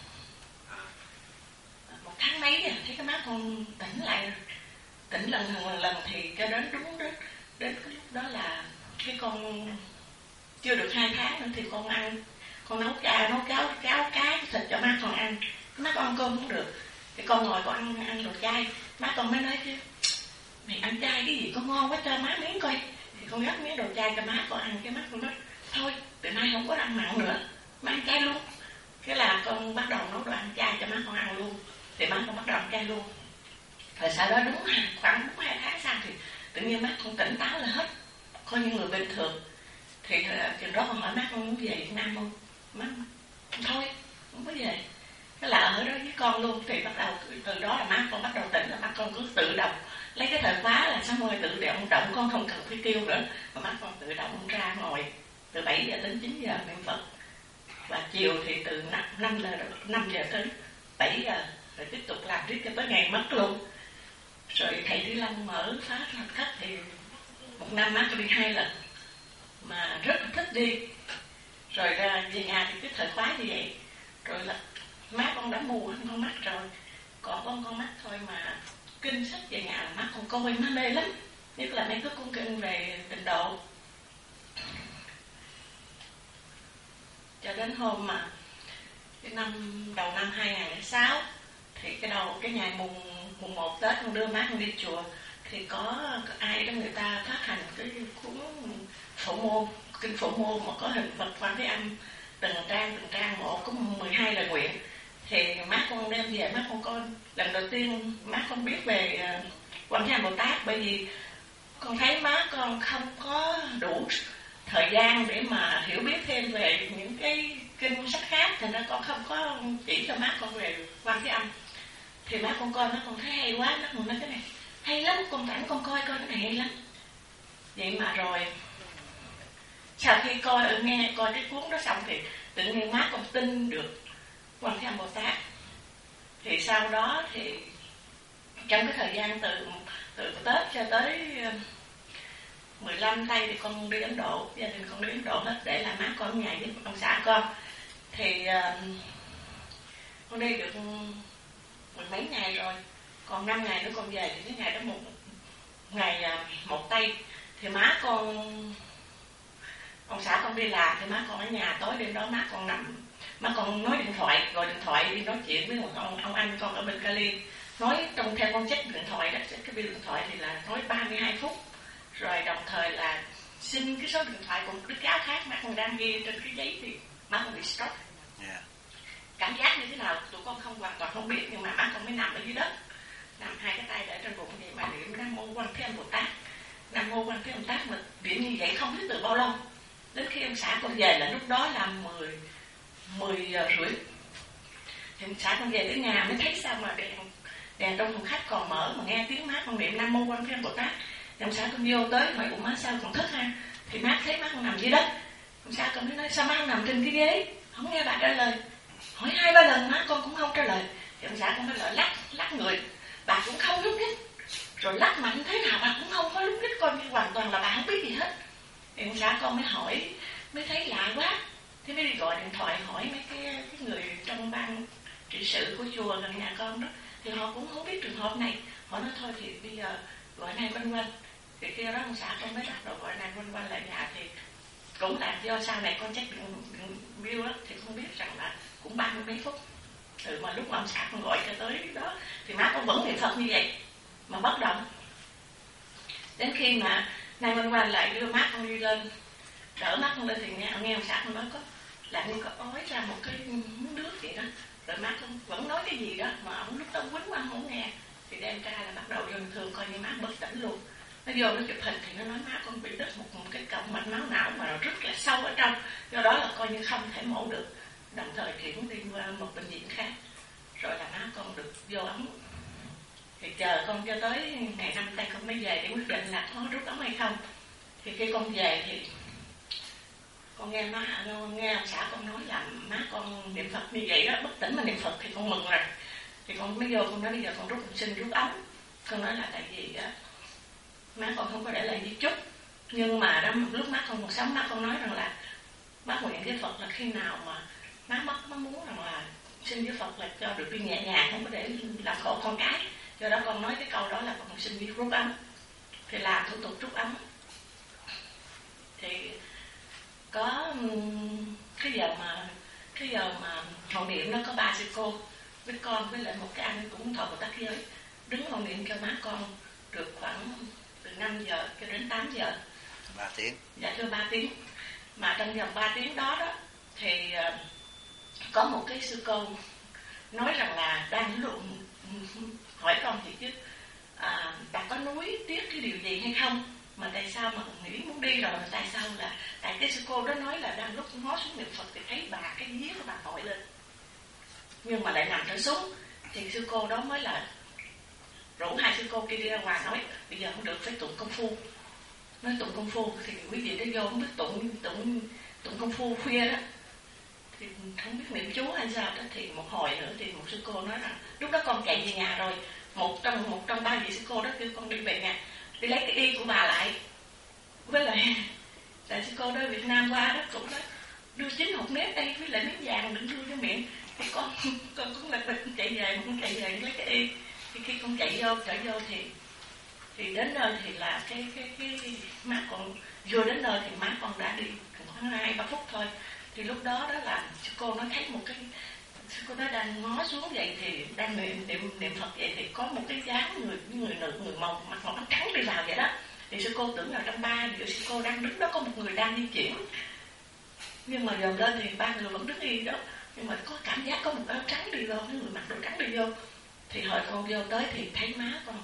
1 tháng mấy thấy cái má con tỉnh lần thì cho đến đúng đến cái lúc đó là cái con chưa được 2 tháng nữa thì con ăn, con nấu cháo cái thịt cho má con ăn. Má con ăn cơm không được thì con ngồi con ăn đồ chay. Má con mới nói chứ mày ăn chay cái gì có ngon quá, cho má miếng coi. Thì con gắp miếng đồ chay cho má con ăn. Cái má con nói thôi từ nay không có ăn mặn nữa, má ăn chay luôn. Thế là con bắt đầu nấu đồ ăn chay cho má con ăn luôn. Thì má con bắt đầu ăn chay luôn. Rồi sau đó khoảng 2 tháng sau thì tự nhiên má con tỉnh táo là hết, coi như người bình thường. Thì chừng đó con hỏi má con muốn về Việt Nam không? Má thôi không có về. Thế là ở đó với con luôn. Thì bắt đầu từ đó là má con bắt đầu tỉnh, là má con cứ tự động lấy cái thời khóa là sáng môi tự động, con không cần phải kêu nữa, mà má con tự động ra ngồi từ 7 giờ đến 9 giờ niệm Phật. Và chiều thì từ 5 giờ tới 7 giờ rồi tiếp tục làm tiếp cho tới ngày mất luôn. Rồi thầy Đi Long mở phá thật thất thì 1 năm má con đi 2 lần mà rất là thích đi. Rồi ra về nhà thì cái thời khóa như vậy. Rồi là má con đã mù con mắt rồi, còn con mắt thôi mà kinh sách về nhà là má con coi má mê lắm, nhất là mấy cái cuốn kinh về Tịnh Độ. cho đến hôm mà cái đầu năm 2006 thì cái ngày mùng 1 Tết con đưa má con đi chùa, thì có ai đó người ta phát hành cái cuốn kinh Phổ Môn mà có hình Phật Quan Thế Âm từng trang một có 12 lời nguyện. Thì má con đem về má con coi, lần đầu tiên má con biết về Quan Thế Âm Bồ Tát, bởi vì con thấy má con không có đủ thời gian để mà hiểu biết thêm về những cái kinh sách khác, thành ra con không có chỉ cho má con về Quan Thế Âm. Thì má con coi, má con thấy hay quá, má con nói cái này hay lắm, con rảnh con coi cái này hay lắm. Vậy mà rồi sau khi nghe coi cái cuốn đó xong thì tự nhiên má con tin được Quan Thế Âm Bồ Tát. Thì sau đó thì trong cái thời gian từ Tết cho tới 15 tây thì con đi Ấn Độ, gia đình con đi Ấn Độ hết để làm má con ở nhà với ông xã con. Thì con đi được 10 mấy ngày rồi, còn 5 ngày nữa con về. Thì cái ngày đó ngày 1 tây thì má con, ông xã con đi làm thì má con ở nhà. Tối đêm đó má con nằm, má con nói điện thoại, gọi điện thoại đi nói chuyện với một ông anh con ở bên Cali. Nói trong theo con check điện thoại đó, check cái bill điện thoại thì là nói 32 phút. Rồi đồng thời là xin cái số điện thoại của một đứa cháu khác má con đang ghi trên cái giấy thì má con bị stroke. Cảm giác như thế nào tụi con hoàn toàn không biết, nhưng mà má con mới nằm ở dưới đất, nằm hai cái tay để trên bụng vậy mà niệm Nam Mô Quan Thế Âm Bồ Tát, Nam Mô Quan Thế Âm Bồ Tát, mà niệm như vậy không biết từ bao lâu. Đến khi ông xã con về là lúc đó là 10 giờ rưỡi. Thì ông xã con về tới nhà mới thấy sao mà đèn trong phòng khách còn mở, mà nghe tiếng má con niệm Nam Mô Quan Thế Âm Bồ Tát. Thì ông xã con vô tới hỏi của má sao còn thức ha? Thì má thấy má con nằm dưới đất. Ông xã con mới nói sao má con nằm trên cái ghế, không nghe bà trả lời. Hỏi 2-3 lần má con cũng không trả lời. Thì ông xã con mới lại lắc người, bà cũng không lúc nhích. Rồi lắc mạnh thế nào bà cũng không có lúc nhích, coi như hoàn toàn là bà không biết gì hết. Thì ông xã con mới hỏi, mới thấy lạ quá. Thế mới đi gọi điện thoại hỏi mấy cái người trong ban trị sự của chùa gần nhà con đó. Thì họ cũng không biết trường hợp này. Họ nói thôi thì bây giờ gọi này quanh. Thì kia đó ông xã con mới bắt đầu gọi này quanh lại nhà. Thì cũng là do sau này con check điện bill đó, thì không biết rằng là cũng 30 mấy phút. Từ mà lúc mà ông xã con gọi cho tới đó thì má con vẫn niệm Phật như vậy mà bất động. Đến khi mà nay quanh lại đưa má con đi lên, đỡ má con lên thì nghe ông xã con nói có là như có ói ra một cái muỗng nước vậy đó. Rồi má con vẫn nói cái gì đó mà ông lúc đó quýnh quá không nghe. Thì đem ra là bắt đầu bình thường coi như má bất tỉnh luôn. Nó vô nó chụp hình thì nó nói má con bị đứt một cái cọng mạch máu não mà nó rất là sâu ở trong, do đó là coi như không thể mổ được, đồng thời chuyển đi qua một bệnh viện khác. Rồi là má con được vô ống. Thì chờ con cho tới ngày 5 tây con mới về để quyết định là có rút ống hay không. Thì khi con về thì con nghe ông xã con nói là má con niệm Phật như vậy đó, bất tỉnh mà niệm Phật thì con mừng rồi. Thì con mới vô con nói bây giờ con xin rút ống. Con nói là tại vì đó, má con không có để lại di chúc, nhưng mà đó lúc má con còn sống má con nói rằng là má nguyện với Phật là khi nào mà má mất má muốn rằng là xin với Phật là cho được đi nhẹ nhàng, không có để làm khổ con cái. Do đó con nói cái câu đó là con xin đi rút ống. Thì làm thủ tục rút ống. Thì có cái giờ mà hộ niệm nó có 3 sư cô với con với lại một cái anh cũng thọ Bồ Tát giới đứng hộ niệm cho má con được khoảng từ 5 giờ cho đến 8 giờ. 3 tiếng. Dạ thưa 3 tiếng. Mà trong vòng 3 tiếng đó thì có một cái sư cô nói rằng là đang luận hỏi con thì chứ bà có nuối tiếc cái điều gì hay không, mà tại sao mà nghĩ muốn đi rồi mà tại sao là tại cái sư cô đó nói là đang lúc ngó xuống niệm Phật thì thấy bà cái vía của bà nổi lên nhưng mà lại nằm trở xuống. Thì sư cô đó mới là rủ 2 sư cô kia đi ra ngoài nói bây giờ không được phải tụng công phu. Nói tụng công phu thì quý vị đó vô không biết tụng công phu khuya đó thì không biết niệm chú hay sao đó. Thì một hồi nữa thì một sư cô nói rằng lúc đó con chạy về nhà rồi, một trong 3 vị sư cô đó kêu con đi về nhà đi lấy cái y của bà lại, với lại tại sư cô đó Việt Nam qua đó cũng đó đưa 9 hộp nếp đây với lại nếp vàng đừng đưa cho miệng. Thì con cũng lật đật chạy về, con chạy về lấy cái y. Thì khi con chạy vô thì đến nơi thì là cái má con vừa đến nơi thì má con đã đi khoảng 2-3 phút thôi Thì lúc đó đó là sư cô nó thấy một cái, sư cô nó đang ngó xuống vậy thì đang niệm Phật vậy thì có một cái dáng người nữ, người màu mặc màu áo trắng đi vào vậy đó. Thì sư cô tưởng là trong ba người sư cô đang đứng đó có một người đang di chuyển, nhưng mà dòm lên thì ba người vẫn đứng yên đó, nhưng mà có cảm giác có một áo trắng đi vô, cái người mặc đồ trắng đi vô. Thì hồi con vô tới thì thấy má con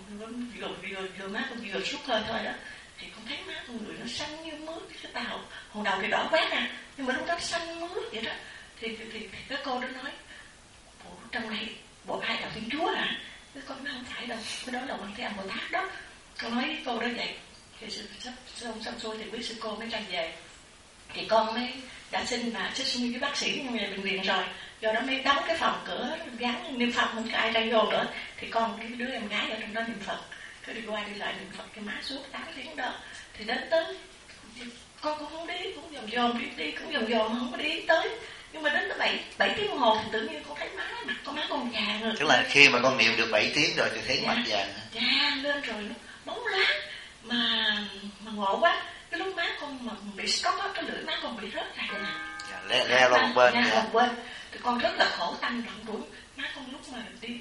vừa má con vừa suốt hơi thôi đó, thì con thấy má con người nó xanh như mướt, cái tàu hồi đầu thì đỏ quét à, nhưng mà lúc đó xanh mướt vậy đó. Thì cái cô đó nói bộ trong này bộ ai đạo Thiên Chúa à? Cái con nói không phải đâu, cái đó là Quan Thế Âm Bồ Tát đó. Con nói với cô đó vậy. Thì xong xuôi thì quý sư cô mới ra về, thì con mới đã xin với bác sĩ về bệnh viện rồi, do đó mới đóng cái phòng cửa gắn niệm Phật, không có ai ra vô nữa. Thì con cái đứa em gái ở trong đó niệm Phật, cứ đi qua đi lại niệm Phật cái má suốt 8 tiếng đó. Thì đến tới con cũng không đi, cũng dòm đi cũng dòm không có đi tới. Nhưng mà đến tới 7 tiếng đồng hồ thì tự nhiên con thấy mặt con vàng rồi. Tức là khi mà con niệm được 7 tiếng rồi thì thấy mặt vàng. Vàng lên rồi nó bóng láng mà ngộ quá. Cái lúc má con mà bị stroke á, cái lưỡi má con bị rớt ra vậy nè. Le qua một bên. Một bên. Thì con rất là khổ tâm rộng rũi. Má con lúc mà đi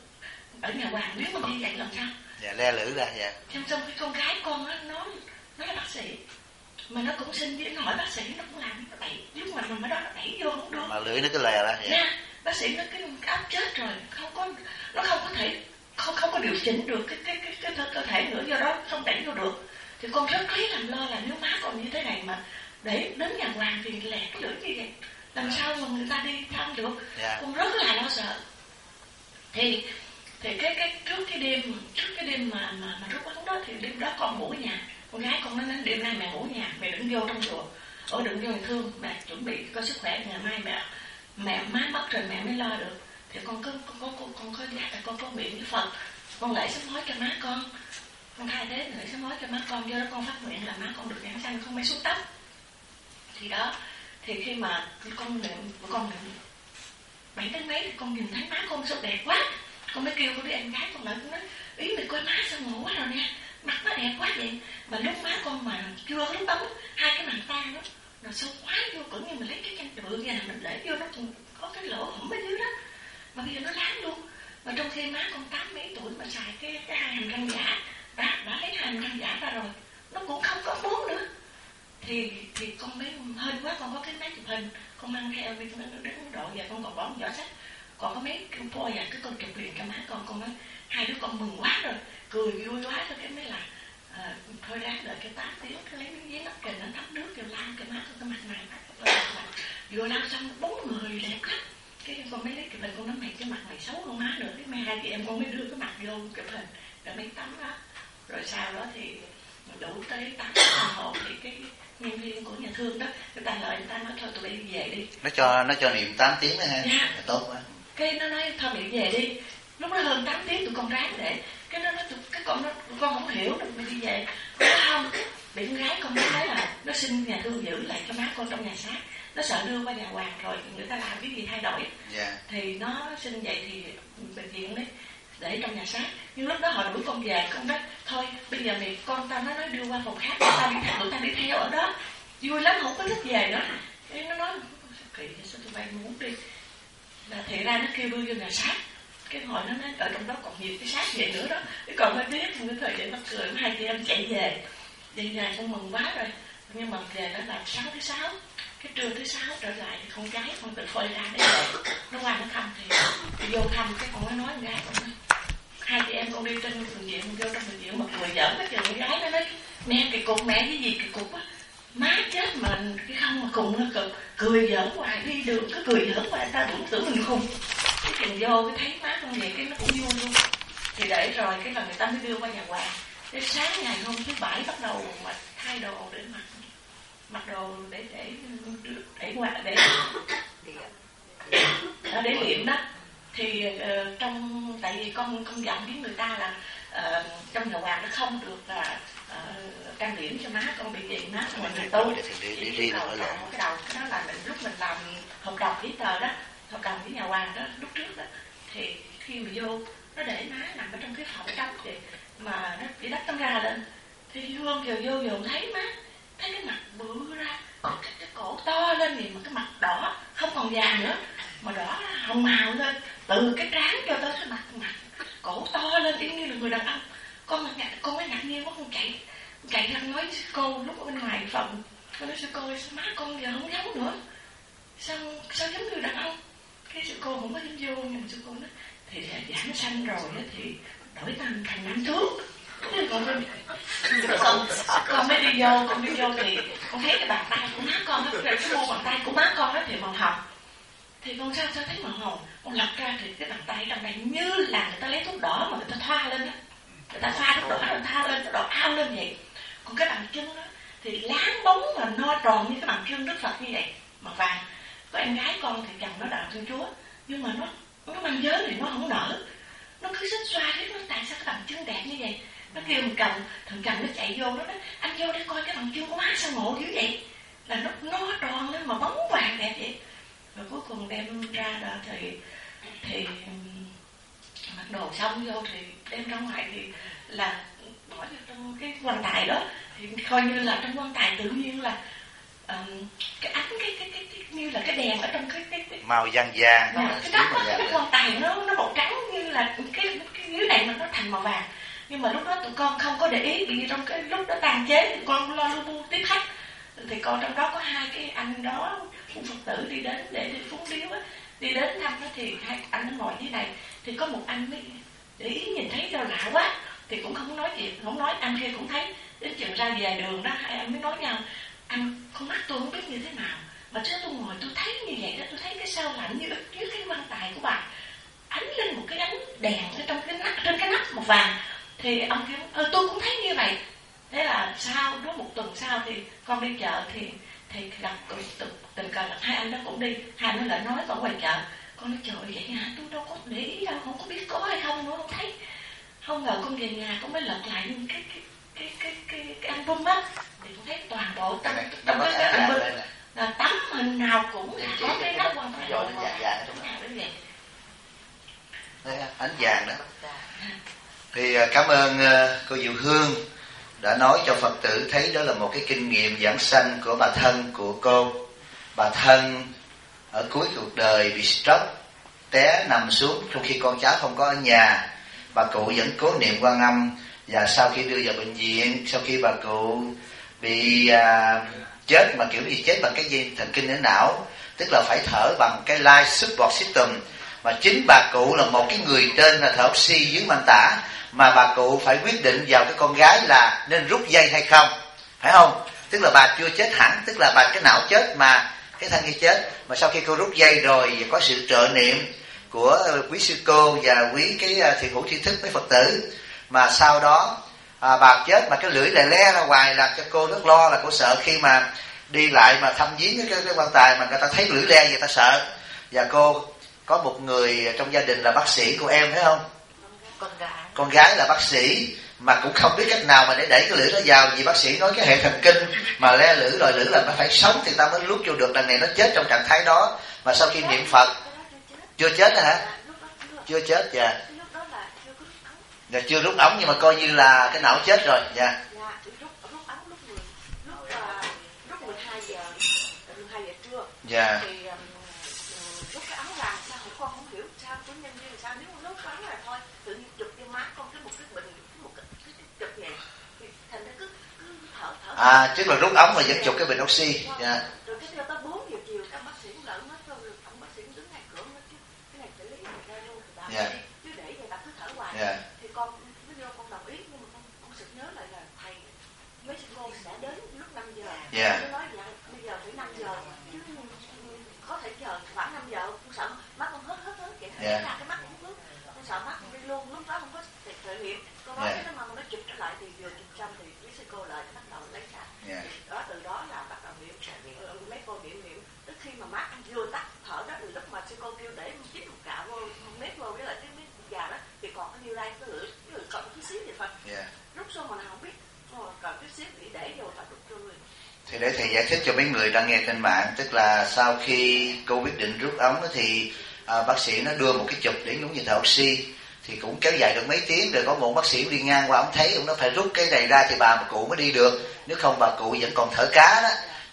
ở nhà Hoàng nếu mà đi vậy làm sao? Dạ, le lưỡi ra. Dạ. Xong cái con gái con á, nó là bác sĩ, mà nó cũng xin với hỏi bác sĩ, nó cũng làm nó đẩy, lúc mà nó đó nó đẩy vô không được. Mà lưỡi nó cứ lè ra. Dạ. Nha, bác sĩ nó cái áp chết rồi, nó không có thể không có điều chỉnh được cái cơ thể nữa, do đó không đẩy vô được. Thì con rất lấy làm lo là nếu má còn như thế này mà để đến nhà Hoàng thì lẹ cái lưỡi như vậy, làm sao mà người ta đi thăm được. Yeah. Con rất là lo sợ. Thì cái trước cái đêm mà rút ấn đó, thì đêm đó con ngủ ở nhà. Con gái con nói đêm nay mẹ ngủ ở nhà, mẹ đừng vô trong chùa, đừng vô nhà thương, mẹ chuẩn bị có sức khỏe, ngày mai mẹ má mất rồi mẹ mới lo được. Thì con có giác là con có nguyện với Phật, con lại sám hối cho má con thay thế lại sám hối cho má con, do đó con phát nguyện là má con được giảng sanh, không phải xuống tóc. Thì đó, thì khi mà con niệm 7 tháng mấy thì con nhìn thấy má con sao đẹp quá, con mới kêu con đứa em gái con lại, con nói ý mày coi má sao ngủ quá rồi nè, mặt nó đẹp quá vậy. Mà lúc má con mà chưa lúc bấm hai cái bàn tay đó rồi sâu quá vô, cũng như mình lấy cái chanh bự nha, mình để vô nó cũng có cái lỗ hổng ở dưới đó, mà bây giờ nó láng luôn. Mà trong khi má con 8 mấy tuổi mà xài cái hai hàm răng giả, đã lấy hai hàm răng giả ra rồi, nó cũng không có muốn nữa. Thì con mới hên quá, con có cái máy chụp hình, con mang theo đi đến Ấn Độ, và con còn bỏ một giỏ sách, còn có mấy cái phôi và cái con chụp liền cho má con nói hai đứa con mừng quá rồi, cười vui quá. Cái mới là thôi ráng đợi cái 8 tiếng, cái lấy miếng giấy nắp kềnh nó thắp nước vô lau cho má con cái mặt này, vừa lau xong 4 người đẹp lắm. Cái con mới lấy chụp hình, con nói mày cái mặt mày xấu hơn má nữa. Cái mai hai chị em con mới đưa cái mặt vô chụp hình rồi mấy tấm đó. Rồi sau đó thì đủ tới 8 tiếng đồng hồ thì cái nhân viên của nhà thương đó, người ta lợi người ta nói thôi tụi bay về đi. Nó cho niệm 8 tiếng đó ha. Dạ. Tốt quá. Cái nó nói thôi mày về đi. Lúc đó hơn 8 tiếng tụi con ráng để. Cái nó nói cái con không hiểu được mày đi về. Không, bị con gái con nói là nó xin nhà thương giữ lại cho má con trong nhà xác. Nó sợ đưa qua nhà Hoàng rồi người ta làm cái gì thay đổi. Yeah. Thì nó xin vậy thì bệnh viện đấy để trong nhà xác. Nhưng lúc đó họ đuổi con về, con nói thôi bây giờ mày con tao nói đưa qua phòng khác, tụi tao đi theo ở đó vui lắm, không có thích về nữa. Cái nó nói kỳ sao tụi bay muốn đi, là thì ra nó kêu đưa vô nhà xác. Cái hồi nó nói ở trong đó còn nhiều cái xác về nữa đó. Cái còn mới biết một cái thời gian mắc cười, hai chị em chạy về con mừng quá rồi. Nhưng mà về đó là sáng thứ 6, cái trưa thứ 6 trở lại thì con gái con tự phơi ra để về. Nó qua nó thăm thì vô thăm, cái con nói con gái con nói hai chị em con đi trên bệnh viện, vô trong bệnh viện mà cười giỡn cái con gái nó nói mẹ cái cục, mẹ cái gì cái cục á, má chết mà cái không mà cùng nó cười giỡn hoài, đi đường cứ cười giỡn hoài, ta tưởng mình khùng. Cái chừng vô cái thấy má con vậy cái nó cũng vui luôn. Thì để rồi cái là người ta mới đưa qua nhà Hoàng. Cái sáng ngày hôm thứ 7 bắt đầu mà thay đồ để mặc đồ để liệm đó. Thì tại vì con dặn với người ta là trong nhà Hoàng nó không được là trang điểm cho má con bị gì má con mình tu đi cái đầu cái đó là lúc mình làm hợp đồng giấy tờ đó, hợp đồng với nhà Hoàng đó lúc trước đó, thì khi mà vô nó để má nằm ở trong cái phòng trong thì mà nó bị đắp tấm ra lên, thì Hương vô thấy má thấy cái mặt bự ra cái cổ to lên gì mà cái mặt đỏ không còn vàng nữa mà đỏ hồng màu lên từ cái trán cho tới cái mặt cổ to lên y như là người đàn ông. Con mới ngạc nhiên quá, con chạy ra nói sư cô lúc ở bên ngoài phòng, con nói sư cô má con giờ không giống nữa, sao giống như đàn ông. Cái sư cô không có dính vô, nhưng mà sư cô nói thì giảm xanh rồi thì đổi thành nam thước. Con mới đi vô thì con thấy cái bàn tay của má con, cái mu bàn tay của má con đó thì màu hồng. Thì con sao thấy màu hồng, con lật ra thì cái bàn tay trong này như là người ta lấy thuốc đỏ mà người ta thoa lên đó, người ta pha thuốc đỏ rồi thoa lên, đỏ ao lên vậy. Còn cái bàn chân đó thì láng bóng mà no tròn như cái bàn chân Đức Phật như vậy, màu vàng. Có em gái con thì chồng nó đạo Thiên Chúa, nhưng mà nó mang giới thì nó không nở, nó cứ xích xoa thế. Nó tại sao cái bàn chân đẹp như vậy? Nó kêu thằng chồng nó chạy vô, nó nói anh vô để coi cái bàn chân của má sao ngộ dữ vậy, là nó tròn lên mà bóng vàng đẹp vậy. Rồi cuối cùng đem ra đó thì mặc đồ xong vô thì đem ra ngoài thì là bỏ vô trong cái quan tài đó, thì coi như là trong quan tài tự nhiên là cái ánh cái như là cái đèn ở trong cái màu vàng vàng, cái quan tài nó màu trắng như là cái dưới này mà nó thành màu vàng. Nhưng mà lúc đó tụi con không có để ý, vì trong cái lúc đó tàn chế tụi con lo lu tiếp khách, thì con trong đó có hai cái anh đó cũng Phật tử đi đến để đi phúng điếu á, đi đến thăm đó, thì hai anh nó ngồi dưới này, thì có một anh mới để ý nhìn thấy cho lạ quá thì cũng không nói gì, không nói. Anh kia cũng thấy, đến chừng ra về đường đó hai anh mới nói nhau, anh con mắt tôi không biết như thế nào mà trước tôi ngồi tôi thấy như vậy đó, tôi thấy cái sao lạnh như dưới cái quan tài của bà ánh lên một cái ánh đèn ở trong cái nắp, trên cái nắp màu vàng. Thì ông kêu tôi cũng thấy như vậy. Thế là sau đó một tuần sau thì con đi chợ thì gặp tình cờ là hai anh đó cũng đi, hai anh nó lại nói ở ngoài chợ. Con nói trời vậy hả, tôi đâu có để ý đâu, không có biết có hay không nữa, không thấy. Không ngờ con về nhà con mới lật lại cái album á, thì con thấy toàn bộ trong cái album là tấm hình nào cũng là có cái nắp quan tài màu vàng trong nào đến vậy. Ánh vàng đó. Thì cảm ơn cô Diệu Hương đã nói cho Phật tử thấy đó là một cái kinh nghiệm giảng sanh của bà thân của cô. Bà thân ở cuối cuộc đời bị stroke, té nằm xuống trong khi con cháu không có ở nhà. Bà cụ vẫn cố niệm Quan Âm, và sau khi đưa vào bệnh viện, sau khi bà cụ bị chết mà kiểu gì chết bằng cái dây thần kinh ở não, tức là phải thở bằng cái life support system, mà chính bà cụ là một cái người tên là thở oxy dưới mang tả, mà bà cụ phải quyết định vào cái con gái là nên rút dây hay không, phải không? Tức là bà chưa chết hẳn, tức là bà cái não chết mà cái thân kia chết. Mà sau khi cô rút dây rồi và có sự trợ niệm của quý sư cô và quý cái thiền hữu tri thức với Phật tử, mà sau đó bà chết mà cái lưỡi lại le ra hoài, làm cho cô rất lo, là cô sợ khi mà đi lại mà thăm viếng cái quan tài mà người ta thấy lưỡi le người ta sợ. Và cô có một người trong gia đình là bác sĩ, cô em thấy không? Con gái là bác sĩ mà cũng không biết cách nào mà để đẩy cái lưỡi đó vào, vì bác sĩ nói cái hệ thần kinh mà le lưỡi rồi lưỡi là nó phải sống thì ta mới lút vô được. Đằng này nó chết trong trạng thái đó, mà sau khi niệm Phật chưa chết đó hả? Chưa chết, dạ. Dạ chưa rút ống, nhưng mà coi như là cái não chết rồi, dạ. Lúc 12 giờ trưa. Dạ. Thì lúc cái ống làm sao con không hiểu sao cái nhân viên sao, nếu lúc ống là thôi tự nhiên chụp vô má con cái một cái bình, một cái chụp vậy thì thành ra cứ thở. Tức là rút ống mà vẫn chụp cái bình oxy. Dạ. Rồi cái tới 4 giờ chiều các bác sĩ cũng lợn hết rồi, ông bác sĩ cũng đứng ngay cửa hết chứ cái này xử lý mình ra luôn thì bảo đi, chứ để vậy bà cứ thở hoài. Thì con mới vô con đồng ý, nhưng mà con sực nhớ lại là thầy mấy sư cô sẽ đến lúc 5 giờ. Tôi nói vậy bây giờ phải 5 giờ chứ có thể chờ khoảng 5 giờ, con sợ mắt con hết kìa, ra cái mắt cũng ướt, con sợ mắt con đi luôn, lúc đó không có thể hiện. Con nói cái mà nó chụp trở lại thì vừa chụp xong thì quý sư cô lại bắt đầu lấy ra. Đó từ đó là bắt đầu niệm mấy cô niệm tức khi mà mắt anh vừa tắt thở đó, từ lúc mà sư cô kêu để một chiếc một cạo vô mét vô với lại cái miếng già đó thì còn cái như đây cái lưỡi còn cái xíu vậy thôi. Rút xong mà nào không biết, còn cái xíu để vô phải rút cho người. Thì để thầy giải thích cho mấy người đang nghe trên mạng, tức là sau khi cô quyết định rút ống thì bác sĩ nó đưa một cái chụp để giống như thở oxy, thì cũng kéo dài được mấy tiếng. Rồi có một bác sĩ đi ngang qua, ông thấy ông nó phải rút cái này ra thì bà cụ mới đi được, nếu không bà cụ vẫn còn thở cá đó.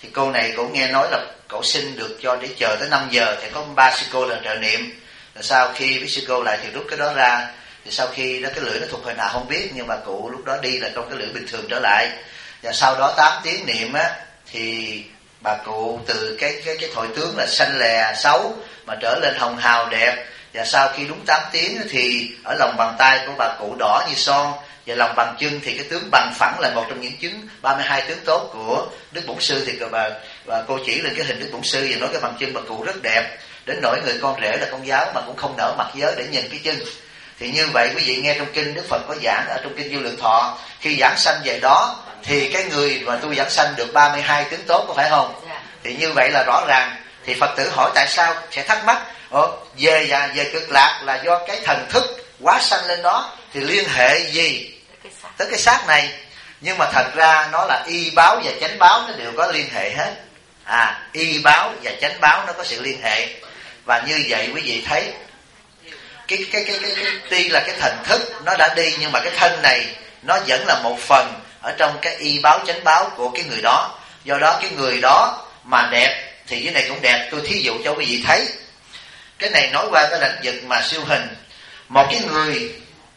Thì cô này cũng nghe nói là cậu xin được cho để chờ tới 5 giờ thì có 3 sư cô là trợ niệm. Rồi sau khi với sư cô lại thì rút cái đó ra. Thì sau khi đó cái lưỡi nó thuộc hồi nào không biết, nhưng mà cụ lúc đó đi là trong cái lưỡi bình thường trở lại. Và sau đó 8 tiếng niệm á thì bà cụ từ cái thổi tướng là xanh lè xấu mà trở lên hồng hào đẹp. Và sau khi đúng 8 tiếng thì ở lòng bàn tay của bà cụ đỏ như son, và lòng bàn chân thì cái tướng bằng phẳng là một trong những chứng 32 tướng tốt của Đức Bổn Sư. Thì bà cô chỉ lên cái hình Đức Bổn Sư và nói cái bàn chân bà cụ rất đẹp, đến nỗi người con rể là con giáo mà cũng không nỡ mặc giới để nhìn cái chân. Thì như vậy quý vị nghe trong kinh Đức Phật có giảng ở trong kinh Vô Lượng Thọ, khi giảng sanh về đó thì cái người mà tu giảng sanh được 32 tướng tốt, có phải không? Thì như vậy là rõ ràng. Thì Phật tử hỏi tại sao, sẽ thắc mắc về Cực Lạc là do cái thần thức quá sanh lên đó, thì liên hệ gì tới cái xác này? Nhưng mà thật ra nó là y báo và chánh báo, nó đều có liên hệ hết. Y báo và chánh báo nó có sự liên hệ. Và như vậy quý vị thấy cái tuy là cái thần thức nó đã đi, nhưng mà cái thân này nó vẫn là một phần ở trong cái y báo chánh báo của cái người đó. Do đó cái người đó mà đẹp thì dưới này cũng đẹp. Tôi thí dụ cho quý vị thấy. Cái này nói qua cái lĩnh vực mà siêu hình. Một cái người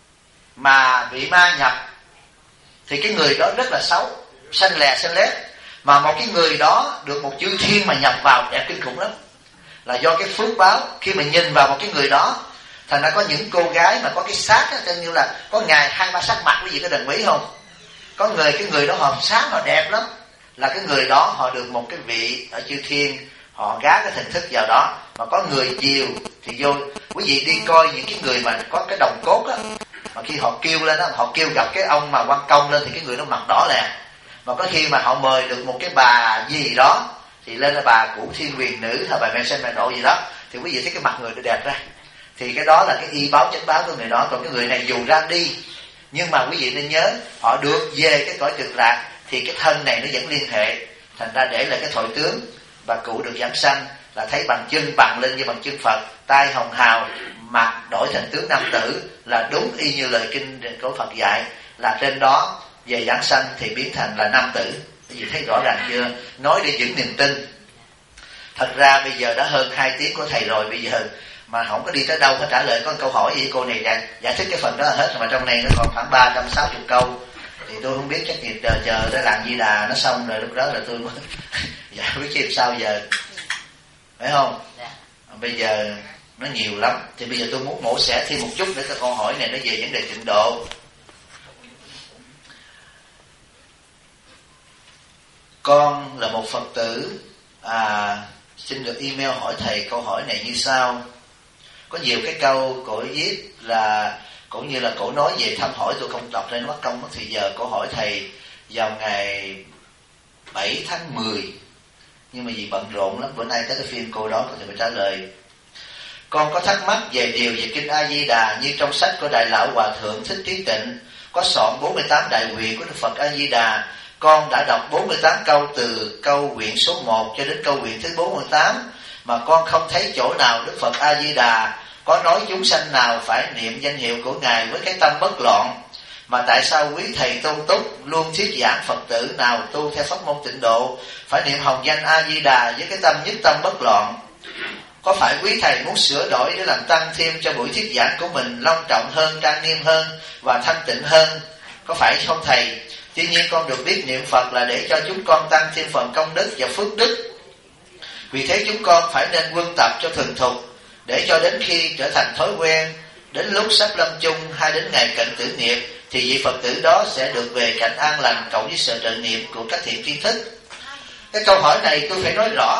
mà bị ma nhập thì cái người đó rất là xấu, xanh lè xanh lét. Mà một cái người đó được một chư thiên mà nhập vào đẹp kinh khủng lắm, là do cái phước báo. Khi mà nhìn vào một cái người đó, thành ra có những cô gái mà có cái xác á, như là có ngày 2-3 sắc mặt, quý vị có đồng ý không? Có cái người đó họ sáng, họ đẹp lắm, là cái người đó họ được một cái vị ở chư thiên, họ gá cái thần thức vào đó. Mà có người chiều thì vô, quý vị đi coi những cái người mà có cái đồng cốt á, mà khi họ kêu lên đó, họ kêu gặp cái ông mà quan công lên thì cái người đó mặt đỏ lè. Mà có khi mà họ mời được một cái bà gì đó thì lên là bà Cửu Thiên Huyền Nữ hay bà Mẹ Sen Mẹ Độ gì đó, thì quý vị thấy cái mặt người nó đẹp ra. Thì cái đó là cái y báo chánh báo của người đó. Còn cái người này dù ra đi, nhưng mà quý vị nên nhớ, họ được về cái cõi Cực Lạc thì cái thân này nó vẫn liên hệ. Thành ra để lại cái thổi tướng, bà cụ được giảng sanh là thấy bằng chân bằng lên như bằng chân Phật, tay hồng hào, mặt đổi thành tướng nam tử, là đúng y như lời kinh của Phật dạy, là trên đó về giảng sanh thì biến thành là nam tử. Quý vị thấy rõ ràng chưa? Nói để giữ niềm tin. Thật ra bây giờ đã hơn 2 tiếng của thầy rồi, bây giờ mà không có đi tới đâu phải trả lời có câu hỏi gì. Cô này giải thích cái phần đó là hết, mà trong này nó còn khoảng 360 câu. Thì tôi không biết, chắc gì chờ để làm Di Đà nó xong rồi lúc đó là tôi mới giải quyết làm sao giờ, phải không? Bây giờ nó nhiều lắm, thì bây giờ tôi muốn mổ xẻ thêm một chút để cho câu hỏi này nó về vấn đề tịnh độ. Con là một Phật tử, xin được email hỏi thầy câu hỏi này như sau. Có nhiều cái câu cổ viết là cũng như là cổ nói về thăm hỏi, tôi không đọc nên mất công mất thì giờ. Cổ hỏi thầy vào ngày 7 tháng 10, nhưng mà vì bận rộn lắm, bữa nay tới cái phim cô đó thì phải trả lời. Con có thắc mắc về điều về kinh A Di Đà, như trong sách của Đại lão Hòa thượng Thích Trí Tịnh có soạn 48 đại nguyện của Đức Phật A Di Đà. Con đã đọc 48 câu từ câu nguyện số 1 cho đến câu nguyện thứ 48, mà con không thấy chỗ nào Đức Phật A Di Đà có nói chúng sanh nào phải niệm danh hiệu của Ngài với cái tâm bất loạn. Mà tại sao quý thầy tôn túc luôn thuyết giảng Phật tử nào tu theo pháp môn tịnh độ phải niệm hồng danh A Di Đà với cái tâm nhất tâm bất loạn? Có phải quý thầy muốn sửa đổi để làm tăng thêm cho buổi thuyết giảng của mình long trọng hơn, trang nghiêm hơn và thanh tịnh hơn, có phải không thầy? Tuy nhiên con được biết niệm Phật là để cho chúng con tăng thêm phần công đức và phước đức. Vì thế chúng con phải nên quân tập cho thuần thục, để cho đến khi trở thành thói quen, đến lúc sắp lâm chung hay đến ngày cận tử nghiệp, thì vị Phật tử đó sẽ được về cảnh an lành cộng với sự trợ niệm của các thiện tri thức. Cái câu hỏi này tôi phải nói rõ.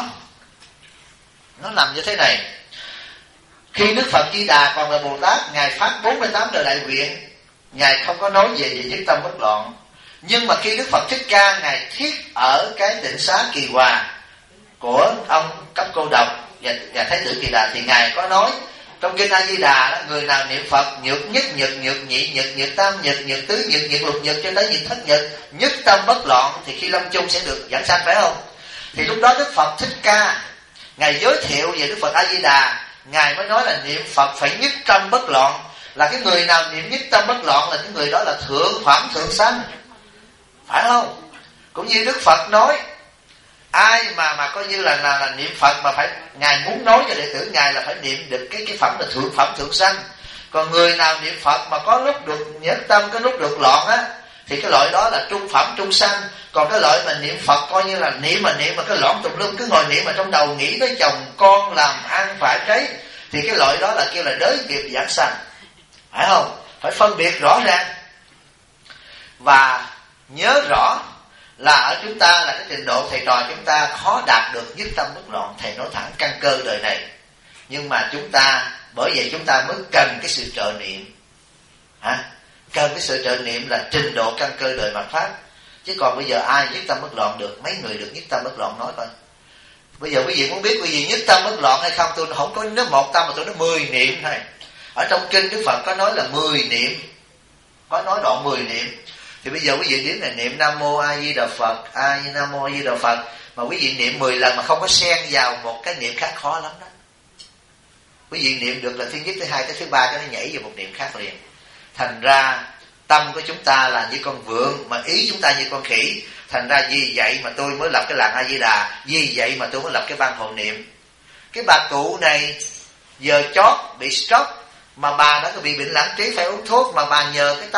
Nó nằm như thế này. Khi Đức Phật Di Đà còn là Bồ Tát, Ngài phát 48 đời đại nguyện, Ngài không có nói về nhất tâm bất loạn. Nhưng mà khi Đức Phật Thích Ca Ngài thiết ở cái tịnh xá Kỳ Hòa của ông Cấp Cô Độc và Thái tử Kỳ Đà, thì Ngài có nói trong kinh A Di Đà, người nào niệm Phật nhược nhất nhược, nhược nhị nhược, nhược tam nhược, nhược tứ nhược, nhược lục nhược cho tới nhược thất nhược, nhất tâm bất loạn, thì khi lâm chung sẽ được giảng sanh, phải không? Thì lúc đó Đức Phật Thích Ca Ngài giới thiệu về Đức Phật A Di Đà, Ngài mới nói là niệm Phật phải nhất tâm bất loạn, là cái người nào niệm nhất tâm bất loạn là cái người đó là thượng phẩm thượng sanh, phải không? Cũng như Đức Phật nói ai mà coi như là niệm Phật mà phải ngài muốn nói cho đệ tử ngài là phải niệm được cái phẩm là thượng phẩm thượng sanh. Còn người nào niệm Phật mà có lúc được nhất tâm, có lúc được loạn á, thì cái loại đó là trung phẩm trung sanh. Còn cái loại mà niệm Phật coi như là niệm mà cái loạn tùm lum, cứ ngồi niệm mà trong đầu nghĩ tới chồng con, làm ăn phải trái, thì cái loại đó là kêu là đới nghiệp giảng sanh, phải không? Phải phân biệt rõ ràng. Và nhớ rõ là ở chúng ta là cái trình độ thầy trò chúng ta khó đạt được nhất tâm bất loạn, thầy nói thẳng căn cơ đời này. Nhưng mà chúng ta, bởi vậy chúng ta mới cần cái sự trợ niệm. Cần cái sự trợ niệm là trình độ căn cơ đời mạt Pháp. Chứ còn bây giờ ai nhất tâm bất loạn được? Mấy người được nhất tâm bất loạn nói coi. Bây giờ quý vị muốn biết quý vị nhất tâm bất loạn hay không, tôi không có nói một tâm mà tôi nói 10 niệm thôi. Ở trong kinh Đức Phật có nói là 10 niệm, có nói đoạn 10 niệm. Thì bây giờ quý vị đến là niệm Nam Mô A Di Đà Phật, Nam Mô A Di Đà Phật, mà quý vị niệm 10 lần mà không có xen vào một cái niệm khác khó lắm đó. Quý vị niệm được là thứ nhất, thứ hai, cái thứ ba cho nó nhảy vào một niệm khác liền. Thành ra tâm của chúng ta là như con vượn, mà ý chúng ta như con khỉ. Thành ra vì vậy mà tôi mới lập cái làng A Di Đà, vì vậy mà tôi mới lập cái ban hộ niệm. Cái bà cụ này giờ chót bị stroke, mà bà đã có bị bệnh lãng trí phải uống thuốc, mà bà nhờ cái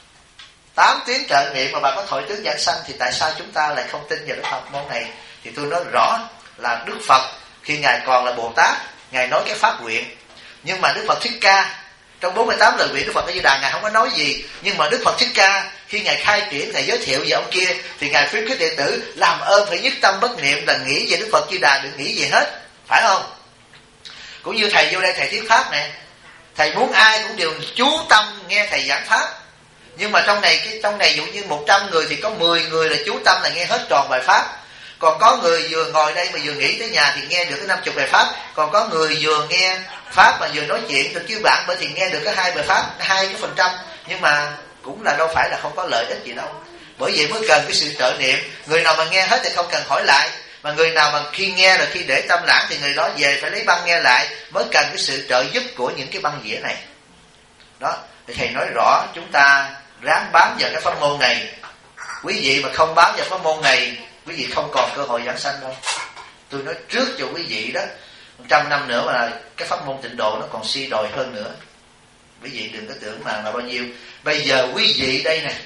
8 tiếng trợ niệm mà bà có thọ tướng giảng sanh, thì tại sao chúng ta lại không tin vào Đức Phật môn này? Thì tôi nói rõ là Đức Phật khi ngài còn là Bồ Tát, ngài nói cái pháp nguyện. Nhưng mà Đức Phật Thích Ca trong 48 lời nguyện Đức Phật A Di Đà ngài không có nói gì. Nhưng mà Đức Phật Thích Ca khi ngài khai triển, ngài giới thiệu về ông kia, thì ngài khuyến khích đệ tử làm ơn phải nhất tâm bất niệm, là nghĩ về Đức Phật A Di Đà, đừng nghĩ gì hết, phải không? Cũng như thầy vô đây thầy thuyết pháp nè, thầy muốn ai cũng đều chú tâm nghe thầy giảng pháp. Nhưng mà trong này dụ như 100 người thì có 10 người là chú tâm là nghe hết tròn bài pháp. Còn có người vừa ngồi đây mà vừa nghĩ tới nhà thì nghe được cái 50 bài pháp. Còn có người vừa nghe pháp mà vừa nói chuyện được với bạn, bởi thì nghe được cái 2 bài pháp, 2%. Nhưng mà cũng là đâu phải là không có lợi ích gì đâu. Bởi vậy mới cần cái sự trợ niệm. Người nào mà nghe hết thì không cần hỏi lại, mà người nào mà khi nghe là khi để tâm lãng thì người đó về phải lấy băng nghe lại, mới cần cái sự trợ giúp của những cái băng dĩa này. Đó, thì thầy nói rõ chúng ta ráng bám vào cái pháp môn này. Quý vị mà không bám vào pháp môn này, quý vị không còn cơ hội giảng sanh đâu. Tôi nói trước cho quý vị đó, 100 năm nữa mà cái pháp môn tịnh độ nó còn suy đồi hơn nữa. Quý vị đừng có tưởng là bao nhiêu. Bây giờ quý vị đây nè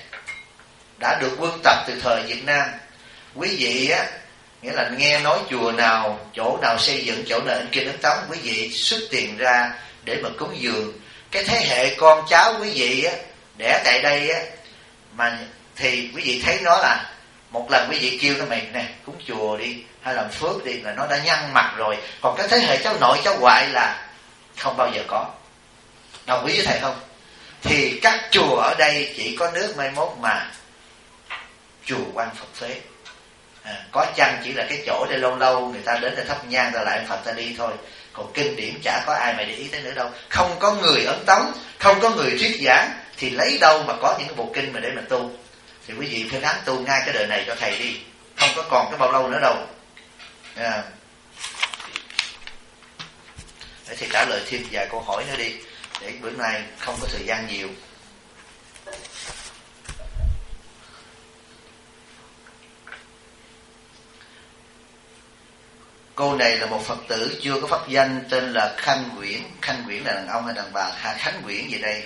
đã được quân tập từ thời Việt Nam. Quý vị á, nghĩa là nghe nói chùa nào, chỗ nào xây dựng, chỗ nào in kinh ấn tống, quý vị xuất tiền ra để mà cúng dường. Cái thế hệ con cháu quý vị á, đẻ tại đây á, mà thì quý vị thấy nó là một lần quý vị kêu nó mày nè cúng chùa đi hay làm phước đi là nó đã nhăn mặt rồi. Còn cái thế hệ cháu nội cháu ngoại là không bao giờ có. Đồng ý với thầy không? Thì các chùa ở đây chỉ có nước mai mốt mà chùa Quan Phật Phế. Có chăng chỉ là cái chỗ để lâu lâu người ta đến để thắp nhang ra lại Phật ta đi thôi. Còn kinh điển chả có ai mà để ý tới nữa đâu. Không có người ấn tống, không có người thuyết giảng, thì lấy đâu mà có những cái bộ kinh mà để mà tu. Thì quý vị phải ráng tu ngay cái đời này cho thầy đi, không có còn cái bao lâu nữa đâu. Để thầy trả lời thêm vài câu hỏi nữa đi, để bữa nay không có thời gian nhiều. Cô này là một Phật tử chưa có pháp danh, tên là Khanh Nguyễn. Khanh Nguyễn là đàn ông hay đàn bà? Khánh Nguyễn gì đây?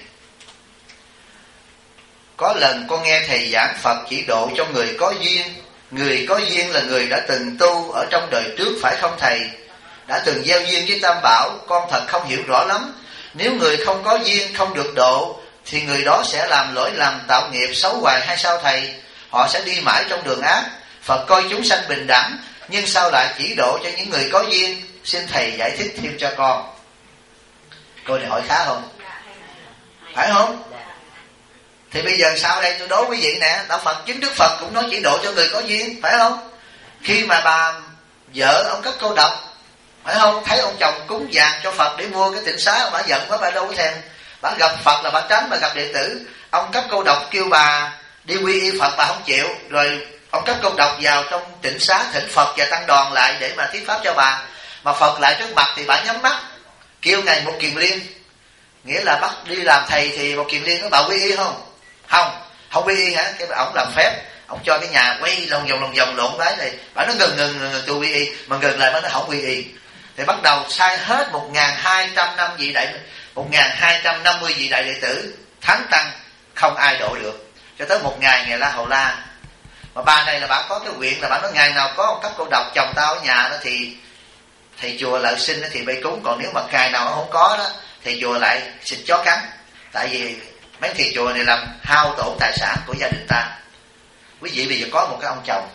Có lần con nghe thầy giảng Phật chỉ độ cho người có duyên. Người có duyên là người đã từng tu ở trong đời trước, phải không thầy? Đã từng gieo duyên với Tam Bảo, con thật không hiểu rõ lắm. Nếu người không có duyên, không được độ, thì người đó sẽ làm lỗi lầm tạo nghiệp xấu hoài hay sao thầy? Họ sẽ đi mãi trong đường ác. Phật coi chúng sanh bình đẳng, nhưng sao lại chỉ độ cho những người có duyên? Xin thầy giải thích thêm cho con. Câu này hỏi khá không? Phải không? Thì bây giờ sau đây tôi đố quý vị nè, Đạo Phật, chính Đức Phật cũng nói chỉ độ cho người có duyên, phải không? Khi mà bà vợ ông cất câu độc, phải không? Thấy ông chồng cúng vàng cho Phật để mua cái tịnh xá, bà giận quá, bà đâu có thèm. Bà gặp Phật là bà tránh, bà gặp đệ tử. Ông cấp câu độc kêu bà đi quy y Phật, bà không chịu. Rồi ông cấp câu độc vào trong tịnh xá, thỉnh Phật và tăng đoàn lại để mà thuyết pháp cho bà. Mà Phật lại trước mặt thì bà nhắm mắt, kêu ngài Một Kiền Liên. Nghĩa là bắt đi làm thầy thì Một Kiền Liên nói bà quy y không? Không quy y hả? Cái ông làm phép, Ông cho cái nhà quay lòng vòng lộn cái này, bà nó ngừng tu quy y, mà ngừng lại bà nó không quy y. Thì bắt đầu sai hết 1.200 năm vị đại, 1.250 vị đại đệ tử thánh tăng, không ai độ được. Cho tới một ngày La Hầu La, mà bà này là bà có cái nguyện là bà nói ngày nào có một cấp cô độc chồng tao ở nhà đó thì thầy chùa lại xin thì bay cúng, còn nếu mà ngày nào không có đó thì chùa lại xịt chó cắn. Tại vì mấy thầy chùa này làm hao tổn tài sản của gia đình ta. Quý vị bây giờ có một cái ông chồng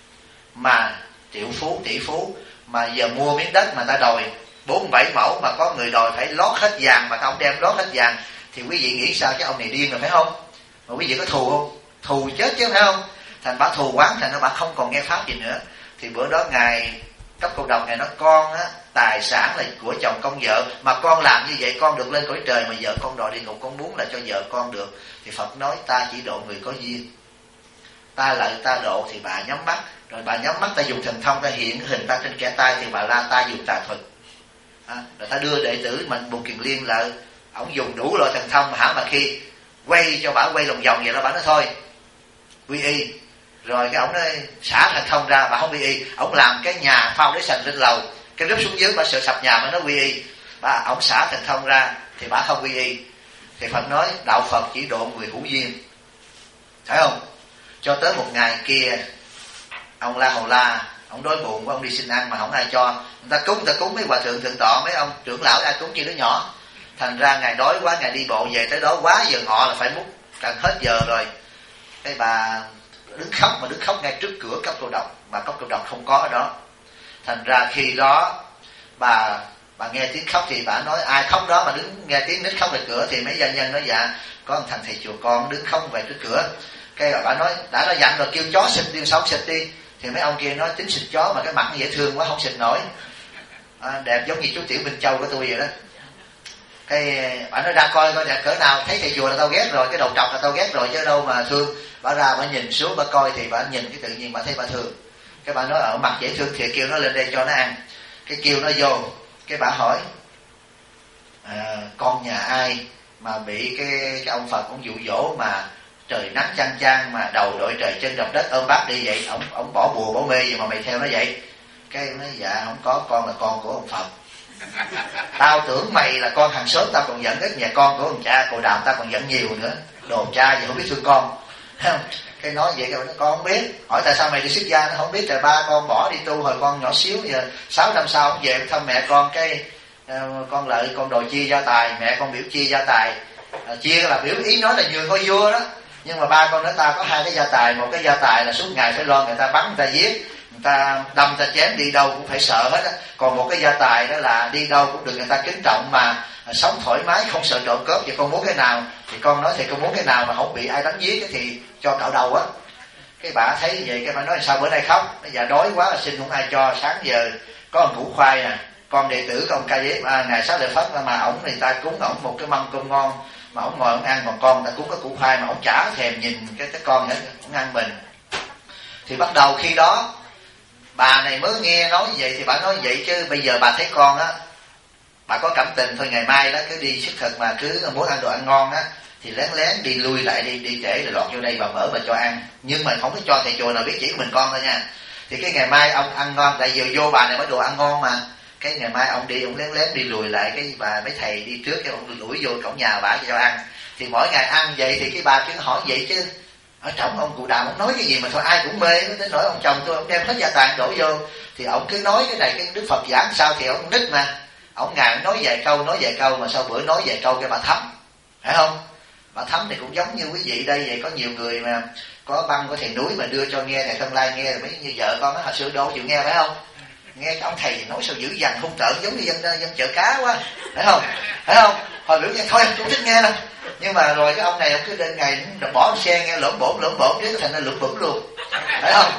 mà triệu phú, tỷ phú, mà giờ mua miếng đất mà ta đòi 47 mẫu, mà có người đòi phải lót hết vàng, mà ông đem lót hết vàng, thì quý vị nghĩ sao? Cái ông này điên rồi phải không? Mà quý vị có thù không? Thù chết chứ phải không? Thành bà thù quán, thành ra bà không còn nghe pháp gì nữa. Thì bữa đó ngài cấp cô độc này nói con á, tài sản là của chồng con vợ, mà con làm như vậy con được lên cõi trời, mà vợ con đòi đi ngục, con muốn là cho vợ con được. Thì Phật nói ta chỉ độ người có duyên, ta lợi ta độ. Thì bà nhắm mắt, rồi bà nhắm mắt, ta dùng thần thông, ta hiện cái hình ta trên kẻ tay, thì bà la ta dùng tà thuật. Rồi ta đưa đệ tử mình Bùi Kiền Liên lại, ổng dùng đủ loại thần thông, mà khi quay cho bà quay lòng vòng vậy đó, bà nói thôi quy y. Rồi cái ổng nói xả thần thông ra, bà không quy y. Ổng làm cái nhà foundation lên lầu, cái rút xuống dưới, bà sợ sập nhà mà nó quy y. Ổng xả thần thông ra thì bà không quy y. Thì Phật nói đạo Phật chỉ độ người hữu duyên, thấy không? Cho tới một ngày kia, ông La Hầu La, ông đói bụng, ông đi xin ăn mà không ai cho. Người ta cúng mấy hòa thượng thượng tọa, mấy ông trưởng lão ai cúng như đứa nhỏ. Thành ra ngài đói quá, ngài đi bộ về tới đó quá giờ ngọ là phải múc, gần hết giờ rồi. Cái bà đứng khóc ngay trước cửa cấp cô độc, mà cấp cô độc không có ở đó. Thành ra khi đó bà nghe tiếng khóc thì bà nói ai khóc đó mà đứng nghe tiếng nít khóc về cửa. Thì mấy gia nhân nói dạ có một thằng thầy chùa con đứng khóc về trước cửa. Cái bà nói đã dặn rồi kêu chó xịt đi, sao xịt đi. Thì mấy ông kia nói tính xịt chó mà cái mặt nó dễ thương quá không xịt nổi, đẹp giống như chú Tiểu Minh Châu của tôi vậy đó. Cái bà nói ra coi đẹp cỡ nào, thấy thầy chùa là tao ghét rồi, cái đầu trọc là tao ghét rồi chứ đâu mà thương. Bà ra bà nhìn xuống bà coi thì bà nhìn cái tự nhiên bà thấy bà thương. Cái bà nói ở mặt dễ thương thì kêu nó lên đây cho nó ăn. Cái kêu nó vô, cái bà hỏi con nhà ai mà bị cái ông Phật cũng dụ dỗ mà trời nắng chang chang mà đầu đội trời chân dọc đất ôm bác đi vậy, ông bỏ bùa bỏ mê gì mà mày theo nó vậy? Cái nói dạ không có, con là con của ông Phật. Tao tưởng mày là con hàng xóm, tao còn giận ít, nhà con của ông cha cậu Đàm tao còn giận nhiều nữa, đồ cha gì không biết thương con. Cái nói vậy cái con không biết. Hỏi tại sao mày đi xuất gia? Nó không biết, tại ba con bỏ đi tu hồi con nhỏ xíu, giờ 6 năm sau ông về thăm mẹ con, cái con lợi con đòi chia gia tài, mẹ con biểu chia gia tài. Chia là biểu ý nói là nhường ngôi vua đó, nhưng mà ba con nói tao có 2 cái gia tài. Một cái gia tài là suốt ngày phải lo người ta bắn, người ta giết, người ta đâm, người ta chém, đi đâu cũng phải sợ hết á. Còn một cái gia tài đó là đi đâu cũng được người ta kính trọng, mà sống thoải mái không sợ trộm cướp. Vậy con muốn cái nào? Thì con nói thì con muốn cái nào mà không bị ai đánh giết thì cho cạo đầu á. Cái bà thấy vậy cái bà nói sao bữa nay khóc? Bây giờ đói quá là xin không ai cho. Sáng giờ có một củ khoai nè, con đệ tử của ông Ca Diếp ngày Xá Lợi Phất mà ổng người ta cúng ổng một cái mâm cơm ngon, mà ổng ngồi ổng ăn, còn con người ta cúng cái củ khoai mà ổng chả thèm nhìn cái con nữa, ổng ăn mình. Thì bắt đầu khi đó bà này mới nghe nói vậy thì bà nói vậy chứ bây giờ bà thấy con á, bà có cảm tình thôi, ngày mai đó cứ đi xuất thực mà cứ muốn ăn đồ ăn ngon á thì lén lén đi lui lại, đi trễ rồi lọt vô đây bà mở bà cho ăn, nhưng mà không có cho thầy chùa nào biết, chỉ của mình con thôi nha. Thì cái ngày mai ông ăn ngon, tại vì vô bà này mới đồ ăn ngon mà. Cái ngày mai ông đi, ông lén lén đi lùi lại, cái bà mấy thầy đi trước, cái ông lủi vô cổng nhà bà cho ăn. Thì mỗi ngày ăn vậy thì cái bà cứ hỏi vậy chứ ở trong ông cụ Đàm ông nói cái gì mà thôi ai cũng mê, đến nỗi ông chồng tôi ông đem hết gia tài đổ vô. Thì ông cứ nói cái này cái Đức Phật giảng sao thì ông nít mà, ông ngài nói vài câu mà sau bữa nói vài câu cái bà thấm, phải không? Bà thấm thì cũng giống như quý vị đây vậy, có nhiều người mà có băng của thầy núi mà đưa cho nghe, thầy Thân Lai nghe, rồi mấy như vợ con nó hồi xưa đâu chịu nghe, phải không? Nghe cái ông thầy nói sao dữ dằn hung tợn giống như dân chợ cá quá, phải không? Hồi biểu nghe thôi em cũng thích nghe đâu, nhưng mà rồi cái ông này ông cứ đến ngày bỏ xe nghe lỗm bổn chứ thành ra lụm bụng luôn, phải không?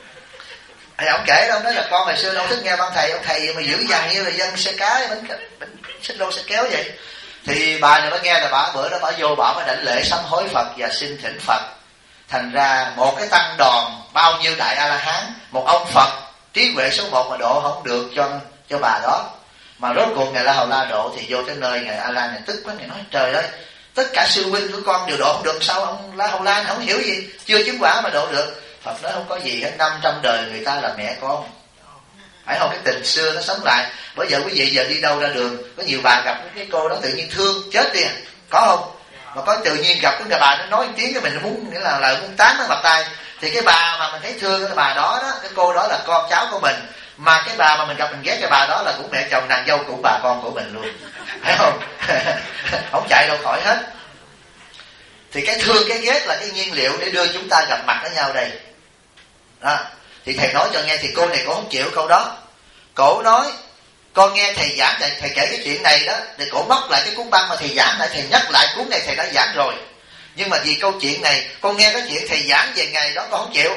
Thì ông kể đâu nói là con ngày xưa đâu thích nghe ông thầy mà dữ dằn như là dân xe cá bánh xích lô xe kéo vậy. Thì bà này mới nghe là bà bữa đó bà vô bà mới đảnh lễ sám hối Phật và xin thỉnh Phật. Thành ra một cái tăng đoàn bao nhiêu đại A La Hán, một ông Phật trí huệ số 1 mà độ không được cho bà đó. Mà rốt cuộc ngày La Hầu La độ thì vô tới nơi ngày A La này tức quá, ngày nói trời ơi, tất cả sư huynh của con đều độ không được, sao ông La Hầu La không hiểu gì, chưa chứng quả mà độ được? Phật nói không có gì hết, 500 đời người ta là mẹ con, phải không? Cái tình xưa nó sống lại. Bởi giờ quý vị giờ đi đâu ra đường, có nhiều bà gặp cái cô đó tự nhiên thương chết đi, có không? Mà có tự nhiên gặp cái người bà nó nói một tiếng cái mình muốn, nghĩa là muốn tán nó mặt tay. Thì cái bà mà mình thấy thương cái bà đó đó, cái cô đó là con cháu của mình, mà cái bà mà mình gặp mình ghét cái bà đó là cũng mẹ chồng nàng dâu của bà con của mình luôn, phải không? Không chạy đâu khỏi hết. Thì cái thương cái ghét là cái nhiên liệu để đưa chúng ta gặp mặt với nhau đây đó. Thì thầy nói cho nghe, thì cô này cô không chịu câu đó. Cổ nói con nghe thầy giảng, thầy kể cái chuyện này đó, để cổ móc lại cái cuốn băng mà thầy giảng lại, thầy nhắc lại cuốn này thầy đã giảng rồi, nhưng mà vì câu chuyện này con nghe cái chuyện thầy giảng về ngày đó con không chịu.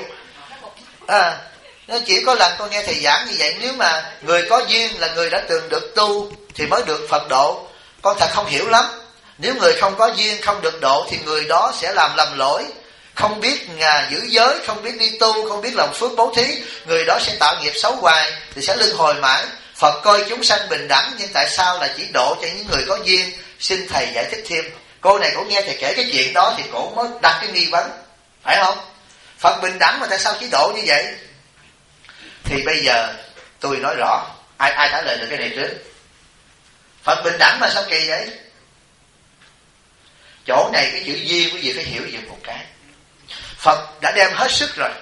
Nó chỉ có lần con nghe thầy giảng như vậy, nếu mà người có duyên là người đã từng được tu thì mới được Phật độ, con thật không hiểu lắm. Nếu người không có duyên không được độ thì người đó sẽ làm lầm lỗi, không biết giữ giới, không biết đi tu, không biết làm phước bố thí, người đó sẽ tạo nghiệp xấu hoài thì sẽ luân hồi mãi. Phật coi chúng sanh bình đẳng, nhưng tại sao là chỉ độ cho những người có duyên? Xin thầy giải thích thêm. Cô này cũng nghe thầy kể cái chuyện đó thì cổ mới đặt cái nghi vấn, phải không? Phật bình đẳng mà tại sao chỉ độ như vậy? Thì bây giờ tôi nói rõ, ai trả lời được cái này trước? Phật bình đẳng mà sao kỳ vậy? Chỗ này cái chữ duyên quý vị phải hiểu dùm một cái. Phật đã đem hết sức rồi.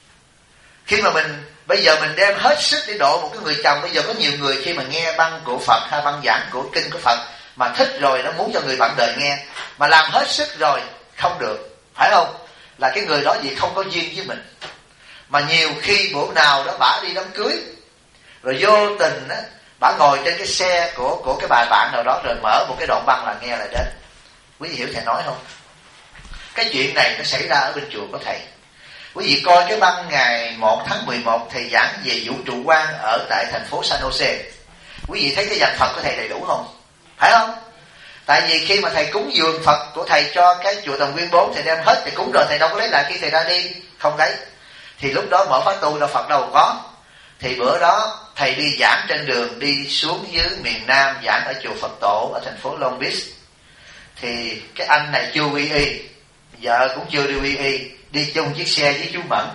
Khi mà bây giờ mình đem hết sức để độ một cái người chồng, bây giờ có nhiều người khi mà nghe băng của Phật hay băng giảng của kinh của Phật mà thích rồi, nó muốn cho người bạn đời nghe, mà làm hết sức rồi không được, phải không? Là cái người đó gì không có duyên với mình. Mà nhiều khi bữa nào đó bả đi đám cưới, rồi vô tình á, bả ngồi trên cái xe của cái bà bạn nào đó, rồi mở một cái đoạn băng là nghe lại đến. Quý vị hiểu thầy nói không? Cái chuyện này nó xảy ra ở bên chùa của thầy. Quý vị coi cái băng ngày 1 tháng 11 thầy giảng về vũ trụ quan ở tại thành phố San Jose. Quý vị thấy cái danh Phật của thầy đầy đủ không? Phải không? Tại vì khi mà thầy cúng dường Phật của thầy cho cái chùa Tầm Nguyên 4, thầy đem hết, thầy cúng rồi thầy đâu có lấy lại khi thầy ra đi, không lấy. Thì lúc đó mở khóa tu đâu Phật đâu có. Thì bữa đó thầy đi giảng trên đường đi xuống dưới miền Nam, giảng ở chùa Phật Tổ ở thành phố Long Beach. Thì cái anh này chưa quy y, vợ cũng chưa đi quy y, đi chung chiếc xe với chú Mẫn.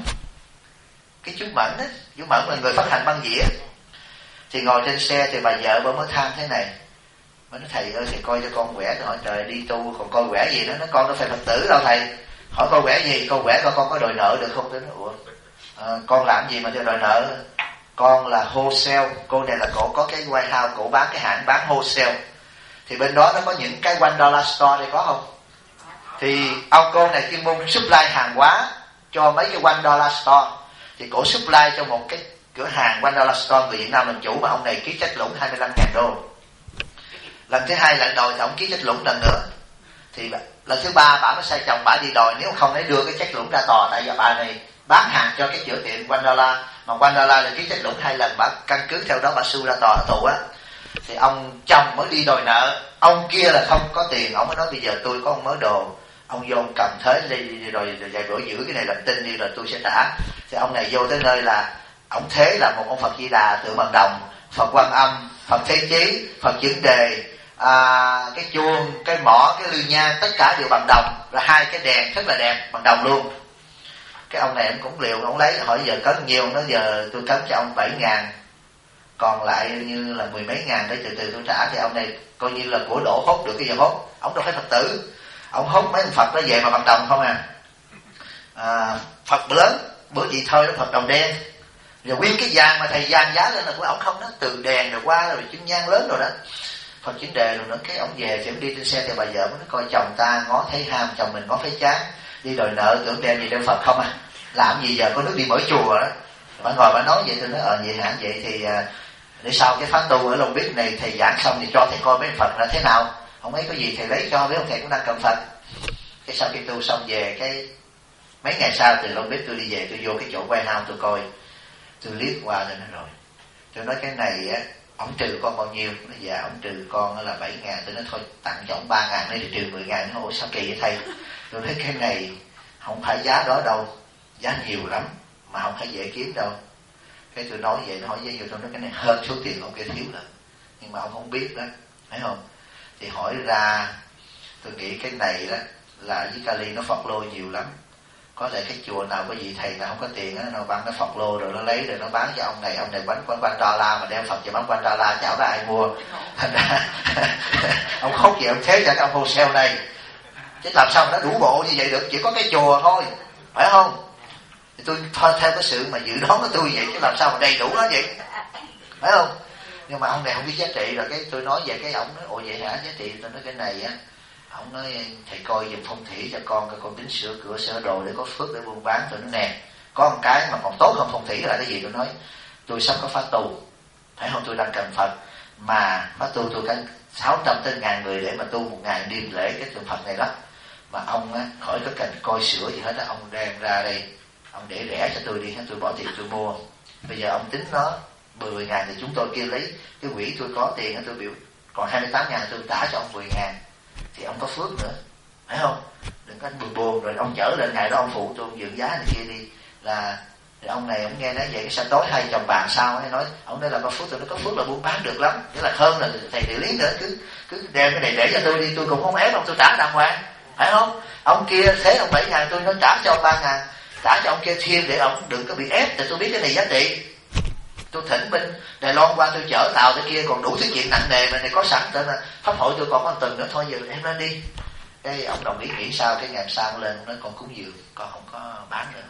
Cái chú Mẫn á, chú Mẫn là người phát hành băng dĩa. Thì ngồi trên xe thì bà vợ bà mới than thế này, bà nói thầy ơi thầy coi cho con quẻ. Tôi hỏi trời đi tu còn coi quẻ gì đó, nó con đâu phải Phật tử đâu thầy. Hỏi coi quẻ gì, coi quẻ coi con có đòi nợ được không? Tôi nói ủa con làm gì mà cho đòi nợ? Con là wholesale, cô này là cổ có cái warehouse, cổ bán cái hãng bán wholesale. Thì bên đó nó có những cái $1 store đây có không? Thì ông cô này chuyên môn supply hàng hóa cho mấy cái $1 store. Thì cổ supply cho một cái cửa hàng $1 store, người Việt Nam làm chủ, mà ông này ký trách lũng $25,000. Lần thứ hai lại đòi thì ông ký trách lũng lần nữa. Thì lần thứ ba bà mới sai chồng bà đi đòi, nếu không lấy đưa cái trách lũng ra tòa. Tại vì bà này bán hàng cho cái chữa tiệm $1, mà $1 là ký trách lũng 2 lần, bà căn cứ theo đó bà sue ra tòa ở tù á. Thì ông chồng mới đi đòi nợ, ông kia là không có tiền, ông mới nói bây giờ tôi có một mớ đồ, ông vô ông cầm thế đi rồi vài bữa giữ cái này làm tin đi rồi tôi sẽ trả. Thì ông này vô tới nơi là ông thế là một ông Phật Di Đà tượng bằng đồng, Phật Quan Âm, Phật Thế Chí, Phật Chuẩn Đề, cái chuông, cái mỏ, cái lư nhang, tất cả đều bằng đồng, rồi 2 cái đèn rất là đẹp bằng đồng luôn. Cái ông này em cũng liều, ông lấy hỏi giờ cấn nhiêu, nó giờ tôi cấn cho ông 7.000, còn lại như là 10 mấy ngàn để từ từ tôi trả. Thì ông này coi như là của đổ hốt được cái giờ hốt, ông đâu phải Phật tử, ông hốt mấy ông Phật đó về mà bằng đồng không Phật lớn bữa gì thôi nó Phật đồng đen, rồi nguyên cái vàng mà thầy vàng giá lên là của ông không đó, từ đèn rồi qua rồi chân nhang lớn rồi đó, Phật Chính Đề rồi nữa. Cái ông về thì ông đi trên xe thì bà vợ mới coi chồng ta ngó thấy ham, chồng mình ngó thấy chán, đi đòi nợ tưởng đem gì đem Phật không làm gì giờ có nước đi mở chùa đó. Bà ngồi bà nói vậy, tôi nói vậy hả? Vậy thì để sau cái pháp tu ở Long Beach này thầy giảng xong thì cho thầy coi mấy Phật là thế nào, không ấy có gì thầy lấy cho, với ông thầy cũng đang cầm Phật. Cái sau khi tu xong về, cái mấy ngày sau từ Long Beach tôi đi về, tôi vô cái chỗ warehouse tôi coi, tôi liếc qua rồi tôi nói cái này á, ông trừ con bao nhiêu? Nó dạ ông trừ con là 7.000. Tôi nói thôi tặng cho ông 3.000 đây thì trừ 10.000. Nó ủa sao kỳ vậy thầy? Tôi nói cái này không phải giá đó đâu, giá nhiều lắm mà không phải dễ kiếm đâu. Cái tôi nói vậy, nó hỏi giá nhiều, tôi nói cái này hơn số tiền ông kia thiếu rồi, nhưng mà ông không biết đó, phải không? Thì hỏi ra Tôi nghĩ cái này đó là với Cali nó phọt lô nhiều lắm. Có lẽ cái chùa nào có vị thầy nào không có tiền á, nó bắn nó phọt lô rồi nó lấy rồi nó bán cho ông này bánh quanh đo la mà đem Phật về bán quanh đo la chảo ra ai mua. Thành ra ông khóc vậy ông thế cho cái ông wholesale này. Chứ làm sao mà nó đủ bộ như vậy được, chỉ có cái chùa thôi, phải không? Thì tôi theo cái sự mà dự đoán của tôi vậy, chứ làm sao mà đầy đủ nó vậy, phải không? Nhưng mà ông này không biết giá trị, rồi cái tôi nói về cái ông nói ồ vậy hả, giá trị tôi nói cái này á, ông nói thầy coi giùm phong thủy cho con tính sửa cửa sửa đồ để có phước để buôn bán. Tôi nói nè, có một cái mà còn tốt hơn phong thủy là cái gì? Tôi nói tôi sắp có khóa tu, phải không? Tôi đang cần Phật mà khóa tu tôi cần 600 tới 1.000 người để mà tu 1 ngày đêm lễ cái tượng Phật này đó, mà ông á khỏi có cần coi sửa gì hết á, ông đem ra đây ông để rẻ cho tôi đi, tôi bỏ tiền tôi mua. Bây giờ ông tính nó 10.000 thì chúng tôi kia lấy cái quỹ tôi có tiền tôi biểu còn 28.000 tôi trả cho ông 10.000 thì ông có phước nữa, phải không? Đừng có buồn rồi ông chở lên ngày đó ông phụ tôi ông dựng giá này kia đi là thì ông này ông nghe nói vậy cái sao tối hai chồng bàn sao ấy nói ông nói là có phước, tôi nói có phước là buôn bán được lắm, nghĩa là hơn là thầy địa lý nữa, cứ đem cái này để cho tôi đi, tôi cũng không ép ông, tôi trả đàng hoàng, phải không? Ông kia thế ông 7.000 tôi nói trả cho ông 3.000, trả cho ông kia thêm để ông đừng có bị ép, để tôi biết cái này giá trị. Tôi thỉnh bên Đài Loan qua tôi chở tàu tới kia còn đủ thứ chuyện nặng nề mà này có sẵn, nên là pháp hội tôi còn có 1 tuần nữa thôi giờ em lên đi. Cái ông đồng ý nghĩ sao, cái ngày sau lên ông nói con cúng dường, con không có bán nữa.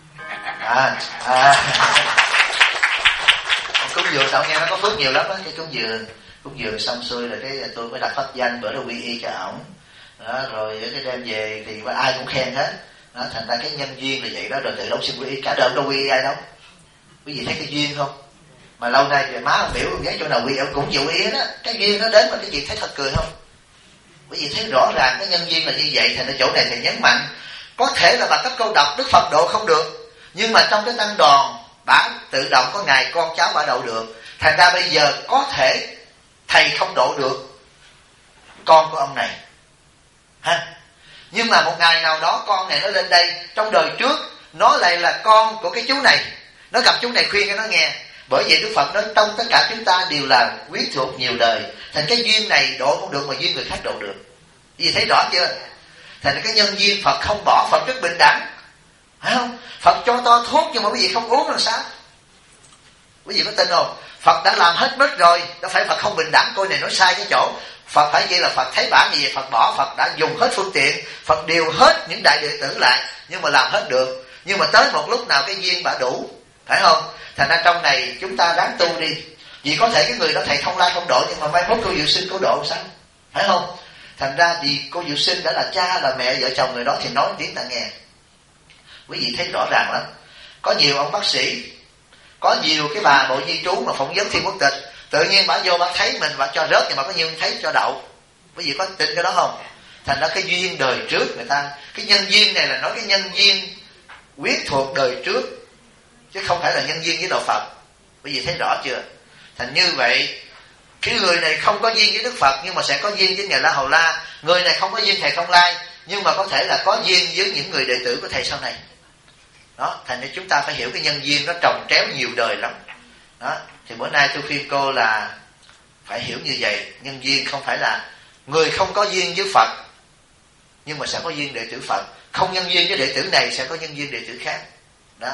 Cúng dường sao nghe nó có phước nhiều lắm á, cái cúng dường xong xuôi rồi cái tôi mới đặt pháp danh bữa đó quy y cho ổng đó, rồi cái đem về thì ai cũng khen hết đó, thành ra cái nhân duyên là vậy đó, rồi từ đâu xin quy y, cả đời đâu quy y ai đâu. Quý vị thấy cái duyên không? Mà lâu nay về má ông biểu ông ghé chỗ nào quy ông cũng chịu ý đó, cái duyên nó đến mà cái gì thấy thật cười không? Quý vị thấy rõ ràng cái nhân duyên là như vậy, thành ra chỗ này thầy nhấn mạnh có thể là bà cấp câu đọc Đức Phật độ không được, nhưng mà trong cái tăng đoàn bả tự động có ngày con cháu bả độ được, thành ra bây giờ có thể thầy không độ được con của ông này ha, nhưng mà một ngày nào đó con này nó lên đây, trong đời trước nó lại là con của cái chú này, nó gặp chú này khuyên cho nó nghe. Bởi vậy Đức Phật nói trong tất cả chúng ta đều là quyến thuộc nhiều đời, thành cái duyên này độ không được mà duyên người khác độ được. Vì thấy rõ chưa? Thành cái nhân duyên Phật không bỏ, Phật rất bình đẳng, phải không? Phật cho to thuốc nhưng mà quý vị không uống làm sao? Quý vị có tin không? Phật đã làm hết mức rồi, đâu phải Phật không bình đẳng. Cô này nói sai cái chỗ Phật phải vậy là Phật thấy bả gì Phật bỏ, Phật đã dùng hết phương tiện, Phật điều hết những đại đệ tử lại nhưng mà làm hết được. Nhưng mà tới một lúc nào cái duyên bả đủ, phải không? Thành ra trong này chúng ta ráng tu đi. Vì có thể cái người đó thầy Thông Lai không độ, nhưng mà mai mốt cô Diệu Sinh có độ sao? Phải không? Thành ra vì cô Diệu Sinh đã là cha là mẹ vợ chồng người đó thì nói tiếng ta nghe. Quý vị thấy rõ ràng lắm. Có nhiều ông bác sĩ, có nhiều cái bà bộ di trú mà phỏng vấn Thiên Quốc Tịch, tự nhiên bà vô bà thấy mình bà cho rớt, nhưng mà có nhiều thấy cho đậu. Quý vị có tin cái đó không? Thành ra cái duyên đời trước người ta, cái nhân duyên này là nói cái nhân duyên quyến thuộc đời trước, chứ không phải là nhân duyên với đạo Phật. Quý vị thấy rõ chưa? Thành như vậy cái người này không có duyên với Đức Phật nhưng mà sẽ có duyên với Ngài La Hầu La. Người này không có duyên thầy Thông Lai nhưng mà có thể là có duyên với những người đệ tử của thầy sau này. Đó, thành ra chúng ta phải hiểu cái nhân duyên nó trồng tréo nhiều đời lắm. Đó, thì bữa nay tôi khuyên cô là phải hiểu như vậy. Nhân duyên không phải là người không có duyên với Phật nhưng mà sẽ có duyên đệ tử Phật, không nhân duyên với đệ tử này sẽ có nhân duyên đệ tử khác. Đó.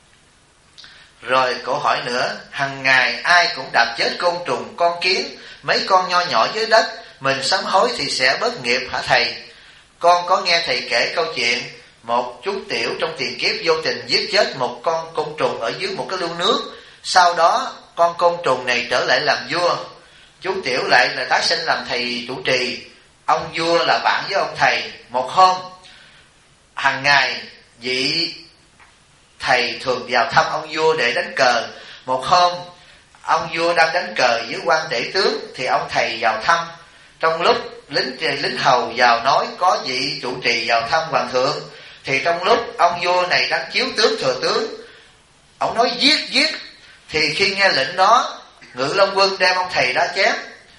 Rồi câu hỏi nữa, hằng ngày ai cũng đạp chết côn trùng, con kiến, mấy con nho nhỏ dưới đất, mình sám hối thì sẽ bớt nghiệp hả thầy? Con có nghe thầy kể câu chuyện một chú tiểu trong tiền kiếp vô tình giết chết một con côn trùng ở dưới một cái lu nước, sau đó con côn trùng này trở lại làm vua, chú tiểu lại là tái sinh làm thầy chủ trì, ông vua là bạn với ông thầy. Một hôm hàng ngày vị thầy thường vào thăm ông vua để đánh cờ. Một hôm ông vua đang đánh cờ với quan tể tướng thì ông thầy vào thăm. Trong lúc lính hầu vào nói có vị trụ trì vào thăm hoàng thượng, thì trong lúc ông vua này đang chiếu tướng thừa tướng, ông nói giết, thì khi nghe lệnh đó Ngự Long Quân đem ông thầy đó chém.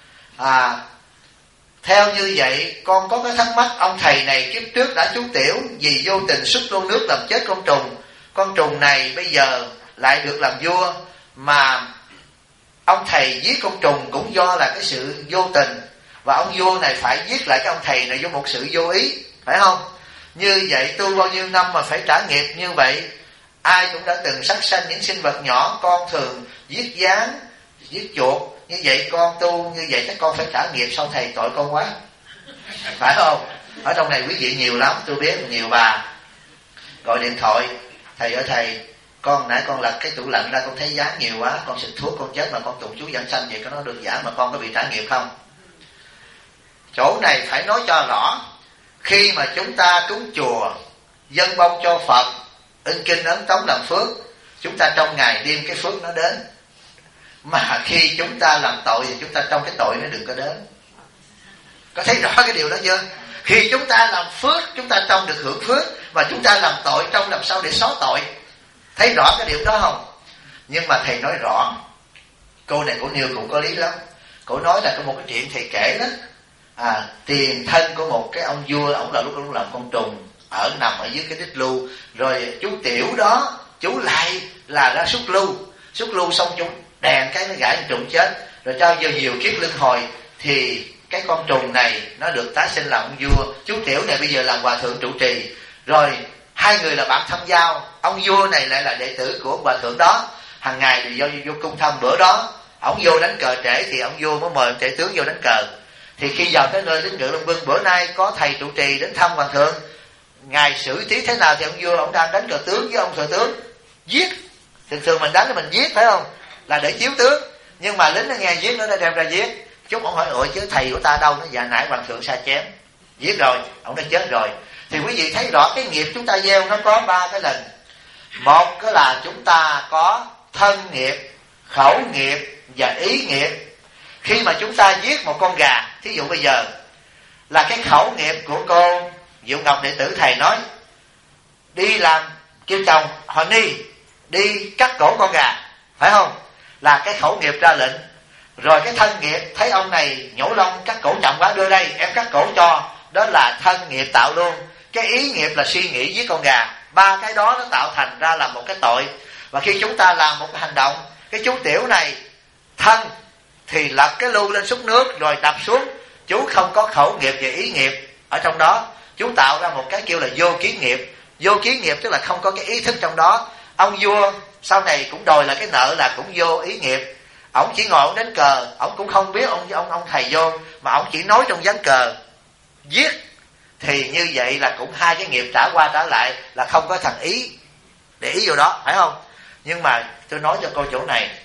Theo như vậy con có cái thắc mắc, ông thầy này kiếp trước đã chú tiểu vì vô tình xúc luôn nước làm chết con trùng này bây giờ lại được làm vua, mà ông thầy giết con trùng cũng do là cái sự vô tình, và ông vua này phải giết lại cái ông thầy này với một sự vô ý, phải không? Như vậy tu bao nhiêu năm mà phải trả nghiệp như vậy. Ai cũng đã từng sát sanh những sinh vật nhỏ, con thường giết gián, giết chuột, như vậy con tu như vậy chắc con phải trả nghiệp sau thầy, tội con quá, phải không? Ở trong này quý vị nhiều lắm, tôi biết nhiều bà gọi điện thoại: thầy ơi thầy, con nãy con lật cái tủ lạnh ra, con thấy gián nhiều quá, con xịt thuốc con chết mà con tụng chú giảng sanh vậy có nó được giả mà con có bị trả nghiệp không? Chỗ này phải nói cho rõ. Khi mà chúng ta cúng chùa, dâng bông cho Phật, in kinh ấn tống làm phước, chúng ta trong ngày đêm cái phước nó đến. Mà khi chúng ta làm tội thì chúng ta trong cái tội nó đừng có đến. Có thấy rõ cái điều đó chưa? Khi chúng ta làm phước, chúng ta trong được hưởng phước, và chúng ta làm tội trong làm sao để xóa tội. Thấy rõ cái điều đó không? Nhưng mà thầy nói rõ. Cô này cô nêu cũng có lý lắm. Cô nói là có một cái chuyện thầy kể đó. Tiền thân của một cái ông vua, ông là lúc làm con trùng, nằm ở dưới cái đít lưu. Rồi chú Tiểu đó, chú lại là ra xúc lưu xong chú đèn cái nó gãy trùng chết. Rồi cho vô nhiều kiếp luân hồi thì cái con trùng này nó được tái sinh làm ông vua. Chú Tiểu này bây giờ làm hòa thượng trụ trì. Rồi hai người là bạn thăm giao. Ông vua này lại là đệ tử của ông hòa thượng đó. Hàng ngày thì vô cung thăm. Bữa đó ông vô đánh cờ trễ thì ông vua mới mời ông tể tướng vô đánh cờ. Thì khi vào tới nơi đến Ngự Long Bưng, bữa nay có thầy trụ trì đến thăm hoàng thượng, ngài xử trí thế nào thì ông vua ông đang đánh cờ tướng với ông thừa tướng, giết. Thường mình đánh thì mình giết phải không, là để chiếu tướng. Nhưng mà lính nó nghe giết nó đem ra giết. Chút ông hỏi ủa chứ thầy của ta đâu? Nó dạ nãy hoàng thượng sa chém, giết rồi, ông đã chết rồi. Thì quý vị thấy rõ cái nghiệp chúng ta gieo nó có 3 cái lần. Một cái là chúng ta có thân nghiệp, khẩu nghiệp và ý nghiệp. Khi mà chúng ta giết một con gà, thí dụ bây giờ là cái khẩu nghiệp của cô Diệu Ngọc đệ tử thầy nói đi làm, kêu chồng họ đi cắt cổ con gà, phải không? Là cái khẩu nghiệp ra lệnh. Rồi cái thân nghiệp thấy ông này nhổ lông cắt cổ chậm quá, đưa đây em cắt cổ cho, đó là thân nghiệp tạo luôn. Cái ý nghiệp là suy nghĩ giết con gà. 3 cái đó nó tạo thành ra là một cái tội. Và khi chúng ta làm một cái hành động, cái chú Tiểu này thân thì lật cái lu lên xúc nước rồi đập xuống, chú không có khẩu nghiệp và ý nghiệp ở trong đó, chú tạo ra một cái kêu là vô kiến nghiệp. Vô kiến nghiệp tức là không có cái ý thức trong đó. Ông vua sau này cũng đòi là cái nợ là cũng vô ý nghiệp. Ông chỉ ngồi ông đánh cờ, ông cũng không biết ông thầy vô, mà ông chỉ nói trong ván cờ giết. Thì như vậy là cũng 2 cái nghiệp trả qua trả lại, là không có thằng ý để ý vô đó, phải không? Nhưng mà tôi nói cho cô chỗ này.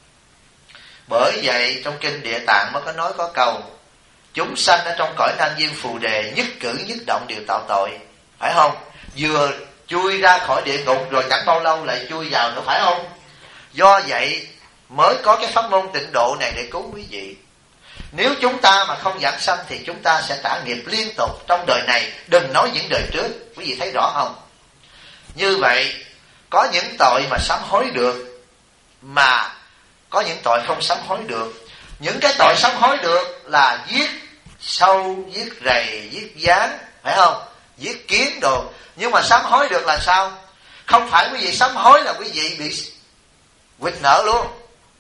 Bởi vậy trong kinh Địa Tạng mới có nói có câu chúng sanh ở trong cõi nan diêm phù đề, nhất cử nhất động đều tạo tội, phải không? Vừa chui ra khỏi địa ngục rồi chẳng bao lâu lại chui vào nữa, phải không? Do vậy mới có cái pháp môn tịnh độ này để cứu quý vị. Nếu chúng ta mà không giảng sanh thì chúng ta sẽ trả nghiệp liên tục trong đời này, đừng nói những đời trước. Quý vị thấy rõ không? Như vậy có những tội mà sám hối được, mà có những tội không sám hối được. Những cái tội sám hối được là giết sâu, giết rầy, giết gián, phải không? Giết kiến đồ. Nhưng mà sám hối được là sao? Không phải quý vị sám hối là quý vị bị quỵt nợ luôn.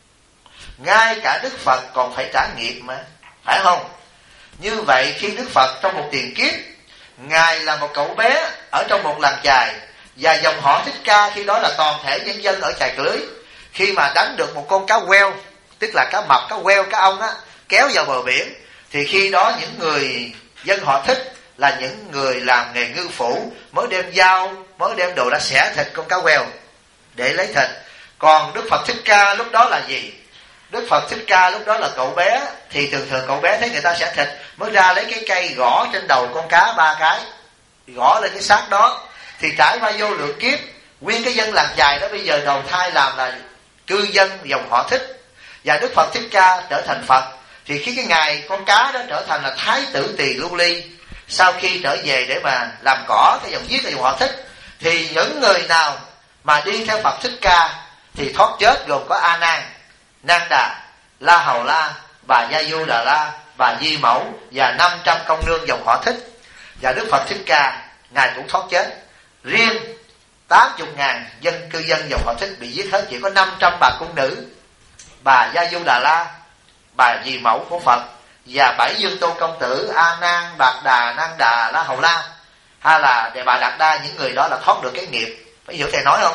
Ngay cả Đức Phật còn phải trả nghiệp mà, phải không? Như vậy khi Đức Phật trong một tiền kiếp, Ngài là một cậu bé ở trong một làng chài, và dòng họ Thích Ca khi đó là toàn thể nhân dân ở chài Lưới. Khi mà đánh được một con cá queo, tức là cá mập, cá queo, cá ong á, kéo vào bờ biển, thì khi đó những người dân họ Thích là những người làm nghề ngư phủ mới đem dao, mới đem đồ đã xẻ thịt con cá queo để lấy thịt. Còn Đức Phật Thích Ca lúc đó là gì? Đức Phật Thích Ca lúc đó là cậu bé, thì thường thường cậu bé thấy người ta xẻ thịt mới ra lấy cái cây gõ trên đầu con cá 3 cái, gõ lên cái xác đó. Thì trải qua vô lượng kiếp, nguyên cái dân làng chài đó bây giờ đầu thai làm là cư dân dòng họ Thích, và Đức Phật Thích Ca trở thành Phật. Thì khi cái ngày con cá đó trở thành là Thái tử Tỳ Lưu Ly, sau khi trở về để mà làm cỏ cái dòng giết cái dòng họ Thích, thì những người nào mà đi theo Phật Thích Ca thì thoát chết gồm có A Nan, Nan Đà, La Hầu La, bà Gia Du Đà La, bà Di Mẫu và 500 công nương dòng họ Thích. Và Đức Phật Thích Ca Ngài cũng thoát chết. Riêng 80.000 cư dân dòng họ Thích bị giết hết, chỉ có 500 bà cung nữ, bà Gia Du Đà La, bà Di Mẫu của Phật và 7 Dương Tôn Công Tử A Nan, Bạc Đà, Nan Đà, La Hầu La, hay là Đề Bà Đạt Đa, những người đó là thoát được cái nghiệp. Phải hiểu thầy nói không?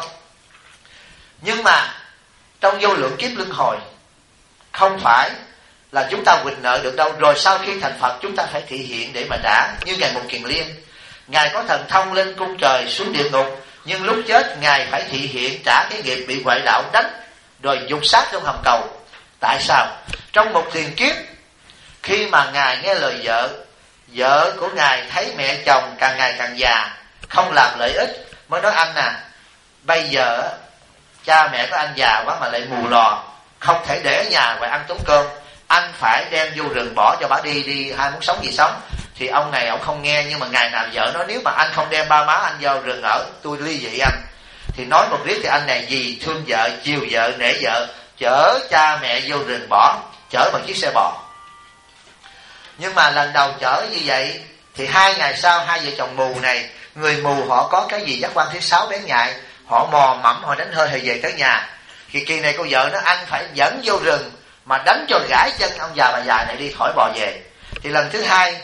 Nhưng mà trong vô lượng kiếp luân hồi, không phải là chúng ta quỵt nợ được đâu. Rồi sau khi thành Phật chúng ta phải thị hiện để mà trả. Như Ngài Một Kiền Liên, Ngài có thần thông lên cung trời xuống địa ngục, nhưng lúc chết Ngài phải thị hiện trả cái nghiệp bị ngoại đạo đánh rồi dục sát trong hầm cầu. Tại sao? Trong một tiền kiếp, khi mà Ngài nghe lời vợ của Ngài thấy mẹ chồng càng ngày càng già, không làm lợi ích, mới nói anh à, bây giờ cha mẹ của anh già quá mà lại mù lò, không thể để ở nhà và ăn tốn cơm, anh phải đem vô rừng bỏ cho bà đi, hai muốn sống gì sống. Thì ông này ông không nghe, nhưng mà ngày nào vợ nói nếu mà anh không đem ba má anh vào rừng ở, tôi ly dị anh. Thì nói một riết thì anh này vì thương vợ, chiều vợ, nể vợ, chở cha mẹ vô rừng bỏ, chở bằng chiếc xe bò. Nhưng mà lần đầu chở như vậy thì 2 ngày sau, hai vợ chồng mù này, người mù họ có cái gì giác quan thứ 6 bén nhạy, họ mò mẫm, họ đánh hơi hồi về tới nhà. Thì kỳ này cô vợ nói anh phải dẫn vô rừng mà đánh cho gãi chân ông già bà già này đi, khỏi bò về. Thì lần thứ 2,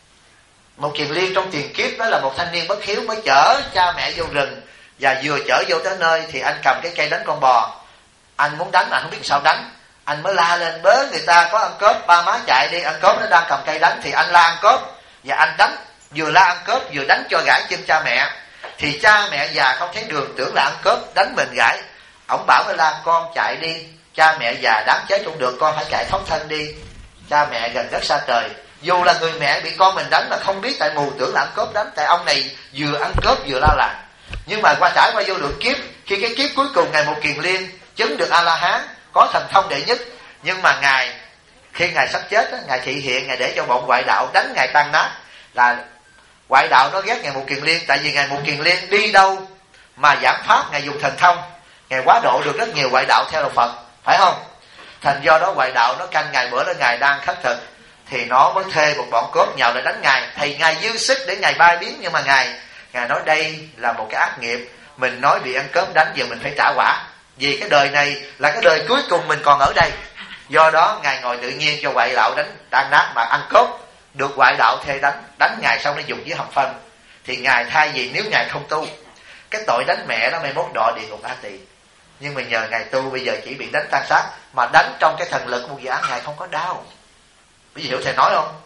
Một Kiền Liên trong tiền kiếp đó là một thanh niên bất hiếu, mới chở cha mẹ vô rừng, và vừa chở vô tới nơi thì anh cầm cái cây đánh con bò. Anh muốn đánh mà không biết sao đánh, anh mới la lên bớ người ta có ăn cướp, ba má chạy đi, ăn cướp nó đang cầm cây đánh. Thì anh la ăn cướp và anh đánh, vừa la ăn cướp vừa đánh cho gãi chân cha mẹ. Thì cha mẹ già không thấy đường, tưởng là ăn cướp đánh mình gãi. Ông bảo với la con chạy đi, cha mẹ già đáng chết cũng được, con phải chạy thoát thân đi. Cha mẹ gần đất xa trời, dù là người mẹ bị con mình đánh mà không biết, tại mù tưởng là ăn cướp đánh, tại ông này vừa ăn cướp vừa la làng. Nhưng mà trải qua vô lượng kiếp, khi cái kiếp cuối cùng Ngài Một Kiền Liên chứng được A-la-hán, có thần thông đệ nhất. Nhưng mà Ngài, khi Ngài sắp chết đó, Ngài thị hiện, Ngài để cho bọn ngoại đạo đánh Ngài tan nát. Là ngoại đạo nó ghét Ngài Một Kiền Liên, tại vì Ngài Một Kiền Liên đi đâu mà giảng pháp, Ngài dùng thần thông, Ngài quá độ được rất nhiều ngoại đạo theo đạo Phật, phải không? Thành do đó ngoại đạo nó canh Ngài, bữa đó Ngài đang khất thực thì nó mới thuê một bọn cướp nhào lại đánh Ngài. Thì Ngài dư sức để Ngài bay biến, nhưng mà Ngài nói đây là một cái ác nghiệp, mình nói bị ăn cướp đánh, giờ mình phải trả quả, vì cái đời này là cái đời cuối cùng mình còn ở đây. Do đó Ngài ngồi tự nhiên cho ngoại đạo đánh tan nát, mà ăn cướp được ngoại đạo thuê đánh Ngài xong nó dùng với hầm phân. Thì Ngài thay vì nếu Ngài không tu, cái tội đánh mẹ nó mai mốt đọa địa ngục A Tỳ. Nhưng mà nhờ Ngài tu, bây giờ chỉ bị đánh tan xác, mà đánh trong cái thần lực một dự án Ngài không có đau. Quý vị hiểu thầy nói không?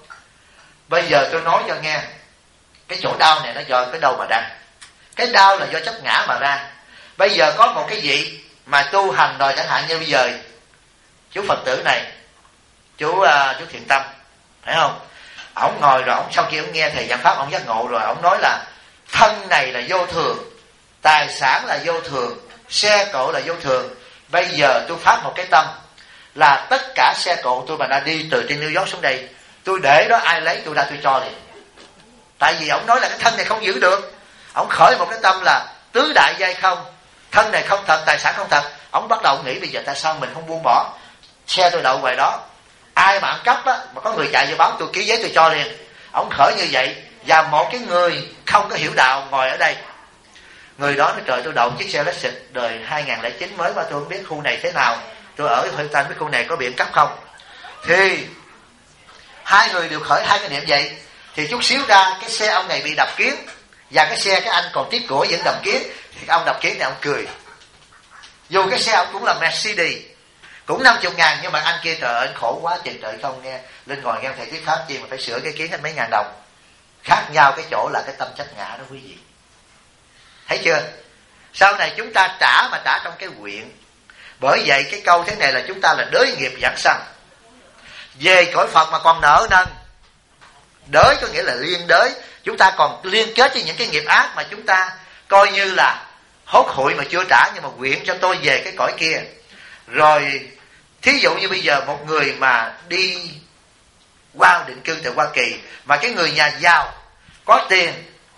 Bây giờ tôi nói cho nghe, cái chỗ đau này nó do cái đâu mà ra? Cái đau là do chấp ngã mà ra. Bây giờ có một cái vị mà tu hành rồi, chẳng hạn như bây giờ chú Phật tử này, chú Thiện Tâm, phải không? Ổng ngồi rồi, ổng sau khi ổng nghe thầy giảng pháp, ổng giác ngộ rồi, ổng nói là thân này là vô thường, tài sản là vô thường, xe cộ là vô thường. Bây giờ tôi phát một cái tâm là tất cả xe cộ tôi mà đã đi từ trên New York xuống đây, tôi để đó ai lấy tôi ra tôi cho liền. Tại vì ổng nói là cái thân này không giữ được. Ổng khởi một cái tâm là tứ đại giai không, thân này không thật, tài sản không thật. Ổng bắt đầu nghĩ bây giờ tại sao mình không buông bỏ, xe tôi đậu ngoài đó, ai mà ăn cắp á, mà có người chạy vô báo tôi ký giấy tôi cho liền. Ổng khởi như vậy. Và một cái người không có hiểu đạo ngồi ở đây, người đó nói trời tôi đậu chiếc xe Lexus đời 2009 mới qua, tôi không biết khu này thế nào, tôi ở Hội Thanh biết khu này có bị cắp không. Thì hai người đều khởi hai cái niệm vậy. Thì chút xíu ra cái xe ông này bị đập kiến, và cái xe cái anh còn tiếc của vẫn đập kiến. Thì ông đập kiến này ông cười, dù cái xe ông cũng là Mercedes, cũng 50.000, nhưng mà anh kia trời ơi khổ quá trời trời không nghe. Lên ngồi nghe thầy thuyết pháp chi mà phải sửa cái kiến hết mấy ngàn đồng. Khác nhau cái chỗ là cái tâm chấp ngã đó quý vị. Thấy chưa? Sau này chúng ta trả mà trả trong cái nguyện. Bởi vậy cái câu thế này là chúng ta là đới nghiệp giảng sanh. Về cõi Phật mà còn nợ nần. Đới có nghĩa là liên đới. Chúng ta còn liên kết với những cái nghiệp ác mà chúng ta coi như là hốt hụi mà chưa trả, nhưng mà nguyện cho tôi về cái cõi kia. Rồi thí dụ như bây giờ một người mà đi qua định cư tại Hoa Kỳ, mà cái người nhà giàu có tiền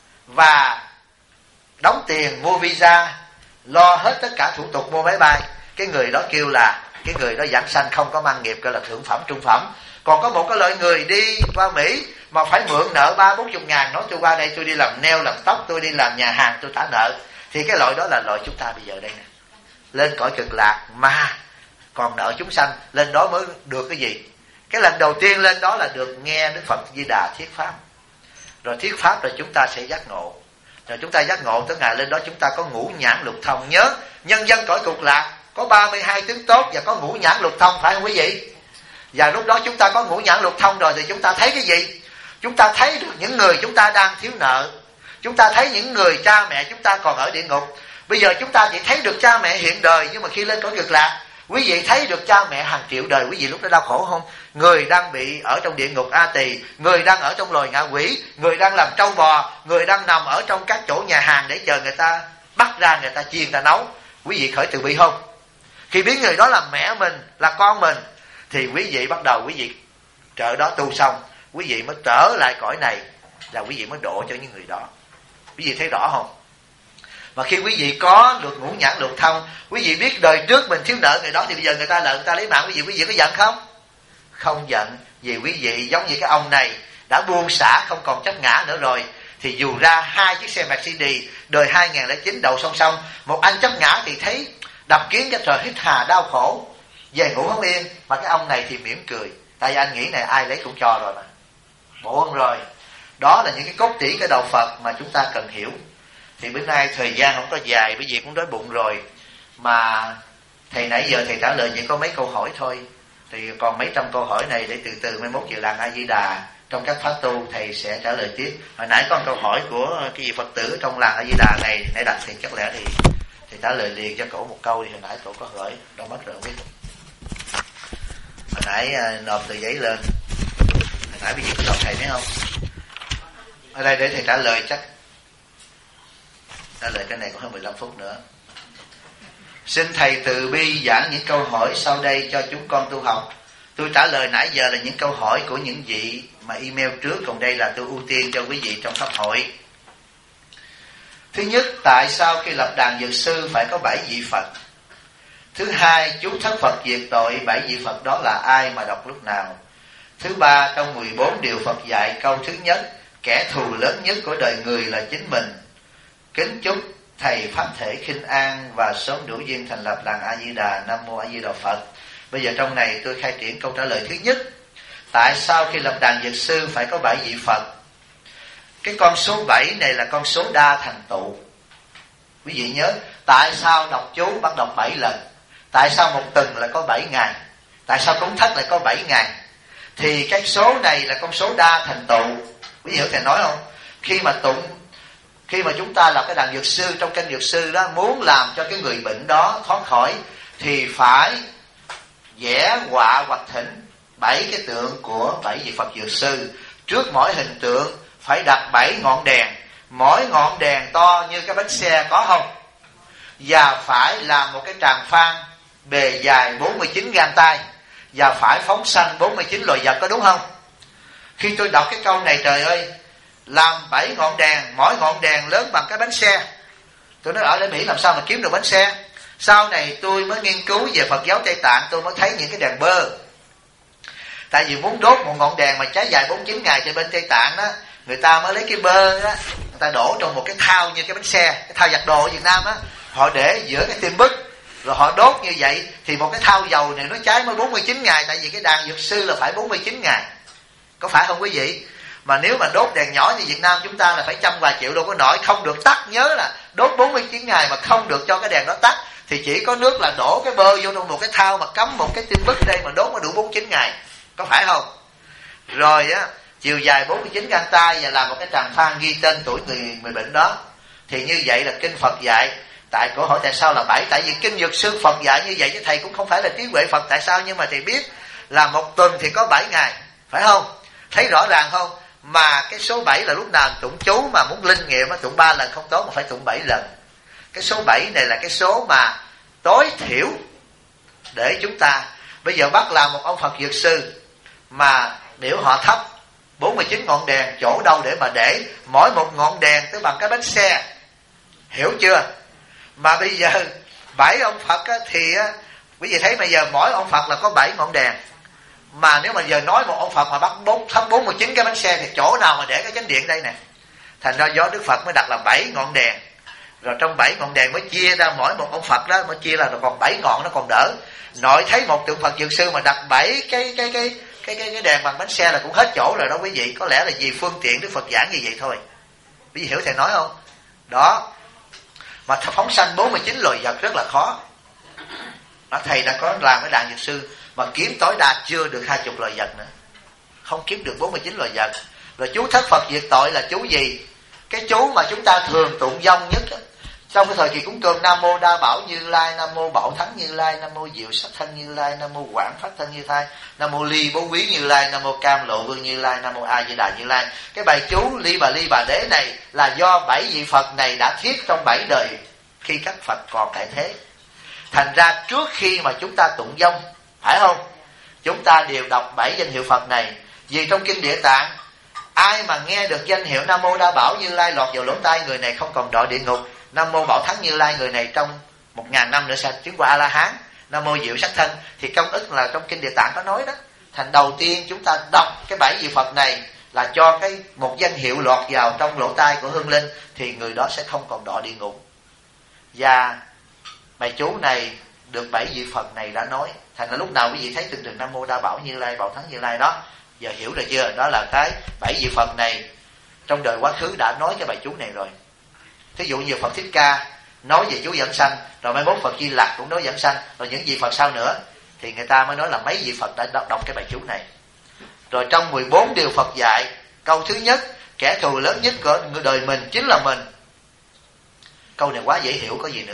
và đóng tiền mua visa, lo hết tất cả thủ tục mua máy bay, cái người đó kêu là cái người đó giảng sanh không có mang nghiệp, gọi là thượng phẩm trung phẩm. Còn có một cái loại người đi qua Mỹ mà phải mượn nợ 30-40 ngàn, nói tôi qua đây tôi đi làm nail làm tóc, tôi đi làm nhà hàng tôi trả nợ, thì cái loại đó là loại chúng ta bây giờ đây nè. Lên cõi cực lạc mà còn nợ chúng sanh, lên đó mới được cái gì? Cái lần đầu tiên lên đó là được nghe Đức Phật Di Đà thuyết pháp. Rồi thuyết pháp rồi chúng ta sẽ giác ngộ. Rồi chúng ta giác ngộ tới ngày lên đó chúng ta có ngũ nhãn lục thông. Nhớ nhân dân cõi Cực Lạc có 32 tướng tốt và có ngũ nhãn lục thông, phải không quý vị? Và lúc đó chúng ta có ngũ nhãn lục thông rồi thì chúng ta thấy cái gì? Chúng ta thấy được những người chúng ta đang thiếu nợ. Chúng ta thấy những người cha mẹ chúng ta còn ở địa ngục. Bây giờ chúng ta chỉ thấy được cha mẹ hiện đời, nhưng mà khi lên cõi Cực Lạc, quý vị thấy được cha mẹ hàng triệu đời. Quý vị lúc đó đau khổ không? Người đang bị ở trong địa ngục A Tỳ, người đang ở trong loài ngạ quỷ, người đang làm trâu bò, người đang nằm ở trong các chỗ nhà hàng để chờ người ta bắt ra, người ta chiên, người ta nấu. Quý vị khởi từ bi không? Khi biết người đó là mẹ mình, là con mình, thì quý vị bắt đầu quý vị trợ đó tu xong, quý vị mới trở lại cõi này, là quý vị mới độ cho những người đó. Quý vị thấy rõ không? Mà khi quý vị có được ngũ nhãn lục thông, quý vị biết đời trước mình thiếu nợ người đó, thì bây giờ người ta nợ, người ta lấy mạng quý vị có giận không? Không giận. Vì quý vị giống như cái ông này đã buông xả, không còn chấp ngã nữa rồi, thì dù ra 2 chiếc xe Mercedes đời 2009 đậu song song, một anh chấp ngã thì thấy đập kiến cho trời hít hà đau khổ, về ngủ không yên, mà cái ông này thì mỉm cười, tại vì anh nghĩ này ai lấy cũng cho rồi mà, buông rồi. Đó là những cái cốt tủy cái đạo Phật mà chúng ta cần hiểu. Thì bữa nay thời gian không có dài, bởi vì cũng đói bụng rồi, mà thầy nãy giờ thầy trả lời chỉ có mấy câu hỏi thôi, thì còn mấy trăm câu hỏi này để từ từ mai mốt về làng A Di Đà trong các pháp tu thầy sẽ trả lời tiếp. Hồi nãy có một câu hỏi của cái vị Phật tử trong làng A Di Đà này nãy đặt, thì chắc lẽ thì thầy trả lời liền cho cổ một câu. Thì hồi nãy cổ có hỏi đâu mất rồi không biết. Hồi nãy nộp tờ giấy lên, hồi nãy bây giờ có đọc thầy thấy không? Ở đây để thầy trả lời, chắc trả lời cái này có hơn 15 phút nữa. Xin thầy từ bi giảng những câu hỏi sau đây cho chúng con tu học. Tôi trả lời nãy giờ là những câu hỏi của những vị mà email trước, còn đây là tôi ưu tiên cho quý vị trong pháp hội. Thứ nhất, tại sao khi lập đàn Dược Sư phải có 7 vị Phật? Thứ hai, chú thất Phật diệt tội 7 vị Phật đó là ai mà đọc lúc nào? Thứ ba, trong 14 điều Phật dạy, câu thứ nhất, kẻ thù lớn nhất của đời người là chính mình. Kính chúc thầy pháp thể khinh an và sớm đủ duyên thành lập làng A Di Đà. Nam mô A Di Đà Phật. Bây giờ trong này tôi khai triển câu trả lời thứ nhất. Tại sao khi lập đàn Dược Sư phải có 7 vị Phật? Cái con số 7 này là con số đa thành tựu. Quý vị nhớ, tại sao đọc chú bắt đọc 7 lần? Tại sao một tuần lại có 7 ngày? Tại sao cúng thất lại có 7 ngày? Thì cái số này là con số đa thành tựu. Quý vị hiểu thầy nói không? Khi mà chúng ta làm cái đàn Dược Sư, trong kênh Dược Sư đó, muốn làm cho cái người bệnh đó thoát khỏi thì phải vẽ họa hoặc thỉnh 7 cái tượng của 7 vị Phật Dược Sư. Trước mỗi hình tượng phải đặt 7 ngọn đèn, mỗi ngọn đèn to như cái bánh xe, có không? Và phải làm một cái tràng phan bề dài 49 gang tay, và phải phóng sanh 49 loài vật, có đúng không? Khi tôi đọc cái câu này, trời ơi, làm 7 ngọn đèn, mỗi ngọn đèn lớn bằng cái bánh xe. Tôi nói ở đây Mỹ làm sao mà kiếm được bánh xe? Sau này tôi mới nghiên cứu về Phật giáo Tây Tạng, tôi mới thấy những cái đèn bơ. Tại vì muốn đốt một ngọn đèn mà cháy dài 49 ngày trên bên Tây Tạng đó, người ta mới lấy cái bơ đó, người ta đổ trong một cái thau như cái bánh xe, cái thau giặt đồ ở Việt Nam á, họ để giữa cái tim bức, rồi họ đốt như vậy, thì một cái thau dầu này nó cháy mới 49 ngày, tại vì cái đàn Dược Sư là phải 49 ngày. Có phải không quý vị? Mà nếu mà đốt đèn nhỏ như Việt Nam chúng ta là phải trăm vài triệu đâu có nổi, không được tắt. Nhớ là đốt 49 ngày mà không được cho cái đèn đó tắt, thì chỉ có nước là đổ cái bơ vô trong một cái thau mà cắm một cái tim bức đây mà đốt mới đủ 49 ngày. Có phải không? Rồi á, chiều dài 49 gang tay và làm một cái tràng phan ghi tên tuổi người bệnh đó. Thì như vậy là kinh Phật dạy. Tại cổ hỏi tại sao là 7? Tại vì kinh Dược Sư Phật dạy như vậy, chứ thầy cũng không phải là trí huệ Phật. Tại sao? Nhưng mà thầy biết là một tuần thì có 7 ngày, phải không? Thấy rõ ràng không? Mà cái số 7 là lúc nào tụng chú mà muốn linh nghiệm tụng 3 lần không tốt, mà phải tụng 7 lần. Cái số 7 này là cái số mà tối thiểu để chúng ta bây giờ bắt làm một ông Phật Dược Sư mà biểu họ thấp 49 ngọn đèn, chỗ đâu để mà để mỗi một ngọn đèn tới bằng cái bánh xe, hiểu chưa? Mà bây giờ 7 ông Phật á, thì á, quý vị thấy bây giờ mỗi ông Phật là có 7 ngọn đèn. Mà nếu mà giờ nói một ông Phật mà bắt thấp 49 cái bánh xe thì chỗ nào mà để cái chánh điện đây nè. Thành ra do Đức Phật mới đặt là 7 ngọn đèn. Rồi trong 7 ngọn đèn mới chia ra mỗi một ông Phật đó mới chia là còn 7 ngọn, nó còn đỡ. Nội thấy một tượng Phật Dược Sư mà đặt 7 cái cái đèn bằng bánh xe là cũng hết chỗ rồi đó quý vị. Có lẽ là vì phương tiện Đức Phật giảng như vậy thôi. Quý vị hiểu thầy nói không? Đó. Mà phóng sanh 49 loài vật rất là khó. Đó, thầy đã có làm cái đàn dược sư mà kiếm tối đa chưa được 20 loài vật nữa, không kiếm được 49 loài vật. Rồi chú thất Phật diệt tội là chú gì? Cái chú mà chúng ta thường tụng vong nhất đó. Trong cái thời kỳ cúng cơm: Nam mô Đa Bảo Như Lai, Nam mô Bảo Thắng Như Lai, Nam mô Diệu Sắc Thân Như Lai, Nam mô Quảng Pháp Thân Như Lai, Nam mô Ly Bố Quý Như Lai, Nam mô Cam Lộ Vương Như Lai, Nam mô A Di Đà Như Lai. Cái bài chú Ly Bà Đế này là do 7 vị Phật này đã thiết trong 7 đời khi các Phật còn tại thế. Thành ra trước khi mà chúng ta tụng vong, phải không, chúng ta đều đọc 7 danh hiệu Phật này. Vì trong kinh Địa Tạng, ai mà nghe được danh hiệu Nam mô Đa Bảo Như Lai lọt vào lỗ tai, người này không còn đọa địa ngục. Nam mô Bảo Thắng Như Lai, người này trong 1000 năm nữa sẽ chứng qua A-la-hán. Nam mô Diệu Sắc Thân thì công ức là trong kinh Địa Tạng có nói đó. Thành đầu tiên chúng ta đọc cái 7 vị Phật này là cho cái một danh hiệu lọt vào trong lỗ tai của hương linh, thì người đó sẽ không còn đọa địa ngục. Và bài chú này được 7 vị Phật này đã nói. Thành ra lúc nào quý vị thấy từng Nam mô Đa Bảo Như Lai, Bảo Thắng Như Lai đó, giờ hiểu rồi chưa? Đó là cái 7 vị Phật này trong đời quá khứ đã nói cái bài chú này rồi. Thí dụ như Phật Thích Ca nói về chú dẫn sanh, rồi mai mốt Phật Di Lặc cũng nói dẫn sanh, rồi những vị Phật sau nữa thì người ta mới nói là mấy vị Phật đã đọc cái bài chú này. Rồi trong 14 điều Phật dạy, câu thứ nhất: kẻ thù lớn nhất của đời mình chính là mình. Câu này quá dễ hiểu, có gì nữa.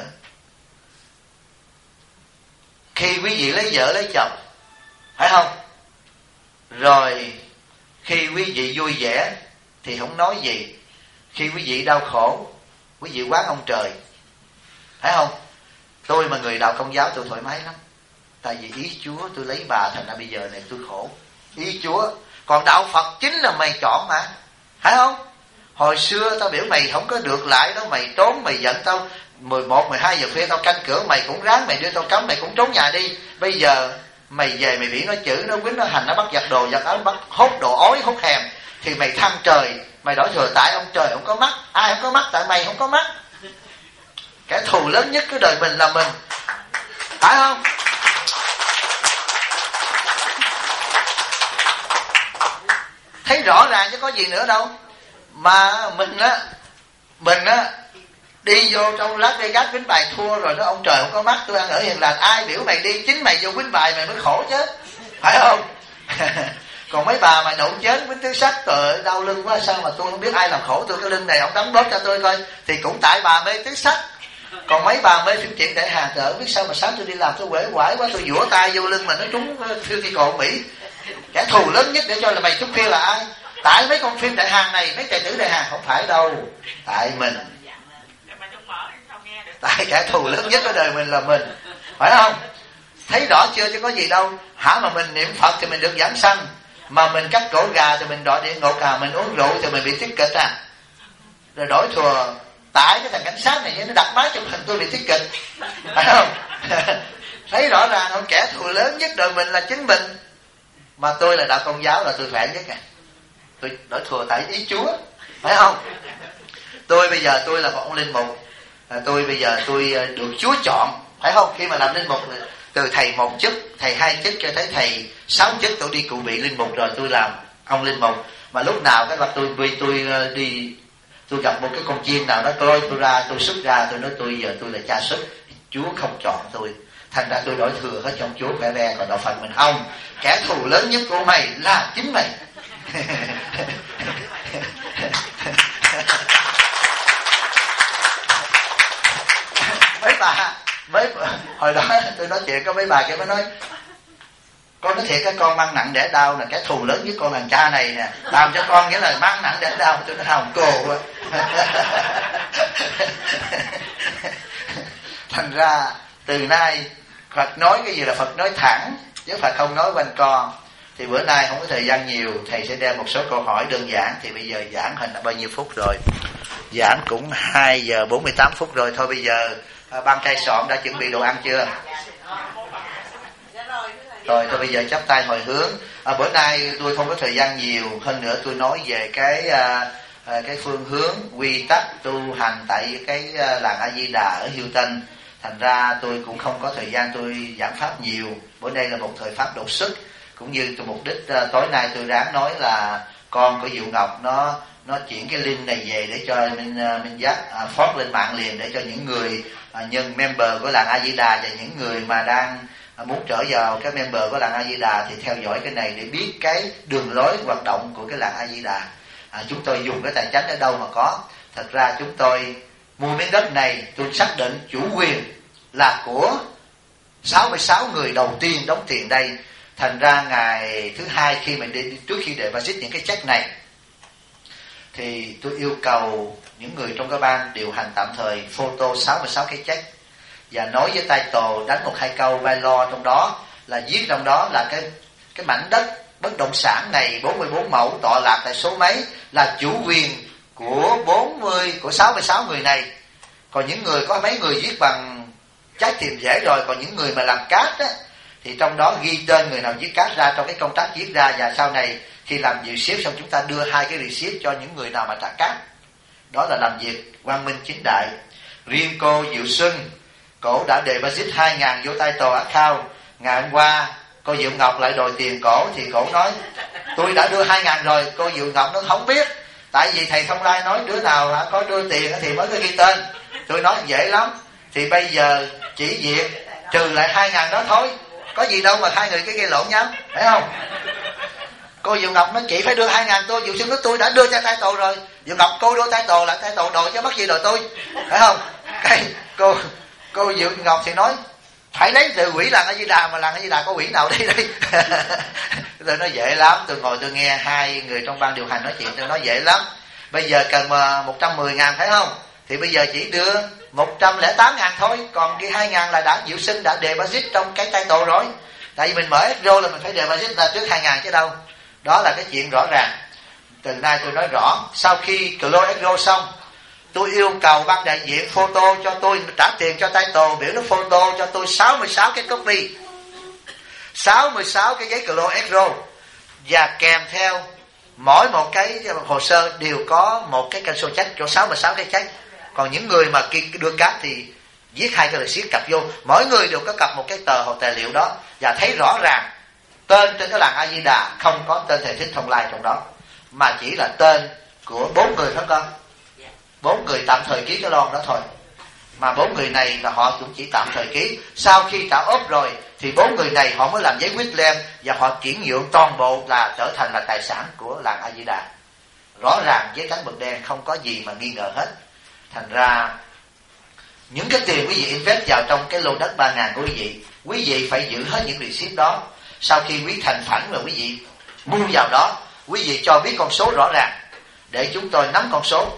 Khi quý vị lấy vợ lấy chồng, phải không? Rồi khi quý vị vui vẻ thì không nói gì. Khi quý vị đau khổ, quý vị quán ông trời, phải không? Tôi mà người đạo Công giáo tôi thoải mái lắm. Tại vì ý Chúa tôi lấy bà, thành ra bây giờ này tôi khổ. Ý Chúa. Còn đạo Phật chính là mày chọn mà, phải không? Hồi xưa tao biểu mày không có được lại đó, mày trốn, mày giận tao 11, 12 giờ khuya tao canh cửa, mày cũng ráng, mày đưa tao cấm, mày cũng trốn nhà đi. Bây giờ mày về mày bị nó chửi, nó quýnh, nó hành, nó bắt giặt đồ, giặt áo, bắt hốt đồ ói, hốt hèm. Thì mày than trời, mày đổi thừa tại ông trời không có mắt. Ai không có mắt? Tại mày không có mắt. Kẻ thù lớn nhất cái đời mình là mình, phải không? Thấy rõ ràng chứ có gì nữa đâu. Mà mình á đi vô trong Las Vegas quýnh bài thua rồi, nó ông trời không có mắt, tôi ăn ở hiền lành. Ai biểu mày đi, chính mày vô quýnh bài mày mới khổ chứ, phải không? Còn mấy bà mà nậu chén quýnh tứ sắc, trời đau lưng quá, sao mà tôi không biết ai làm khổ tôi cái lưng này, ông đấm bóp cho tôi coi. Thì cũng tại bà mê tứ sắc. Còn mấy bà mê phim chuyện đại hàng, trời biết sao mà sáng tôi đi làm tôi quể quải quá, tôi vũa tay vô lưng mà nó trúng phiêu thi cồn Mỹ. Kẻ thù lớn nhất để cho là mày trúng phiêu là ai? Tại mấy con phim đại hàng này, mấy tài tử đại hàng. Không phải đâu, tại mình. Tại kẻ thù lớn nhất ở đời mình là mình, phải không? Thấy rõ chưa chứ có gì đâu. Hả mà mình niệm Phật thì mình được giảng sanh, mà mình cắt cổ gà thì mình đọa địa ngục à, mình uống rượu thì mình bị tiết kịch à. Rồi đổi thừa tại cái thằng cảnh sát này nó đặt máy chụp hình tôi bị tiết kịch, phải không? Thấy rõ ràng không? Kẻ thù lớn nhất đời mình là chính mình. Mà tôi là đạo Công giáo là tôi khỏe nhất à. Tôi đổi thừa tại ý Chúa, phải không? Tôi bây giờ tôi là một ông linh mục, tôi bây giờ tôi được Chúa chọn, phải không? Khi mà làm linh mục, từ thầy 1 chức, thầy 2 chức cho tới thầy 6 chức, tôi đi cụ bị linh mục rồi tôi làm ông linh mục. Mà lúc nào cái mặt tôi đi, tôi gặp một cái con chiên nào đó tôi ra, tôi xuất ra, tôi nói tôi giờ tôi là cha xuất, Chúa không chọn tôi, thành ra tôi đổi thừa hết trong Chúa khỏe re. Còn đạo Phật mình không, kẻ thù lớn nhất của mày là chính mày. Hồi đó tôi nói chuyện có mấy bà kia mới nói, con nói thiệt cái con mang nặng đẻ đau nè, kẻ thù lớn với con thằng cha này nè, làm cho con nghĩa là mang nặng đẻ đau. Tôi nói hồng cô quá. Thành ra từ nay Phật nói cái gì là Phật nói thẳng, chứ Phật không nói quanh co. Thì bữa nay không có thời gian nhiều, thầy sẽ đem một số câu hỏi đơn giản. Thì bây giờ giảng hình là bao nhiêu phút rồi? Giảng cũng 2 giờ 48 phút rồi. Thôi bây giờ ban cây sọn đã chuẩn bị đồ ăn chưa? Rồi thôi bây giờ chắp tay hồi hướng. Bữa nay tôi không có thời gian nhiều, hơn nữa tôi nói về cái phương hướng quy tắc tu hành tại cái làng A Di Đà ở Hilton. Thành ra tôi cũng không có thời gian tôi giảng pháp nhiều. Bữa nay là một thời pháp đột xuất, cũng như mục đích tối nay tôi ráng nói là con của Diệu Ngọc nó chuyển cái link này về để cho Minh Giác post lên mạng liền, để cho những người nhân member của làng A Di Đà và những người mà đang muốn trở vào cái member của làng A Di Đà thì theo dõi cái này để biết cái đường lối hoạt động của cái làng A Di Đà. Chúng tôi dùng cái tài chánh ở đâu mà có. Thật ra chúng tôi mua miếng đất này, tôi xác định chủ quyền là của 66 người đầu tiên đóng tiền đây. Thành ra ngày thứ hai khi mình đi, trước khi deposit những cái check này, thì tôi yêu cầu những người trong cái ban điều hành tạm thời photo 66 cái check và nói với title, đánh một hai câu vai lo trong đó, là viết trong đó là cái mảnh đất bất động sản này 44 mẫu tọa lạc tại số mấy là chủ quyền của 66 người này. Còn những người, có mấy người viết bằng trái tìm dễ rồi, còn những người mà làm cát á, thì trong đó ghi tên người nào viết cát ra trong cái công tác viết ra, và sau này khi làm receipt xong chúng ta đưa 2 cái receipt cho những người nào mà trả cát. Đó là làm việc quang minh chính đại. Riêng cô Diệu Xuân, cổ đã deposit 2.000 vô title account. Ngày hôm qua cô Diệu Ngọc lại đòi tiền cổ, thì cổ nói tôi đã đưa 2.000 rồi. Cô Diệu Ngọc nó không biết, tại vì thầy Thông Lai nói đứa nào có đưa tiền thì mới có ghi tên. Tôi nói dễ lắm, thì bây giờ chỉ việc trừ lại 2.000 đó thôi, có gì đâu mà hai người cái gây lộn nhau, phải không? Cô Diệu Ngọc nói chị phải đưa 2.000, tôi Diệu Xuân nói tôi đã đưa cho title rồi. Diệu Ngọc cô đưa title là title đồ chứ bắt gì đòi tôi, phải không? Cái cô Diệu Ngọc thì nói phải lấy từ quỹ làng A Di Đà, mà làng A Di Đà có quỹ nào đây? Tôi nói dễ lắm, tôi ngồi tôi nghe hai người trong ban điều hành nói chuyện, tôi nói dễ lắm. Bây giờ cần 110.000 phải không? Thì bây giờ chỉ đưa 108.000 thôi, còn cái 2.000 là đã Diệu Sinh đã deposit trong cái title rồi. Tại vì mình mở escrow là mình phải deposit ra trước 2.000 chứ đâu. Đó là cái chuyện rõ ràng. Từ nay tôi nói rõ, sau khi close escrow xong, tôi yêu cầu ban đại diện photo cho tôi, trả tiền cho title, biểu nó photo cho tôi 66 cái copy, 66 cái giấy close escrow, và kèm theo mỗi một cái hồ sơ đều có một cái cancel check cho 66 cái check. Còn những người mà đưa cáp thì viết 2 cái receipt cặp vô, mỗi người đều có cặp một cái tờ hồ tài liệu đó, và thấy rõ ràng tên trên cái làng A Di Đà không có tên thầy Thích Thông Lai trong đó, mà chỉ là tên của 4 người phải không con? 4 người tạm thời ký cái loan đó thôi. Mà 4 người này là họ cũng chỉ tạm thời ký. Sau khi trả ốp rồi thì 4 người này họ mới làm giấy quyết lem, và họ chuyển nhượng toàn bộ là trở thành là tài sản của làng A Di Đà. Rõ ràng giấy trắng mực đen, không có gì mà nghi ngờ hết. Thành ra những cái tiền quý vị invest vào trong cái lô đất 3.000 của quý vị phải giữ hết những receipt đó. Sau khi quý thành phản rồi quý vị mua vào đó, quý vị cho biết con số rõ ràng để chúng tôi nắm con số,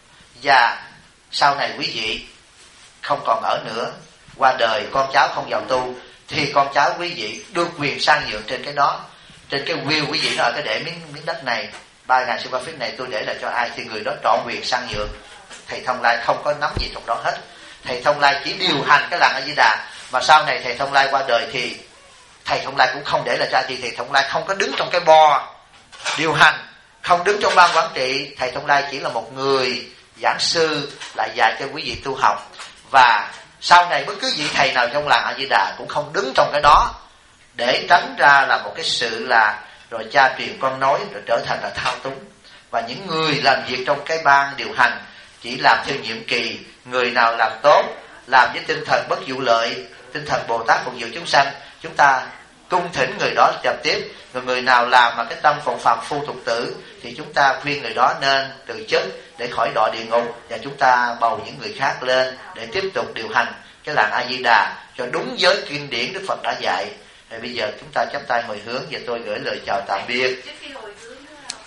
và sau này quý vị không còn ở nữa, qua đời con cháu không vào tu, thì con cháu quý vị được quyền sang nhượng trên cái đó. Trên cái will quý vị nó ở cái để miếng đất này 3.000 square feet này tôi để là cho ai thì người đó trọn quyền sang nhượng. Thầy Thông Lai không có nắm gì trong đó hết. Thầy Thông Lai chỉ điều hành cái làng A Di Đà, mà sau này thầy Thông Lai qua đời thì thầy Thông Lai cũng không để là cho ai, thì thầy Thông Lai không có đứng trong cái board điều hành, không đứng trong ban quản trị. Thầy Thông Lai chỉ là một người giảng sư lại dạy cho quý vị tu học, và sau này bất cứ vị thầy nào trong làng A Di Đà cũng không đứng trong cái đó, để tránh ra là một cái sự là rồi cha truyền con nói, rồi trở thành là thao túng. Và những người làm việc trong cái ban điều hành chỉ làm theo nhiệm kỳ, người nào làm tốt, làm với tinh thần bất vụ lợi, tinh thần Bồ Tát phục vụ chúng sanh, chúng ta cung thỉnh người đó trực tiếp. Rồi người nào làm mà cái tâm phụng phàm phu tục tử thì chúng ta khuyên người đó nên từ chức để khỏi đọa địa ngục, và chúng ta bầu những người khác lên để tiếp tục điều hành cái làng A Di Đà cho đúng với kinh điển Đức Phật đã dạy. Thì bây giờ chúng ta chắp tay hồi hướng, và tôi gửi lời chào tạm biệt. Trước khi hồi hướng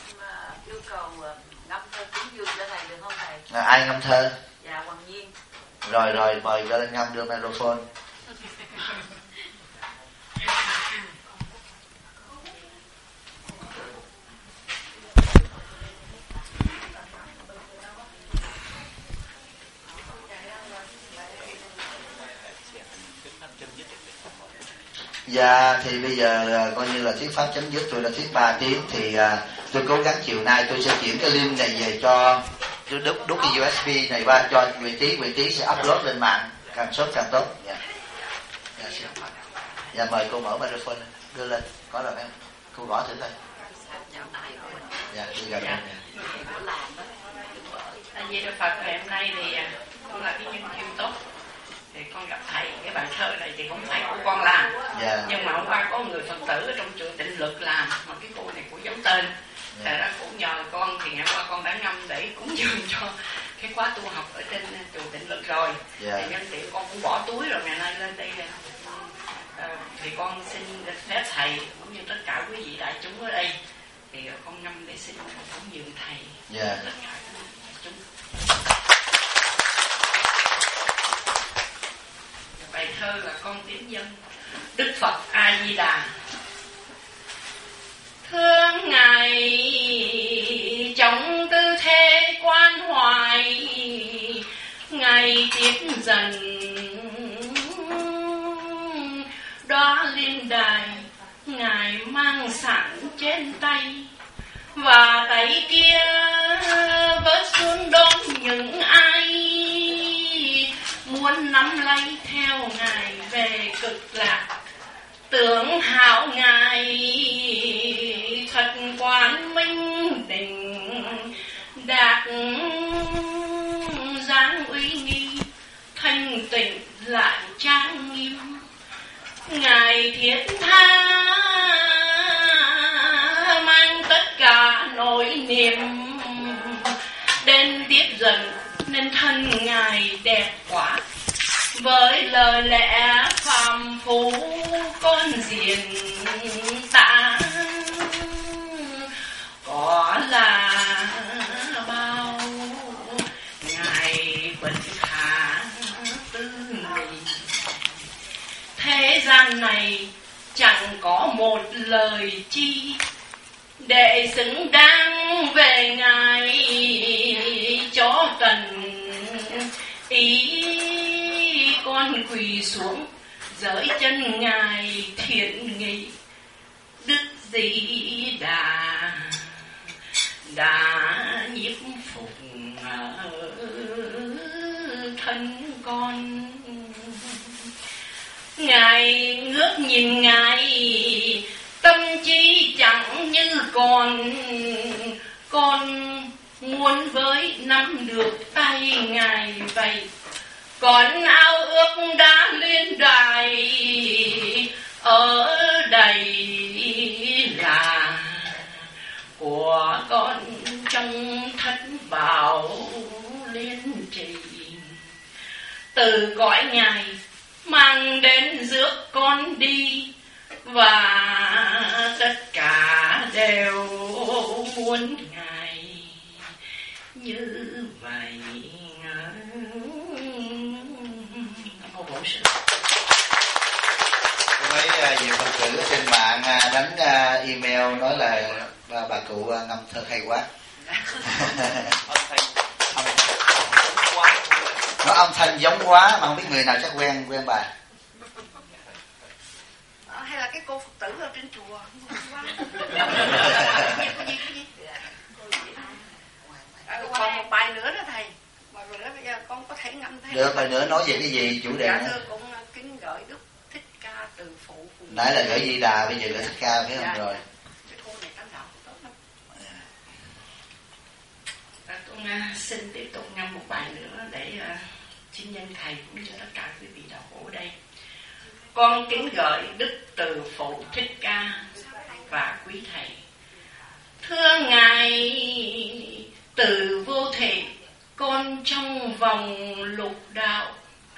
yêu cầu ngâm thơ kính dương cho thầy được không thầy? Ai ngâm thơ? Dạ Hoàng Nhiên. Rồi mời lên ngâm, đưa microphone. Dạ thì bây giờ coi như là thuyết pháp chấm dứt, tôi đã thuyết 3 tiếng, thì tôi cố gắng chiều nay tôi sẽ chuyển cái link này về cho đúc cái USB này qua cho vị trí sẽ upload lên mạng, càng sớm càng tốt. Dạ mời cô mở microphone đưa lên, có rồi em. Cô gõ thử coi. Dạ, tôi gặp em. Vì Đức Phật ngày hôm nay thì con là cái nhân duyên tốt, thì con gặp thầy cái bài thơ này thì không phải của con làm, nhưng mà hôm qua có người Phật tử ở trong chùa Tịnh Lực làm, mà cái cô này cũng giống tên, tại đó cũng nhờ con thì ngày hôm qua con đã ngâm để cúng dường cho cái khóa tu học ở trên chùa Tịnh Lực rồi, thì nhân tiện con cũng bỏ túi rồi ngày nay lên đây thì con xin phép thầy cũng như tất cả quý vị đại chúng ở đây thì con ngâm để xin cúng dường thầy. Tất cả chúng. Bài thơ là con tiếng dân. Đức Phật A Di Đà. Thương Ngài trong tư thế quan hoài, Ngài tiếp dần đóa liên đài, Ngài mang sẵn trên tay, và tay kia vớt xuống đón những ai muốn nắm lấy theo Ngài về cực lạc. Tưởng hảo Ngài thật quán minh định, đạt dáng uy nghi, thanh tịnh lại trang nghiêm. Ngài thiết tha mang tất cả nỗi niềm, đến tiếp dần nên thân Ngài đẹp quá. Với lời lẽ phàm phu con diện tả, có là bao ngày bận khả tư mình. Thế gian này chẳng có một lời chi để xứng đáng về Ngài cho trần ý. Con quỳ xuống dưới chân Ngài thiện nghị, Đức Di Đà đã nhiếp phục thân con. Ngài ngước nhìn Ngài, tâm trí chẳng như con muốn với nắm được tay Ngài vậy. Còn ao ước đã liên đài ở đây là của con trong thất bảo liên trì. Từ cõi Ngài mang đến rước con đi, và tất cả đều muốn Ngài như vậy. Mấy nhiều Phật tử trên mạng đánh email nói là bà cụ ngâm thơ hay quá. Nó âm thanh giống quá mà không biết người nào chắc quen bà. Hay là cái cô Phật tử ở trên chùa. Còn một bài nữa đó thầy. Bài nữa bây giờ con có thể ngâm thế. Được, bài nữa nói về cái gì chủ đề? Dạ thưa cũng kính gửi Đức Thích Ca Từ Phụ. Nãy là gửi Di Đà, bây giờ gửi Thích Ca phải không? Rồi. Cái thu này tánh đạo tốt lắm. Con xin tiếp tục ngâm một bài nữa để xin nhân thầy cũng như tất cả quý vị đạo hữu ở đây. Con kính gửi Đức Từ Phụ Thích Ca và quý thầy. Thưa Ngài, từ vô thể con trong vòng lục đạo,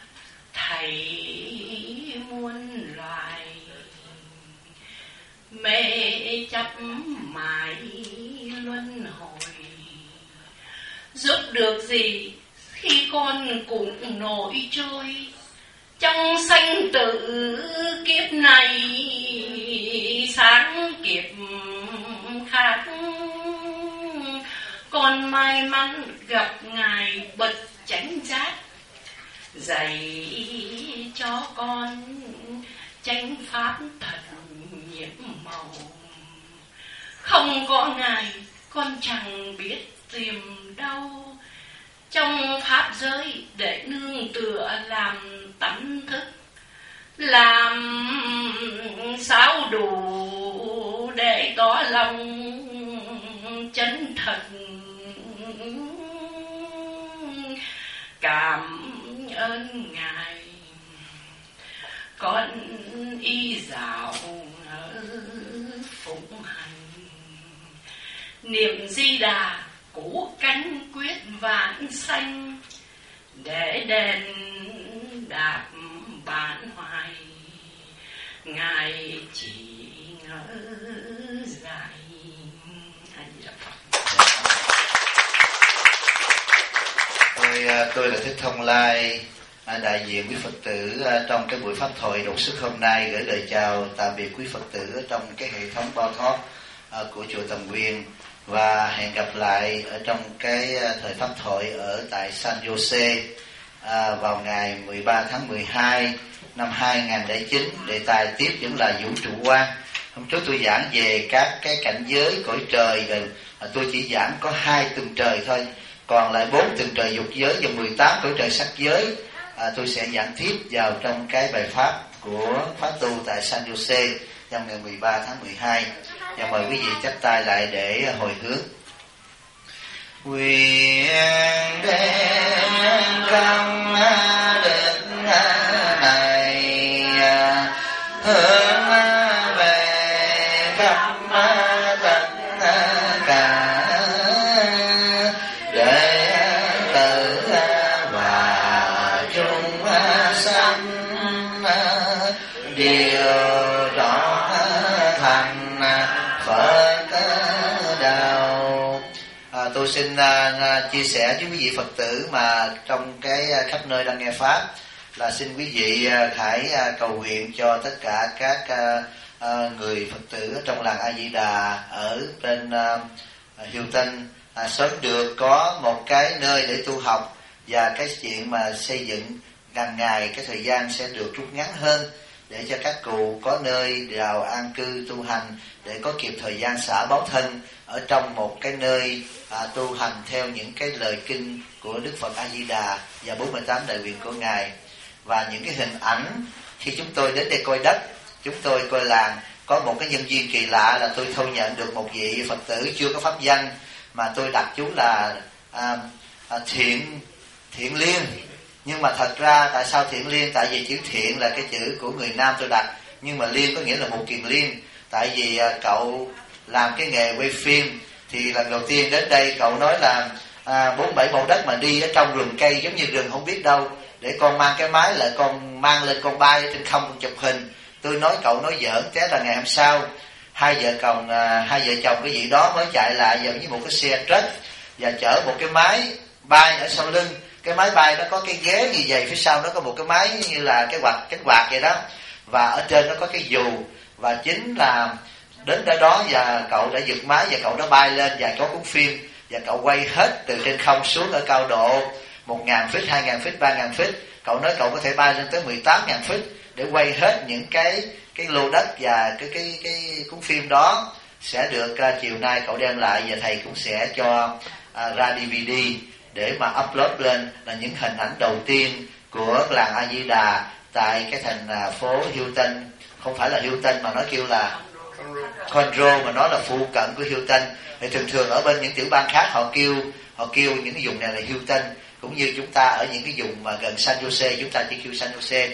thầy muôn loài mê chấp mãi luân hồi. Giúp được gì khi con cũng nổi trôi trong sanh tử kiếp này, sáng kiếp khác con may mắn gặp Ngài bậc chánh giác, dạy cho con chánh pháp thật nhiễm màu. Không có Ngài con chẳng biết tìm đâu, trong pháp giới để nương tựa làm tánh thức, làm sao đủ để tỏ lòng chân thật cảm ơn Ngài. Con y dạo phụng hành, niệm Di Đà củ cánh quyết vãng sanh, để đền đạp bản hoài Ngài chỉ ngỡ dài. Tôi là Thích Thông Lai, đại diện quý Phật tử trong cái buổi pháp thoại đột xuất hôm nay, gửi lời chào tạm biệt quý Phật tử trong cái hệ thống bao thoát của chùa Tầm Nguyên, và hẹn gặp lại ở trong cái thời pháp thoại ở tại San Jose vào ngày 13 tháng 12 năm 2009. Đề tài tiếp vẫn là vũ trụ quan. Hôm trước tôi giảng về các cái cảnh giới cõi trời, rồi tôi chỉ giảng có 2 tầng trời thôi, còn lại 4 tầng trời dục giới và 18 cõi trời sắc giới. Tôi sẽ giảng tiếp vào trong cái bài pháp của pháp tu tại San Jose trong ngày 13 tháng 12. Và mời quý vị chắp tay lại để hồi hướng. Nguyện đem công đức này hướng về khắp tất cả đệ tử và chúng sanh đều rõ thành Phật đạo. Tôi xin chia sẻ với quý vị Phật tử mà trong cái khắp nơi đang nghe pháp là xin quý vị hãy cầu nguyện cho tất cả các người Phật tử trong làng A Di Đà ở trên Houston sớm được có một cái nơi để tu học, và cái chuyện mà xây dựng càng ngày cái thời gian sẽ được rút ngắn hơn, để cho các cụ có nơi vào an cư tu hành, để có kịp thời gian xả báo thân ở trong một cái nơi tu hành theo những cái lời kinh của Đức Phật A Di Đà và 48 đại nguyện của Ngài. Và những cái hình ảnh khi chúng tôi đến đây coi đất, chúng tôi coi làng, có một cái nhân duyên kỳ lạ là tôi thu nhận được một vị Phật tử chưa có pháp danh mà tôi đặt chú là Thiện Liên. Nhưng mà thật ra tại sao Thiện Liên? Tại vì chữ Thiện là cái chữ của người Nam tôi đặt, nhưng mà Liên có nghĩa là một kiền liên. Tại vì cậu làm cái nghề quay phim, thì lần đầu tiên đến đây cậu nói là 47 mẫu đất mà đi ở trong rừng cây giống như rừng không biết đâu, để con mang cái máy lại, con mang lên con bay ở trên không con chụp hình. Tôi nói cậu nói giỡn. Thế là ngày hôm sau hai vợ chồng cái vị đó mới chạy lại với một cái xe truck và chở một cái máy bay ở sau lưng. Cái máy bay nó có cái ghế như vậy, phía sau nó có một cái máy như là cái cánh quạt vậy đó, và ở trên nó có cái dù. Và chính là đến tới đó và cậu đã giật máy và cậu đã bay lên và có cuốn phim, và cậu quay hết từ trên không xuống ở cao độ 1.000 feet, 2.000 feet, 3.000 feet. Cậu nói cậu có thể bay lên tới 18.000 feet để quay hết những cái lô đất, và cái cuốn phim đó sẽ được chiều nay cậu đem lại, và thầy cũng sẽ cho ra DVD để mà upload lên, là những hình ảnh đầu tiên của làng A Di Đà tại cái thành phố Houston. Không phải là Houston mà nó kêu là Conroe, mà nó là phụ cận của Houston. Thì thường ở bên những tiểu bang khác họ kêu những cái vùng này là Houston, cũng như chúng ta ở những cái vùng mà gần San Jose chúng ta chỉ kêu San Jose.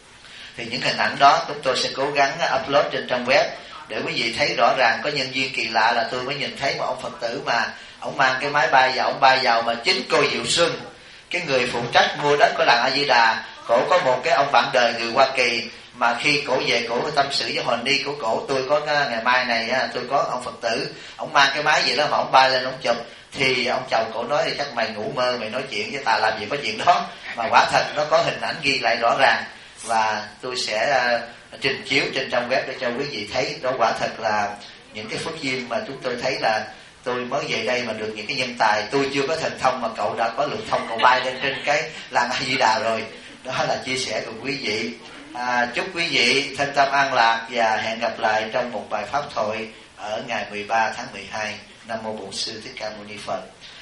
Thì những hình ảnh đó chúng tôi sẽ cố gắng upload trên trang web để quý vị thấy rõ ràng. Có nhân duyên kỳ lạ là tôi mới nhìn thấy một ông Phật tử mà ông mang cái máy bay và ông bay vào, mà chính cô Diệu Xuân, cái người phụ trách mua đất của làng A Di Đà, cổ có một cái ông bạn đời người Hoa Kỳ, mà khi cổ về cổ tâm sự với Hoàng Ni của cổ, tôi có ngày mai này tôi có ông Phật tử, ông mang cái máy gì đó mà ông bay lên ông chụp. Thì ông chồng cổ nói thì chắc mày ngủ mơ, mày nói chuyện với ta làm gì có chuyện đó. Mà quả thật nó có hình ảnh ghi lại rõ ràng, và tôi sẽ trình chiếu trên trang web để cho quý vị thấy. Đó quả thật là những cái phước duyên mà chúng tôi thấy là tôi mới về đây mà được những cái nhân tài. Tôi chưa có thần thông mà cậu đã có lực thông, cậu bay lên trên cái làng A Di Đà rồi. Đó là chia sẻ cùng quý vị. Chúc quý vị thân tâm an lạc và hẹn gặp lại trong một bài pháp thoại ở ngày 13 tháng 12. Nam mô Bổn Sư Thích Ca Mâu Ni Phật.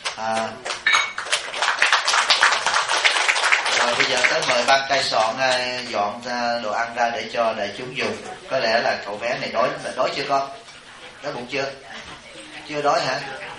Rồi bây giờ tới mời ban cai soạn dọn đồ ăn ra để cho đại chúng dùng. Có lẽ là cậu bé này đói chưa con? Đói bụng chưa? Chưa đói hả?